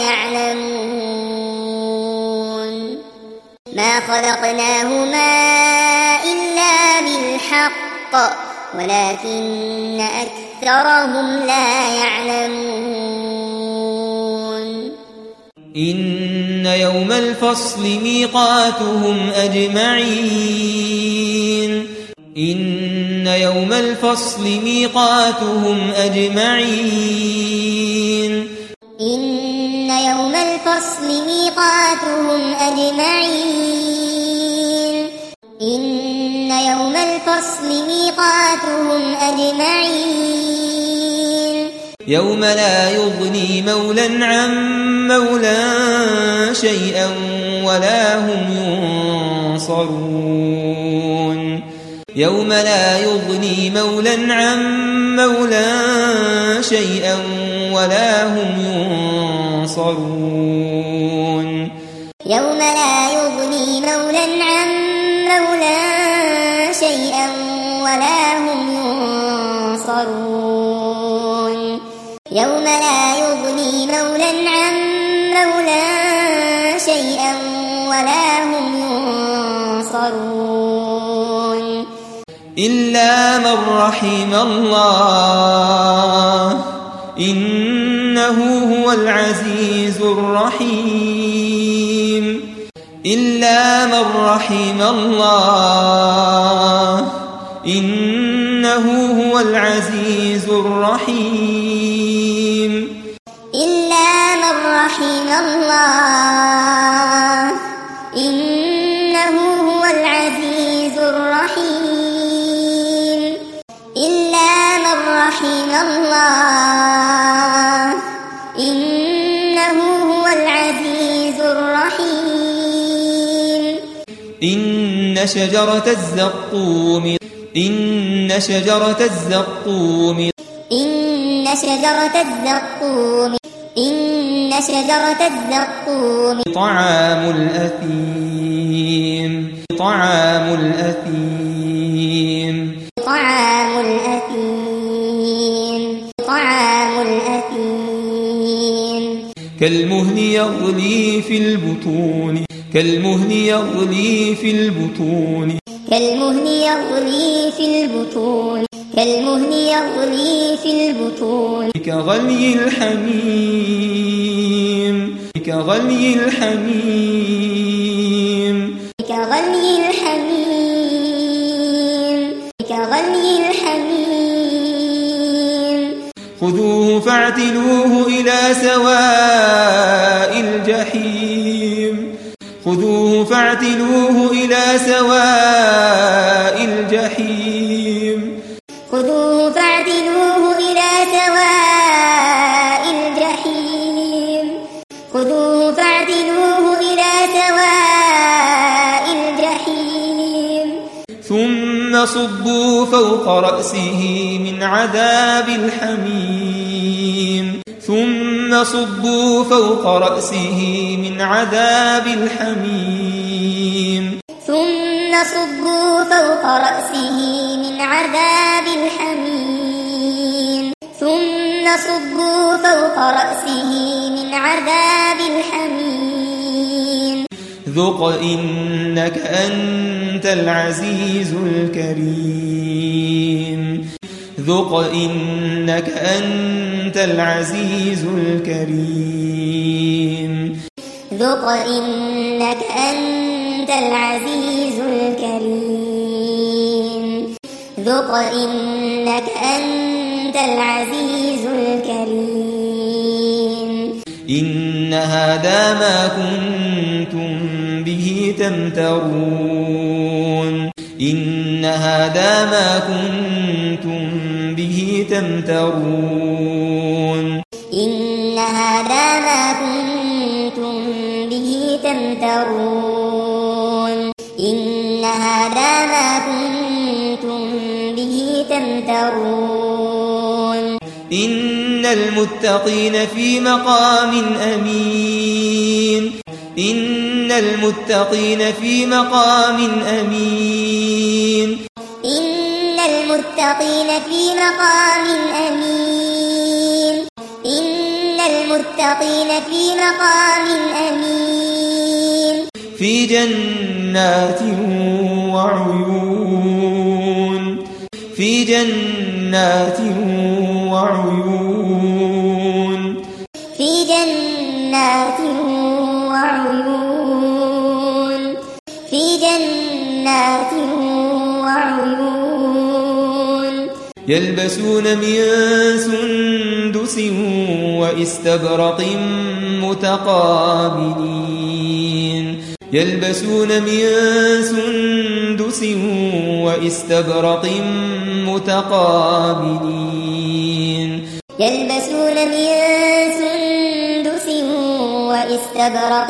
يعلمون ما خلقناهما إلا بالحق ولكن أكثرهم لا يعلمون إن يوم الفصل ميقاتهم أجمعين إن يوم الفصل ميقاتهم أجمعين إن يوم الفصل ميقاتهم أجمعين إن يوم الفصل ميقاتهم أجمعين يوم لا يغني مولا عن مولا شيئا ولا هم ينصرون يوم لا يغني مولا عن مولا شيئا ولا هم ينصرون يوم لا يغني مولا عن مولا شيئا ولا هم ينصرون يوم لا يغني مولا عن مولا شيئا ولا هم ينصرون إلا من رحم الله إنه هو العزيز الرحيم إلا من رحم الله إنه هو العزيز الرحيم إلا من رحم الله إنه هو العزيز الرحيم إلا من رحم الله إنه هو العزيز الرحيم إن شجرة الزقوم إن شجرة الزقوم إن شجرة الزقوم إن شجرة الزقوم طعام الأثيم طعام الأثيم طعام الأثيم طعام الأثيم كالمهل يغلي في البطون كالمهل يغلي في البطون كالمهل يغلي في البطون كالمهل يغلي في البطون كغلي الحميم كغلي الحميم كغلي الحميم كغلي الحميم خذوه فاعتلوه إلى سواء الجحيم خذوه فاعتلوه إلى سواء الجحيم خذوه فاعتلوه إلى سواء الجحيم خذوه فاعتلوه إلى سواء الجحيم ثم صبوا فوق رأسه من عذاب الحميم ثم صبوا فوق رأسه من عذاب الحميم ثم صبوا فوق رأسه من عذاب الحميم ثم صبوا فوق رأسه من عذاب الحميم ذق إنك أنت العزيز الكريم ذق إنك أنت العزيز الكريم ذق إنك أنت العزيز الكريم ذق إنك أنت العزيز الكريم إن هذا ما كنتم به تمترون إن هذا ما كنتم به تمترون إن هذا ما كنتم به تمترون إن هذا ما كنتم به تمترون إن المتقين في مقام أمين إن المتقين في مقام أمين إن المتقين في مقام أمين إن المتقين في مقام أمين في جنات وعيون في جنات وعيون في جنات يلبسون من سندس واستبرق متقابلين يلبسون من سندس واستبرق متقابلين يلبسون من سندس واستبرق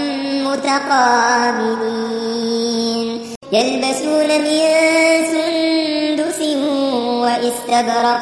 متقابلين يلبسون من سندس واستبرق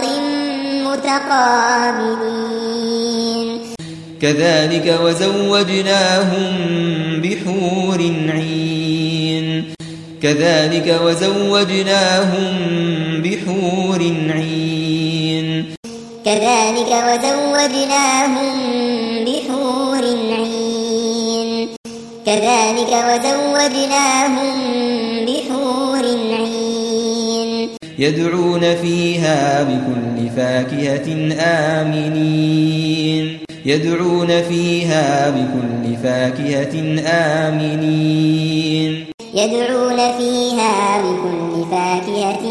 متقابلين كذلك وزوجناهم بحور عين كذلك وزوجناهم بحور عين كذلك وزوجناهم بحور عين كذلك وزوجناهم بحور عين يدعون فيها بكل فاكهة آمنين يدعون فيها بكل فاكهة آمنين يدعون فيها بكل فاكهة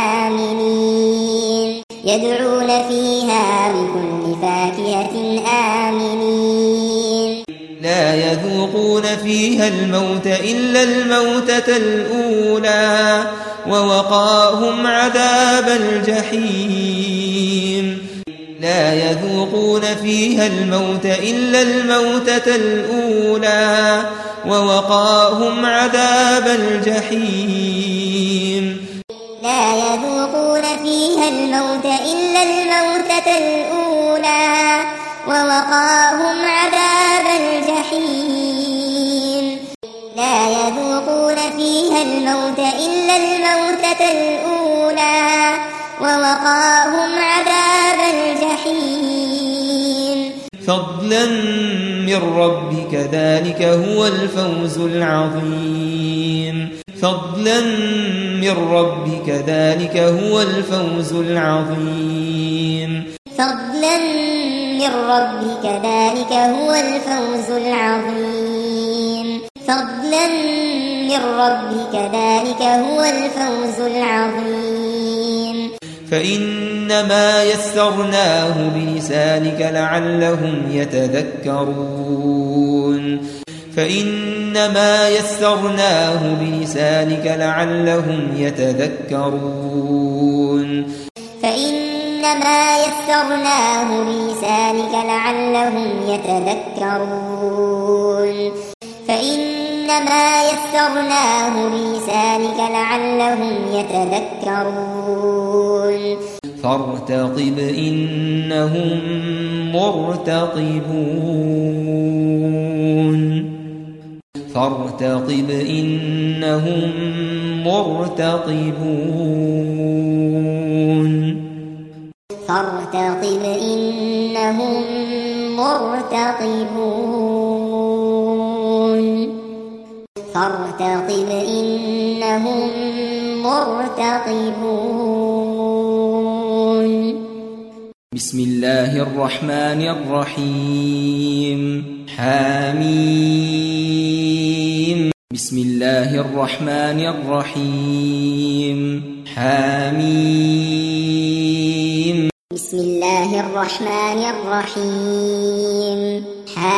آمنين يدعون فيها بكل فاكهة آمنين لا يذوقون فيها الموت إلا الموتة الأولى ووقاهم عذاب الجحيم لا يذوقون فيها الموت إلا الموتة الأولى ووقاهم عذاب الجحيم لا يذوقون فيها الموت إلا الموتة الأولى ووقاهم عذاب الجحيم لا يذوقون فيها الموت إلا الموتة الأولى ووقاهم عذاب الجحيم فضلا من ربك ذلك هو الفوز العظيم فضلا من ربك ذلك هو الفوز العظيم فضلا من ربك ذلك هو الفوز العظيم فضلا من ربك ذلك هو الفوز العظيم فإنما يسرناه بلسانك لعلهم يتذكرون فإنما يسرناه بلسانك لعلهم يتذكرون فإنما يسرناه بلسانك لعلهم يتذكرون فإنما يسرناه بلسانك لعلهم يتذكرون فارتقب إنهم مرتقبون فارتقب إنهم مرتقبون فارتقب إنهم مرتقبون فارتقب إنهم مرتقبون بسم الله الرحمن الرحيم حميم بسم الله الرحمن الرحيم حميم بسم الله الرحمن الرحيم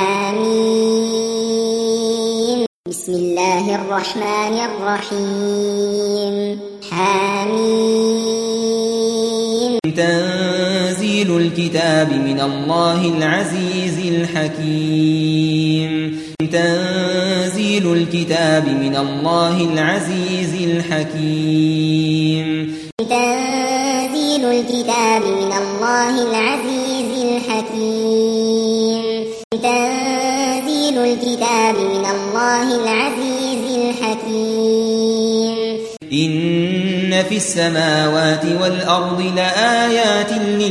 حميم بسم الله الرحمن الرحيم حميم تنزيل الكتاب من الله العزيز الحكيم تنزيل الكتاب من الله العزيز الحكيم تنزيل الكتاب من الله العزيز الحكيم تنزيل الكتاب من الله العزيز الحكيم إن في السماوات والأرض لآيات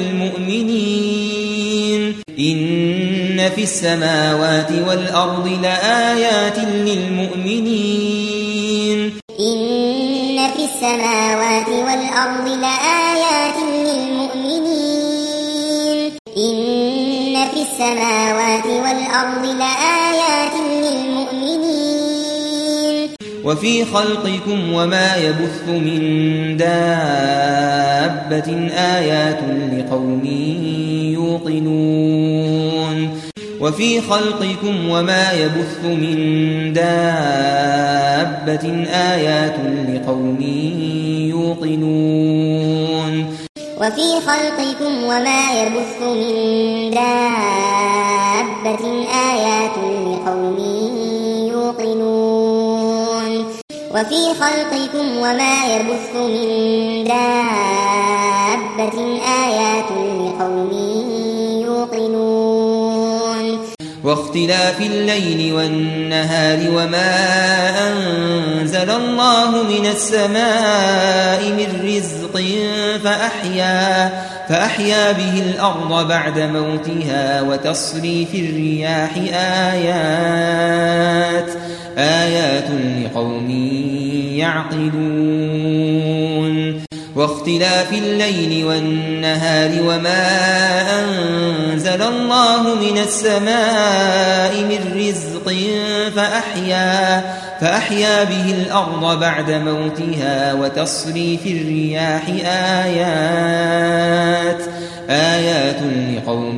للمؤمنين إن في السماوات والأرض لآيات للمؤمنين إن في السماوات والأرض لآيات للمؤمنين إن في السماوات والأرض لآيات للمؤمنين وفي خلقكم وما يبث من دابة آيات لقوم يوقنون وفي خلقكم وما يبث من دابة آيات لقوم يوقنون وفي خلقكم وما يبث من دابة آيات لقوم يوقنون وفي خلقكم وما يبث من دابة آيات لقوم يوقنون واختلاف الليل والنهار وما أنزل الله من السماء من رزق فأحيا, فأحيا به الأرض بعد موتها وتصريف الرياح آيات آيات لقوم يعقلون واختلاف الليل والنهار وما أنزل الله من السماء من رزق فأحيا, فأحيا به الأرض بعد موتها وتصريف الرياح آيات آيات لقوم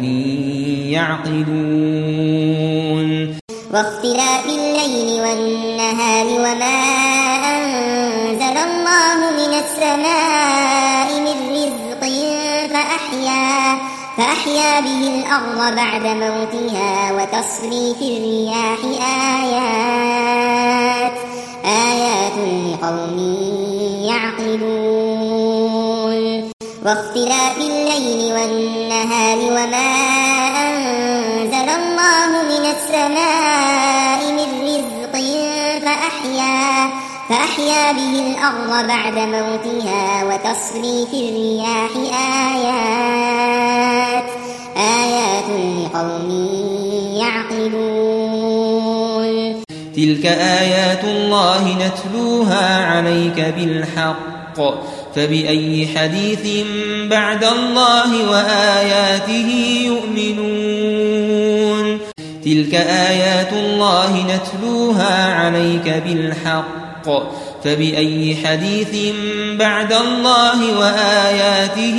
يعقلون واختلاف الليل والنهار وما أنزل الله من السماء من رزق فأحيا, فأحيا به الأرض بعد موتها وتصريف الرياح آيات آيات لقوم يعقلون واختلاف الليل والنهار وما أنزل الله من السماء من رزق فأحيا, فأحيا به الأرض بعد موتها وتصريف الرياح آيات آيات لقوم يعقلون تلك آيات الله نتلوها عليك بالحق فبأي حديث بعد الله وآياته يؤمنون تلك آيات الله نتلوها عليك بالحق فبأي حديث بعد الله وآياته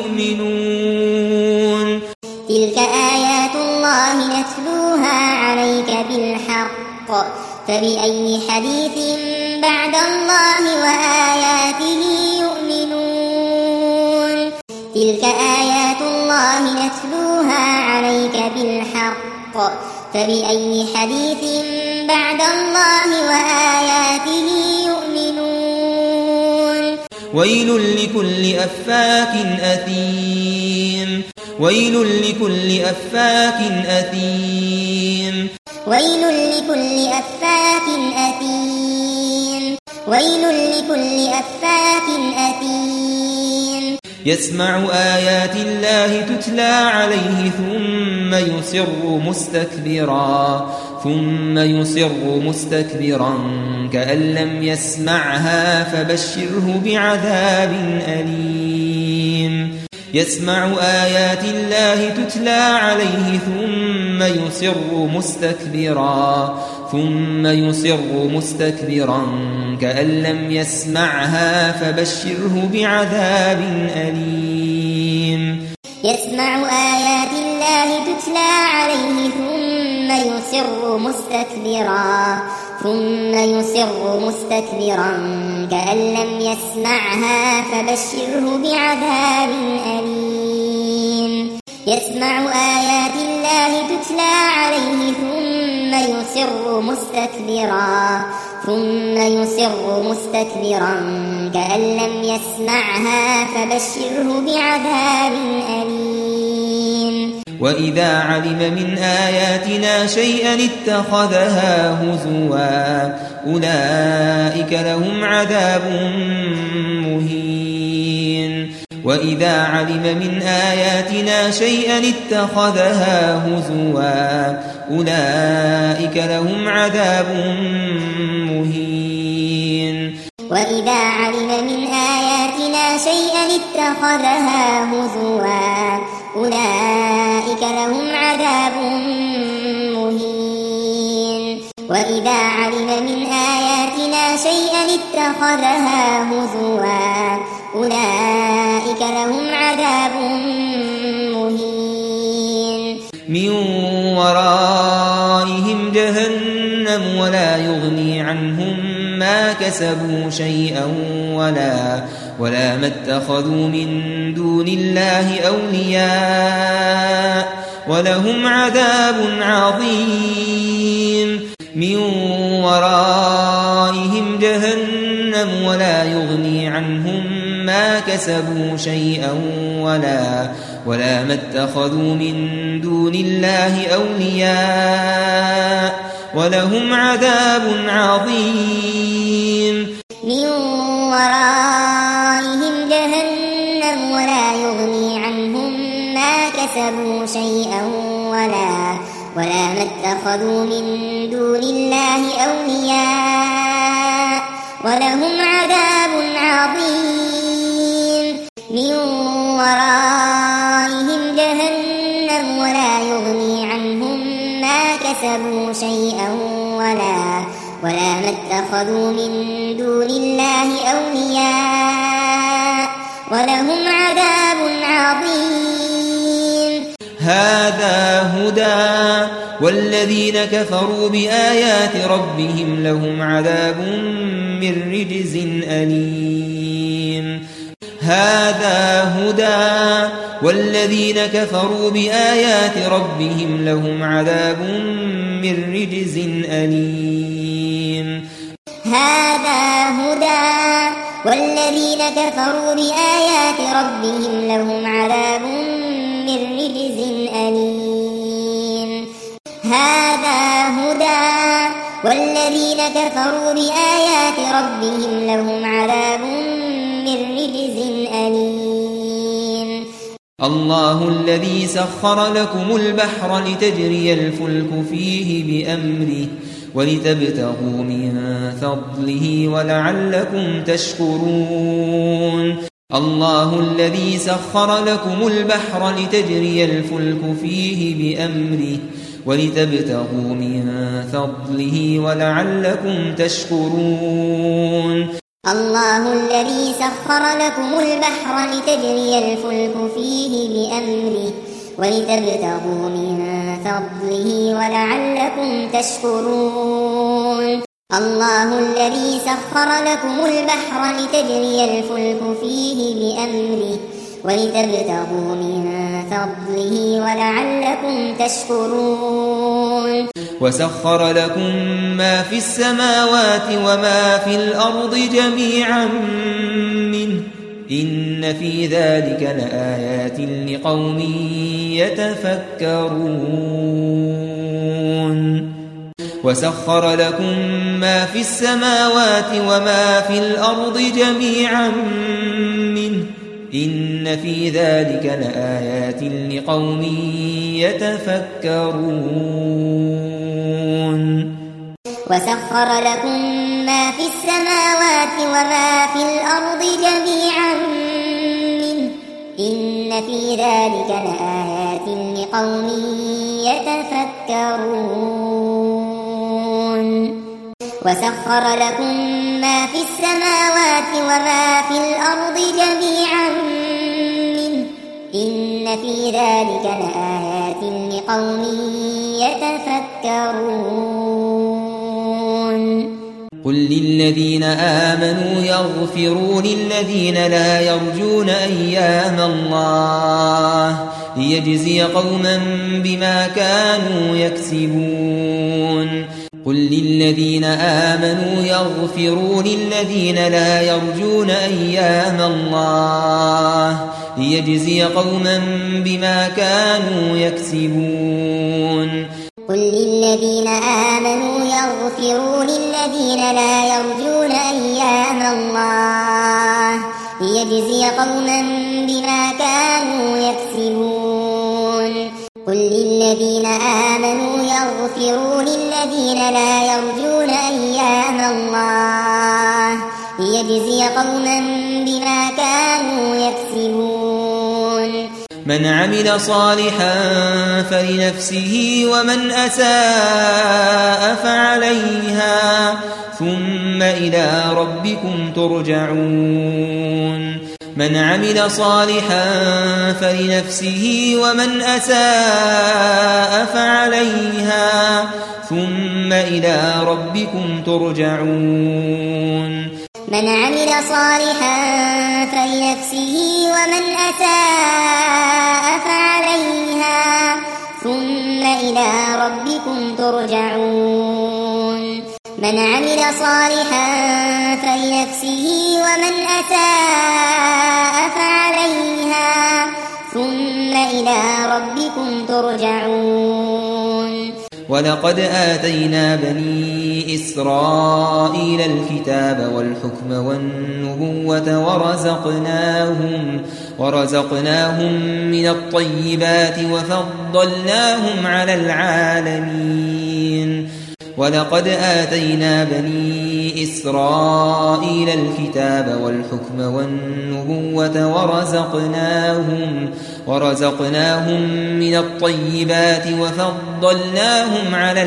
يؤمنون تلك آيات الله نتلوها عليك بالحق فبأي حديث بعد الله وآياته يؤمنون تلك آيات الله نتلوها عليك بالحق فبأي حديث بعد الله وآياته يؤمنون ويل لكل أفاك أثيم ويل لكل أفاك أثيم ويل لكل أفاك أثيم ويل لكل أفاك أثيم يسمع آيات الله تتلى عليه ثم يصر مستكبرا ثم يصر مستكبرا كأن لم يسمعها فبشره بعذاب أليم يسمع آيات الله تتلى عليه ثم يصر مستكبرا ثم يصر مستكبرا كأن لم يسمعها فبشره بعذاب أليم يسمع آيات الله تتلى عليه ثم يصر مستكبرا ثم يصر مستكبرا كأن لم يسمعها فبشره بعذاب أليم يسمع آيات الله تتلى عليه ثم يصر مستكبرا ثم يصر مستكبرا كأن لم يسمعها فبشره بعذاب أليم وإذا علم من آياتنا شيئا اتخذها هزوا أولئك لهم عذاب مهين وإذا علم من آياتنا شيئا اتخذها هزوا أولئك لهم عذاب مهين وإذا علم من آياتنا شيئا اتخذها هزوا أولئك لهم عذاب مهين وإذا علم من آياتنا شيئا اتخذها هزوا أولئك لهم عذاب مهين من ورائهم جهنم ولا يغني عنهم ما كسبوا شيئا ولا ولا ما اتخذوا من دون الله أولياء ولهم عذاب عظيم من ورائهم جهنم ولا يغني عنهم ما كسبوا شيئا ولا ولا ما اتخذوا من دون الله أولياء ولهم عذاب عظيم من ورائهم جهنم ولا يغني عنهم ما كسبوا شيئا ولا ولا ما اتخذوا من دون الله أولياء ولهم عذاب عظيم من ورائهم جهنم ولا يغني عنهم ما كسبوا شيئا ولا ولا ما اتخذوا من دون الله أولياء ولهم عذاب عظيم هذا هدى والذين كفروا بآيات ربهم لهم عذاب من رجز أليم هذا هدى والذين كفروا بآيات ربهم لهم عذاب من رجز أليم هذا هدى والذين كفروا بآيات ربهم لهم عذاب من رجز أليم هذا هدى والذين كفروا بآيات ربهم لهم عذاب من رجز أليم الله الذي سخر لكم البحر لتجري الفلك فيه بأمره ولتبتغوا من فضله ولعلكم تشكرون الله الذي سخر لكم البحر لتجري الفلك فيه بأمره ولتبتغوا من فضله ولعلكم تشكرون الله الذي سخر لكم البحر لتجري الفلك فيه بأمره ولتبتغوا من فضله ولعلكم تشكرون الله الذي سخر لكم البحر لتجري الفلك فيه بأمره ولتبتغوا من فضله ولعلكم تشكرون وسخر لكم ما في السماوات وما في الأرض جميعا منه إن في ذلك لآيات لقوم يتفكرون وسخر لكم ما في السماوات وما في الأرض جميعا منه إن في ذلك لآيات لقوم يتفكرون وسخر لكم ما في السماوات وما في الأرض جميعا منه إن في ذلك لآيات لقوم يتفكرون وسخر لكم ما في السماوات وما في الأرض جميعا منه إن في ذلك لآيات لقوم يتفكرون قل للذين آمنوا يغفروا للذين لا يرجون أيام الله ليجزي قوما بما كانوا يكسبون قل للذين آمنوا يغفروا للذين لا يرجون أيام الله ليجزي قوما بما كانوا يكسبون قل للذين آمنوا يغفروا للذين لا يرجون أيام الله ليجزي قوما بما كانوا يكسبون قل للذين آمنوا يغفروا للذين لا يرجون أيام الله ليجزي قوما بما كانوا يكسبون من عمل صالحا فلنفسه ومن أساء فعليها ثم إلى ربكم ترجعون من عمل صالحا فلنفسه ومن أساء فعليها ثم إلى ربكم ترجعون من عمل صالحا فلنفسه ومن أساء فعليها ثم إلى ربكم ترجعون من عمل صالحا فلنفسه ومن أساء فعليها ثم إلى ربكم ترجعون ولقد آتينا بني إسرائيل الكتاب والحكم والنبوة ورزقناهم ورزقناهم من الطيبات وفضلناهم على العالمين ولقد آتينا بني إسرائيل الكتاب والحكم والنبوة ورزقناهم ورزقناهم من الطيبات وفضلناهم على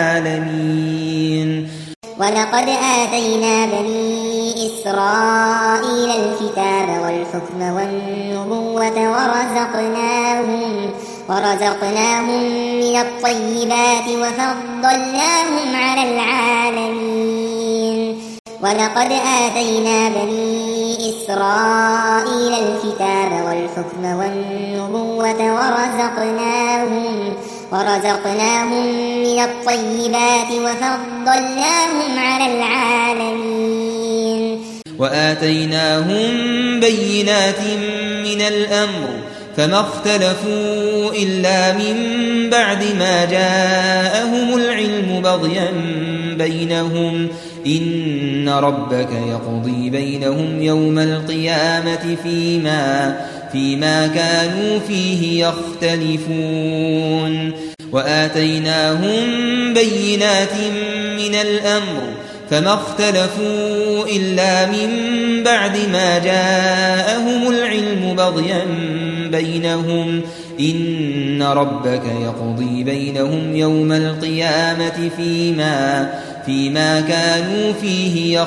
العالمين ولقد آتينا بني إسرائيل الكتاب والحكم والنبوة ورزقناهم ورزقناهم من الطيبات وفضلناهم على العالمين ولقد آتينا بني إسرائيل الكتاب والحكم والنبوة ورزقناهم ورزقناهم من الطيبات وفضلناهم على العالمين وآتيناهم بينات من الأمر فما اختلفوا إلا من بعد ما جاءهم العلم بغيا بينهم إن ربك يقضي بينهم يوم القيامة فيما فيما كانوا فيه يختلفون وآتيناهم بينات من الأمر فما اختلفوا إلا من بعد ما جاءهم العلم بغيا بينهم إن ربك يقضي بينهم يوم القيامة فيما فيما كانوا فيه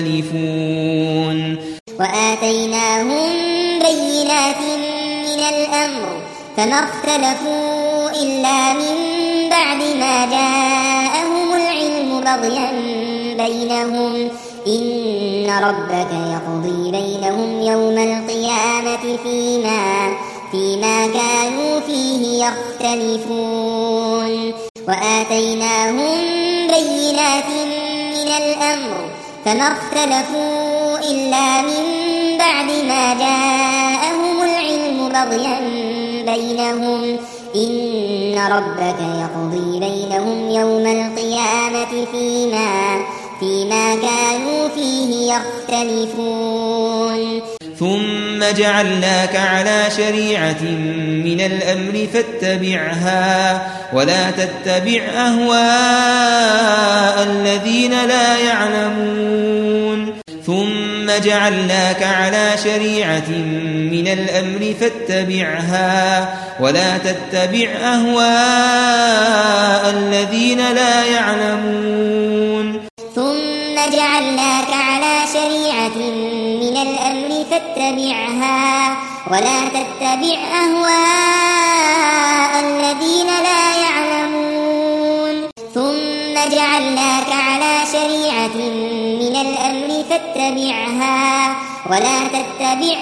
يختلفون وآتيناهم بينات من الأمر فما اختلفوا إلا من بعد ما جاءهم العلم بغيا بينهم إن ربك يقضي بينهم يوم القيامة فيما فيما كانوا فيه يختلفون وآتيناهم بينات من الأمر فما اختلفوا إلا من بعد ما جاءهم العلم بغيا بينهم إن ربك يقضي بينهم يوم القيامة فيما فيما كانوا فيه يختلفون ثم جعلناك على شريعة من الأمر فاتبعها ولا تتبع أهواء الذين لا يعلمون ثم جعلناك على شريعة من الأمر فاتبعها ولا تتبع أهواء الذين لا يعلمون ثم جعلناك على شريعة من الأمر فاتبعها ولا تتبع أهواء الذين لا يعلمون ثم جعلناك على شريعة من الأمر فاتبعها ولا تتبع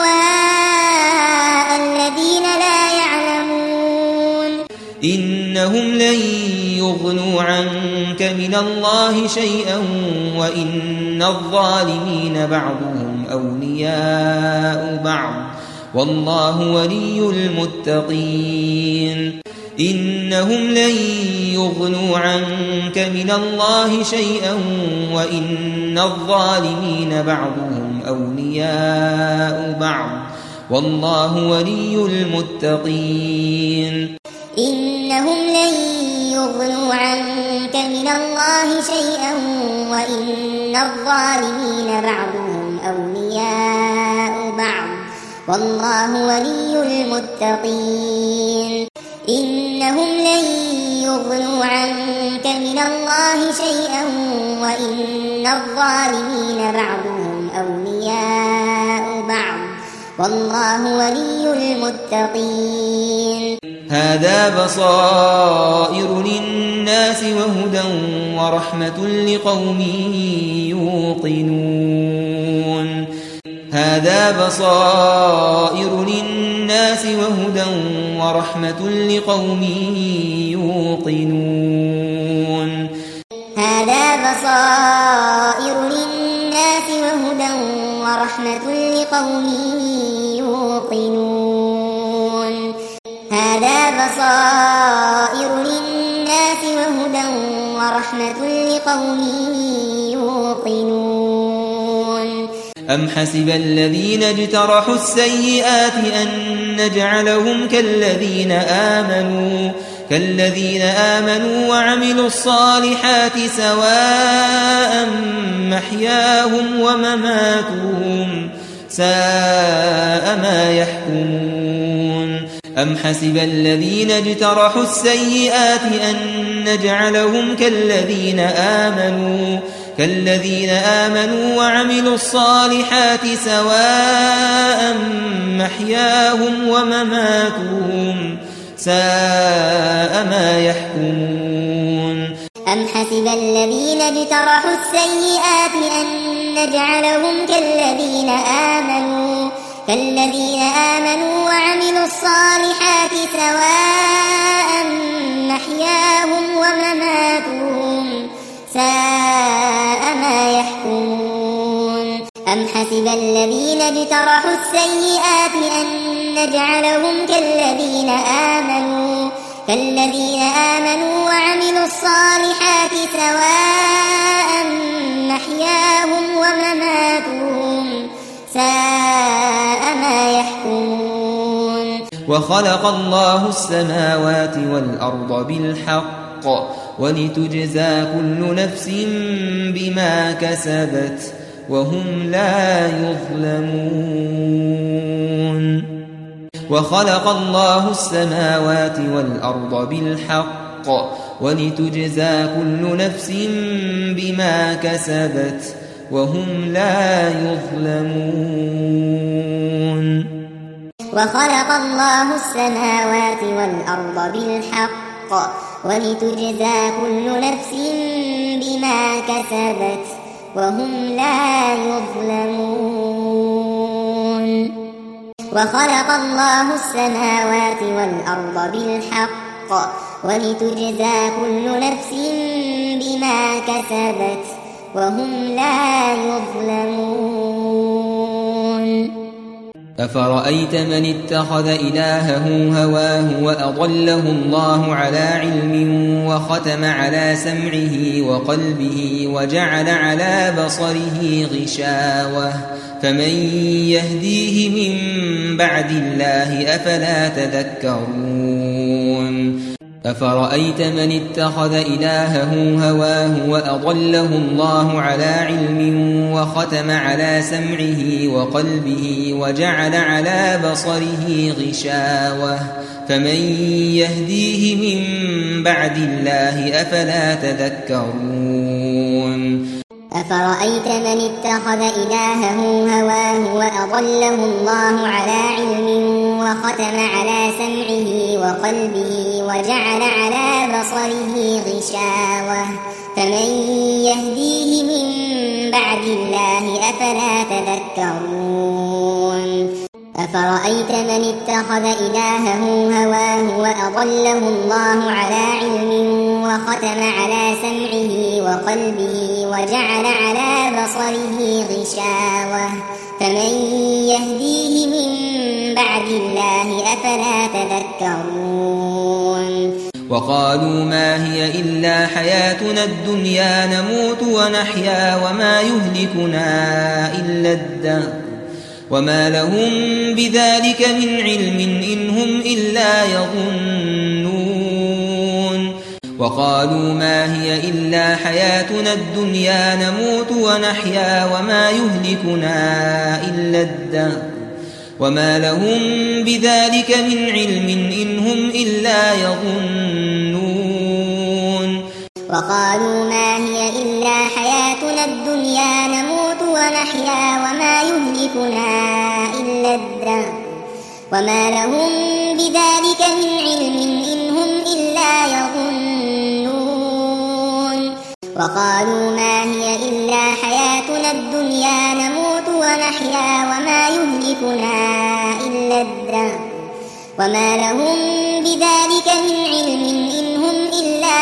أهواء الذين لا يعلمون إنهم لن يغنوا عنك من الله شيئا وإن الظالمين بعضهم أولياء بعض والله ولي المتقين إنهم لن يغنوا عنك من الله شيئا وإن الظالمين بعضهم أولياء بعض والله ولي المتقين إنهم لن يغنوا عنك من الله شيئا وإن الظالمين بعضهم أولياء بعض والله ولي المتقين إنهم لن يغنوا عنك من الله شيئا وإن الظالمين بعضهم أولياء بعض والله ولي المتقين هذا بصائر للناس وهدى ورحمة لقوم يوقنون هذا بصائر للناس وهدى ورحمة لقوم يوقنون هذا بصائر للناس وهدى ورحمة لقوم يوقنون هذا بصائر للناس وهدى ورحمة لقوم يوقنون أم حسب الذين اجترحوا السيئات أن نجعلهم كالذين آمنوا كالذين آمنوا وعملوا الصالحات سواء محياهم ومماتهم ساء ما يحكمون أم حسب الذين اجترحوا السيئات أن نجعلهم كالذين آمنوا كالذين آمنوا وعملوا الصالحات سواء محياهم ومماتهم ساء ما يحكمون أم حسب الذين اجترحوا السيئات أن نجعلهم كالذين آمنوا كالذين آمنوا وعملوا الصالحات سواء محياهم ومماتهم ساء ما يحكمون أم حسب الذين اجترحوا السيئات أن نجعلهم كالذين آمنوا كالذين آمنوا وعملوا الصالحات سواء محياهم ومماتهم ساء ما يحكمون وخلق الله السماوات والأرض بالحق ولتجزى كل نفس بما كسبت وهم لا يظلمون وخلق الله السماوات والأرض بالحق ولتجزى كل نفس بما كسبت وهم لا يظلمون وخلق الله السماوات والأرض بالحق ولتجزى كل نفس بما كسبت وهم لا يظلمون وخلق الله السماوات والأرض بالحق ولتجزى كل نفس بما كسبت وهم لا يظلمون أفرأيت من اتخذ إلهه هواه وأضله الله على علم وختم على سمعه وقلبه وجعل على بصره غشاوة فمن يهديه من بعد الله أفلا تذكرون أفرأيت من اتخذ إلهه هواه وأضله الله على علم وختم على سمعه وقلبه وجعل على بصره غشاوة فمن يهديه من بعد الله أفلا تذكرون أفرأيت من اتخذ إلهه هواه وأضله الله على علم وختم على سمعه وقلبه وجعل على بصره غشاوة فمن يهديه من بعد الله أفلا تذكرون أفرأيت من اتخذ إلهه هواه وأضله الله على علم وختم على سمعه وقلبه وجعل على بصره غشاوة فمن يهديه من بعد الله أفلا تذكرون وقالوا ما هي إلا حياتنا الدنيا نموت ونحيا وما يهلكنا إلا الدهر وما لهم بذلك من علم إن هم إلا يظنون وقالوا ما هي إلا حياتنا الدنيا نموت ونحيا وما يهلكنا إلا الدهر وما لهم بذلك من علم إن هم إلا يظنون وقالوا ما هي إلا حياتنا الدنيا نموت ونحيا وما يهلكنا إلا الدهر وما لهم بذلك من علم إن هم إلا يظنون وقالوا ما هي إلا حياتنا الدنيا نموت ونحيا وما يهلكنا إلا الدهر وما لهم بذلك من علم إن هم إلا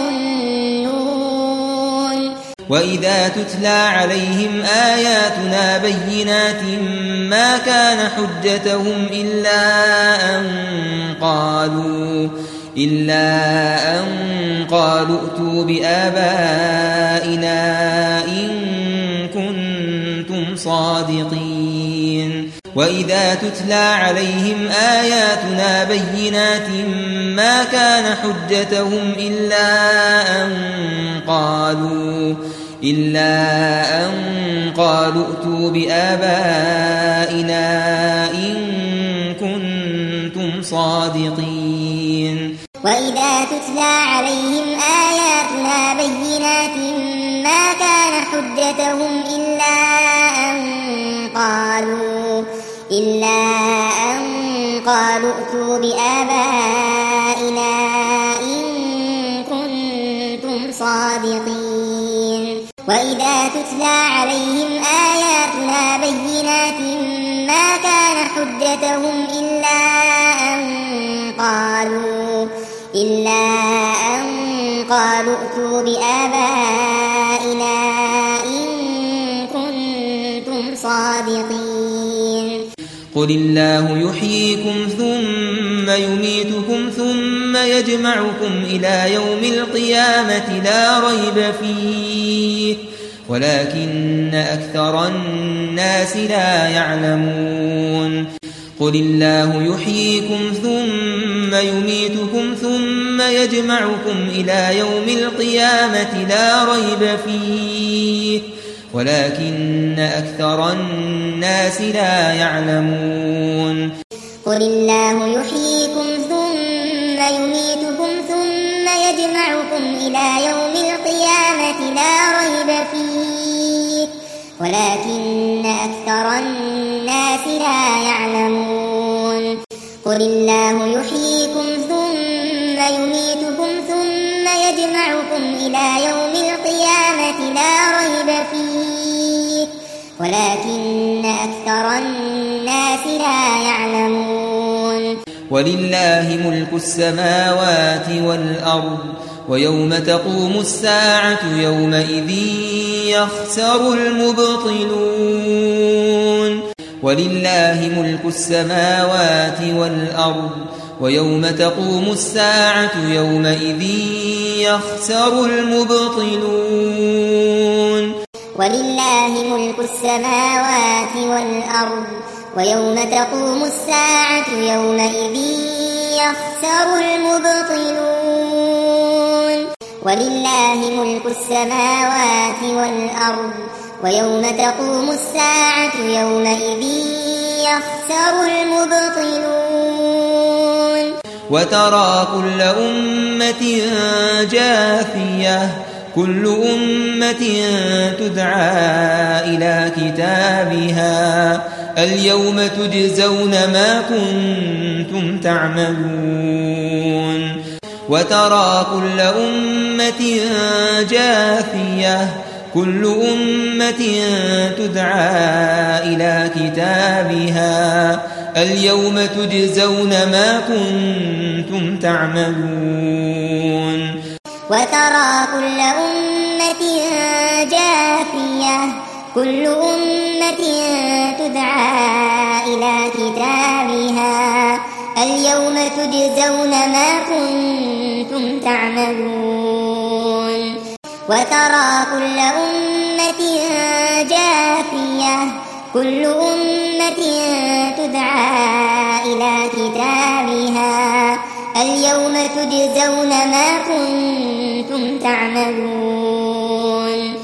يظنون وإذا تتلى عليهم آياتنا بينات ما كان حجتهم إلا أن قالوا إلا أن قالوا ائتوا بآبائنا إن كنتم صادقين وإذا تتلى عليهم آياتنا بينات ما كان حجتهم إلا أن قالوا إلا أن قالوا ائتوا بآبائنا إن كنتم صادقين وإذا تتلى عليهم آياتنا بينات ما كان حجتهم إلا أن قالوا إلا أن قالوا ائتوا بآبائنا إن كنتم صادقين وإذا تتلى عليهم آياتنا بينات ما كان حجتهم إلا أن قالوا إلا أن قالوا ائتوا بآبائنا إن كنتم صادقين قل الله يحييكم ثم يميتكم ثم يجمعكم إلى يوم القيامة لا ريب فيه ولكن أكثر الناس لا يعلمون قل الله يحييكم ثم يميتكم ثم يجمعكم إلى يوم القيامة لا ريب فيه ولكن أكثر الناس لا يعلمون قل الله يحييكم ثم يميتكم ثم يجمعكم إلى يوم القيامة لا ريب فيه ولكن أكثر الناس لا يعلمون قل الله يحييكم ثم يميتكم ثم يجمعكم إلى يوم القيامة لا ريب فيه ولكن أكثر الناس لا يعلمون ولله ملك السماوات والأرض ويوم تقوم الساعة يومئذ يخسر المبطلون ولله ملك السماوات والأرض ويوم تقوم الساعة يومئذ يخسر المبطلون ولله ملك السماوات والأرض ويوم تقوم الساعة يومئذ يخسر المبطلون ولله ملك السماوات والأرض ويوم تقوم الساعة يومئذ يخسر المبطلون وترى كل أمة جاثية كل أمة تدعى إلى كتابها اليوم تجزون ما كنتم تعملون وترى كل أمة جاثية كل أمة تدعى إلى كتابها اليوم تجزون ما كنتم تعملون وترى كل أمة جاثية كل أمة تدعى إلى كتابها اليوم تجزون ما كنتم تعملون وترى كل أمة جاثية كل أمة تدعى إلى كتابها اليوم تجزون ما كنتم تعملون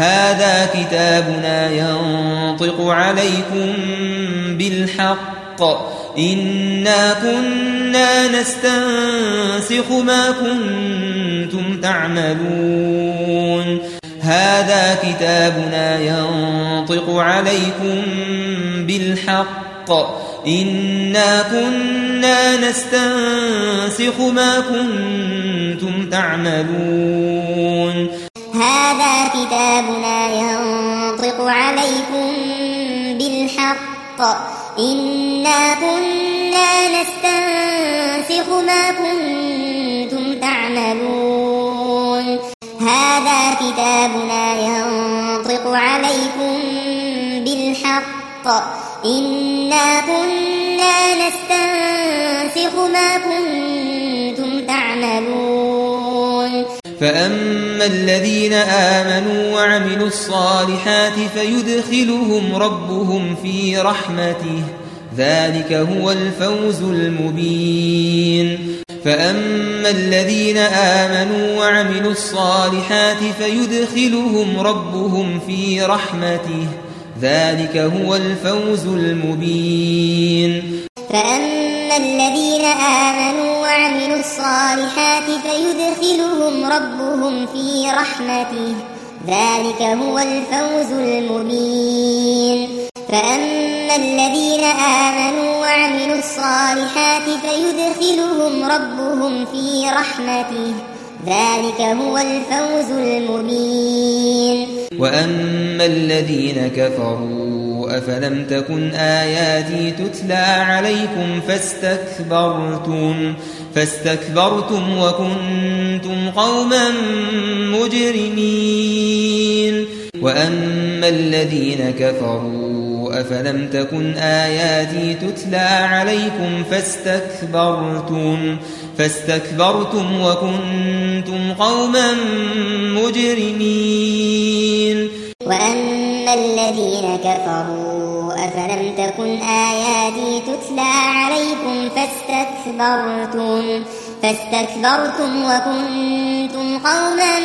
هذا كتابنا ينطق عليكم بالحق إنا كنا نستنسخ ما كنتم تعملون هذا كتابنا ينطق عليكم بالحق إنا كنا نستنسخ ما كنتم تعملون هذا كتابنا ينطق عليكم بالحق إنا كنا نستنسخ ما كنتم تعملون هذا كتابنا ينطق عليكم بالحق إنا كنا نستنسخ ما كنتم تعملون فأما الذين آمنوا وعملوا الصالحات فيدخلهم ربهم في رحمته ذلك هو الفوز المبين فأما الذين آمنوا وعملوا الصالحات فيدخلهم ربهم في رحمته ذلك هو الفوز المبين فأما الذين آمنوا وعملوا الصالحات فيدخلهم ربهم في رحمته ذلك هو الفوز المبين فأما الذين آمنوا وعملوا الصالحات فيدخلهم ربهم في رحمته ذلك هو الفوز المبين وأما الذين كفروا أفلم تكن آياتي تتلى عليكم فاستكبرتم فاستكبرتم وكنتم قوما مجرمين وأما الذين كفروا أفلم تكن آياتي تتلى عليكم فاستكبرتم فاستكبرتم وكنتم قوما مجرمين وأما الذين كفروا أفلم تكن آياتي تتلى عليكم فاستكبرتم فاستكبرتم وكنتم قوما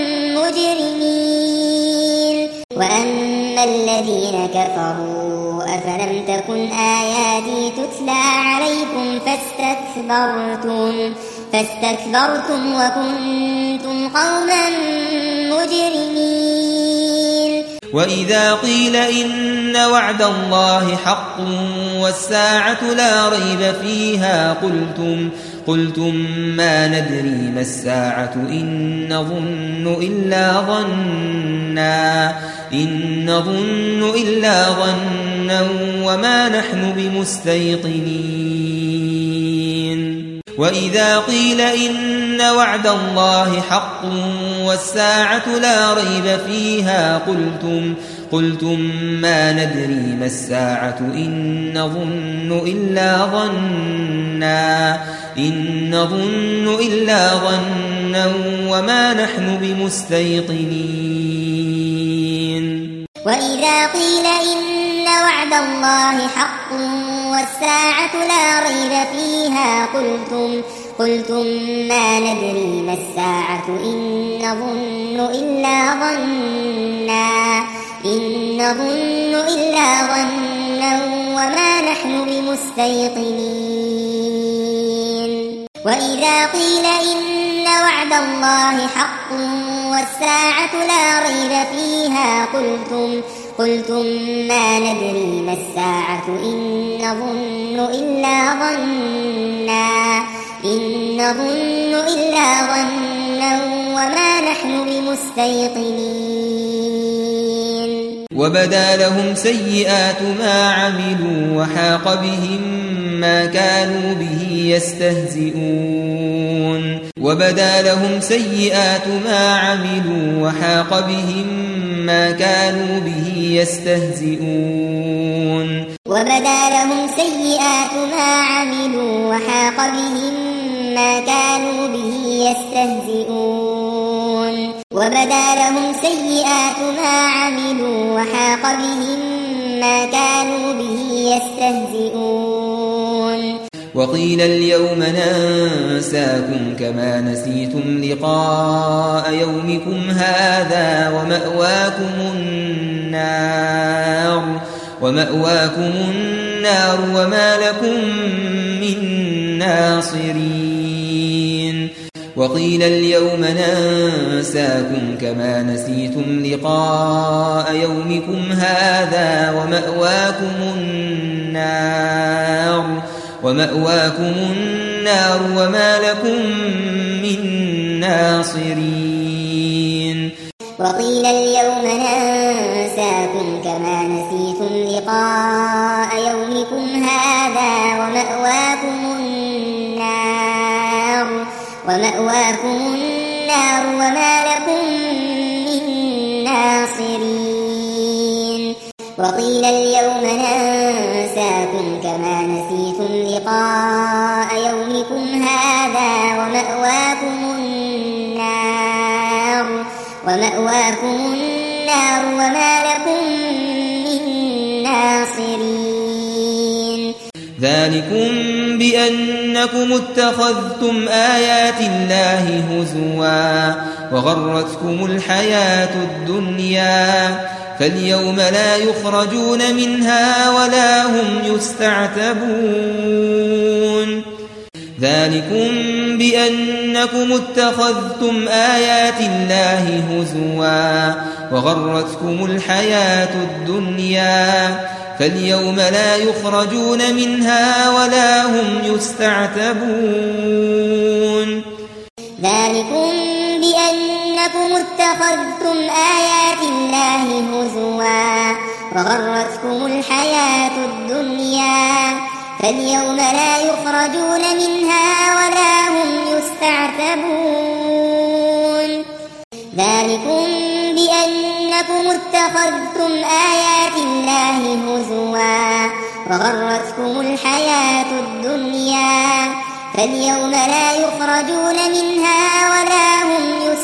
مجرمين وأما الذين كفروا أفلم تكن آياتي تتلى عليكم فاستكبرتم فاستكبرتم وكنتم قوما مجرمين وإذا قيل إن وعد الله حق والساعة لا ريب فيها قلتم قلتم ما ندري ما الساعة إن نظن إلا ظنا إن نظن إلا ظنا وما نحن بمستيقنين وإذا قيل إن وعد الله حق والساعة لا ريب فيها قلتم قلتم ما ندري ما الساعة إن نظن إلا ظنا إن نظن إلا ظنا وما نحن بمستيقنين وإذا قيل إن وعد الله حق والساعة لا ريب فيها قلتم قلتم ما ندري ما الساعة إن نظن إلا ظنا إن نظن إلا ظنا وما نحن بمستيقنين وإذا قيل إن وعد الله حق والساعة لا ريب فيها قلتم قلتم ما ندري ما الساعة إن نظن إلا ظنا إن نظن إلا ظنا وما نحن بمستيقنين وبدا لهم سيئات ما عملوا وحاق بهم ما كانوا به يستهزئون وبدا لهم سيئات ما عملوا وحاق بهم ما كانوا به يستهزئون وبدا لهم سيئات ما عملوا وحاق بهم ما كانوا به يستهزئون وبدا لهم سيئات ما عملوا وحاق بهم ما كانوا به يستهزئون وقيل اليوم ننساكم كما نسيتم لقاء يومكم هذا ومأواكم النار ومأواكم النار وما لكم من ناصرين وقيل اليوم ننساكم كما نسيتم لقاء يومكم هذا ومأواكم النار ومأواكم النار وما لكم من ناصرين وقيل اليوم ننساكم كما نسيتم لقاء يومكم هذا ومأواكم النار ومأواكم النار وما لكم من ناصرين وقيل اليوم ننساكم كما نسيتم لقاء يومكم هذا ومأواكم النار ومأواكم النار وما لكم من ناصرين ذلكم بأنكم اتخذتم آيات الله هزوا وغرتكم الحياة الدنيا فاليوم لا يخرجون منها ولا هم يستعتبون ذلكم بأنكم اتخذتم آيات الله هزوا وغرتكم الحياة الدنيا فاليوم لا يخرجون منها ولا هم يستعتبون ذلكم بأنكم اتخذتم آيات الله هزوا وغرتكم الحياة الدنيا فاليوم لا يخرجون منها ولا هم يستعتبون ذلكم بأنكم اتخذتم آيات الله هزوا وغرتكم الحياة الدنيا فاليوم لا يخرجون منها ولا هم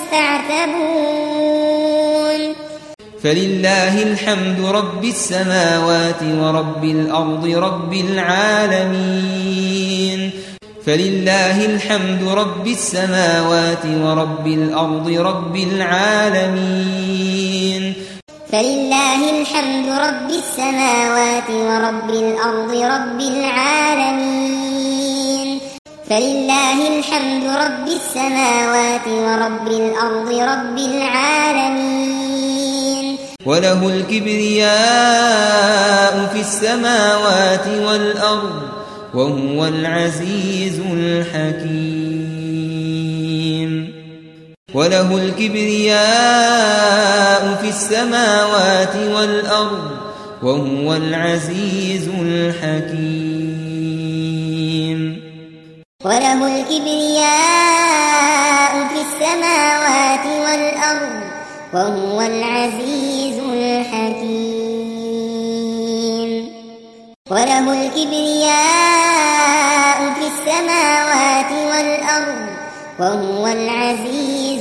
يستعتبون فلله الحمد رب السماوات ورب الأرض رب العالمين فلله الحمد رب السماوات ورب الأرض رب العالمين فلله الحمد رب السماوات ورب الأرض رب العالمين فلله الحمد رب السماوات ورب الأرض رب العالمين وله الكبرياء في السماوات والأرض وهو العزيز الحكيم وله الكبرياء في السماوات والأرض وهو العزيز الحكيم وله الكبرياء في السماوات والأرض وهو العزيز الحكيم وله الكبرياء في السماوات والأرض وهو العزيز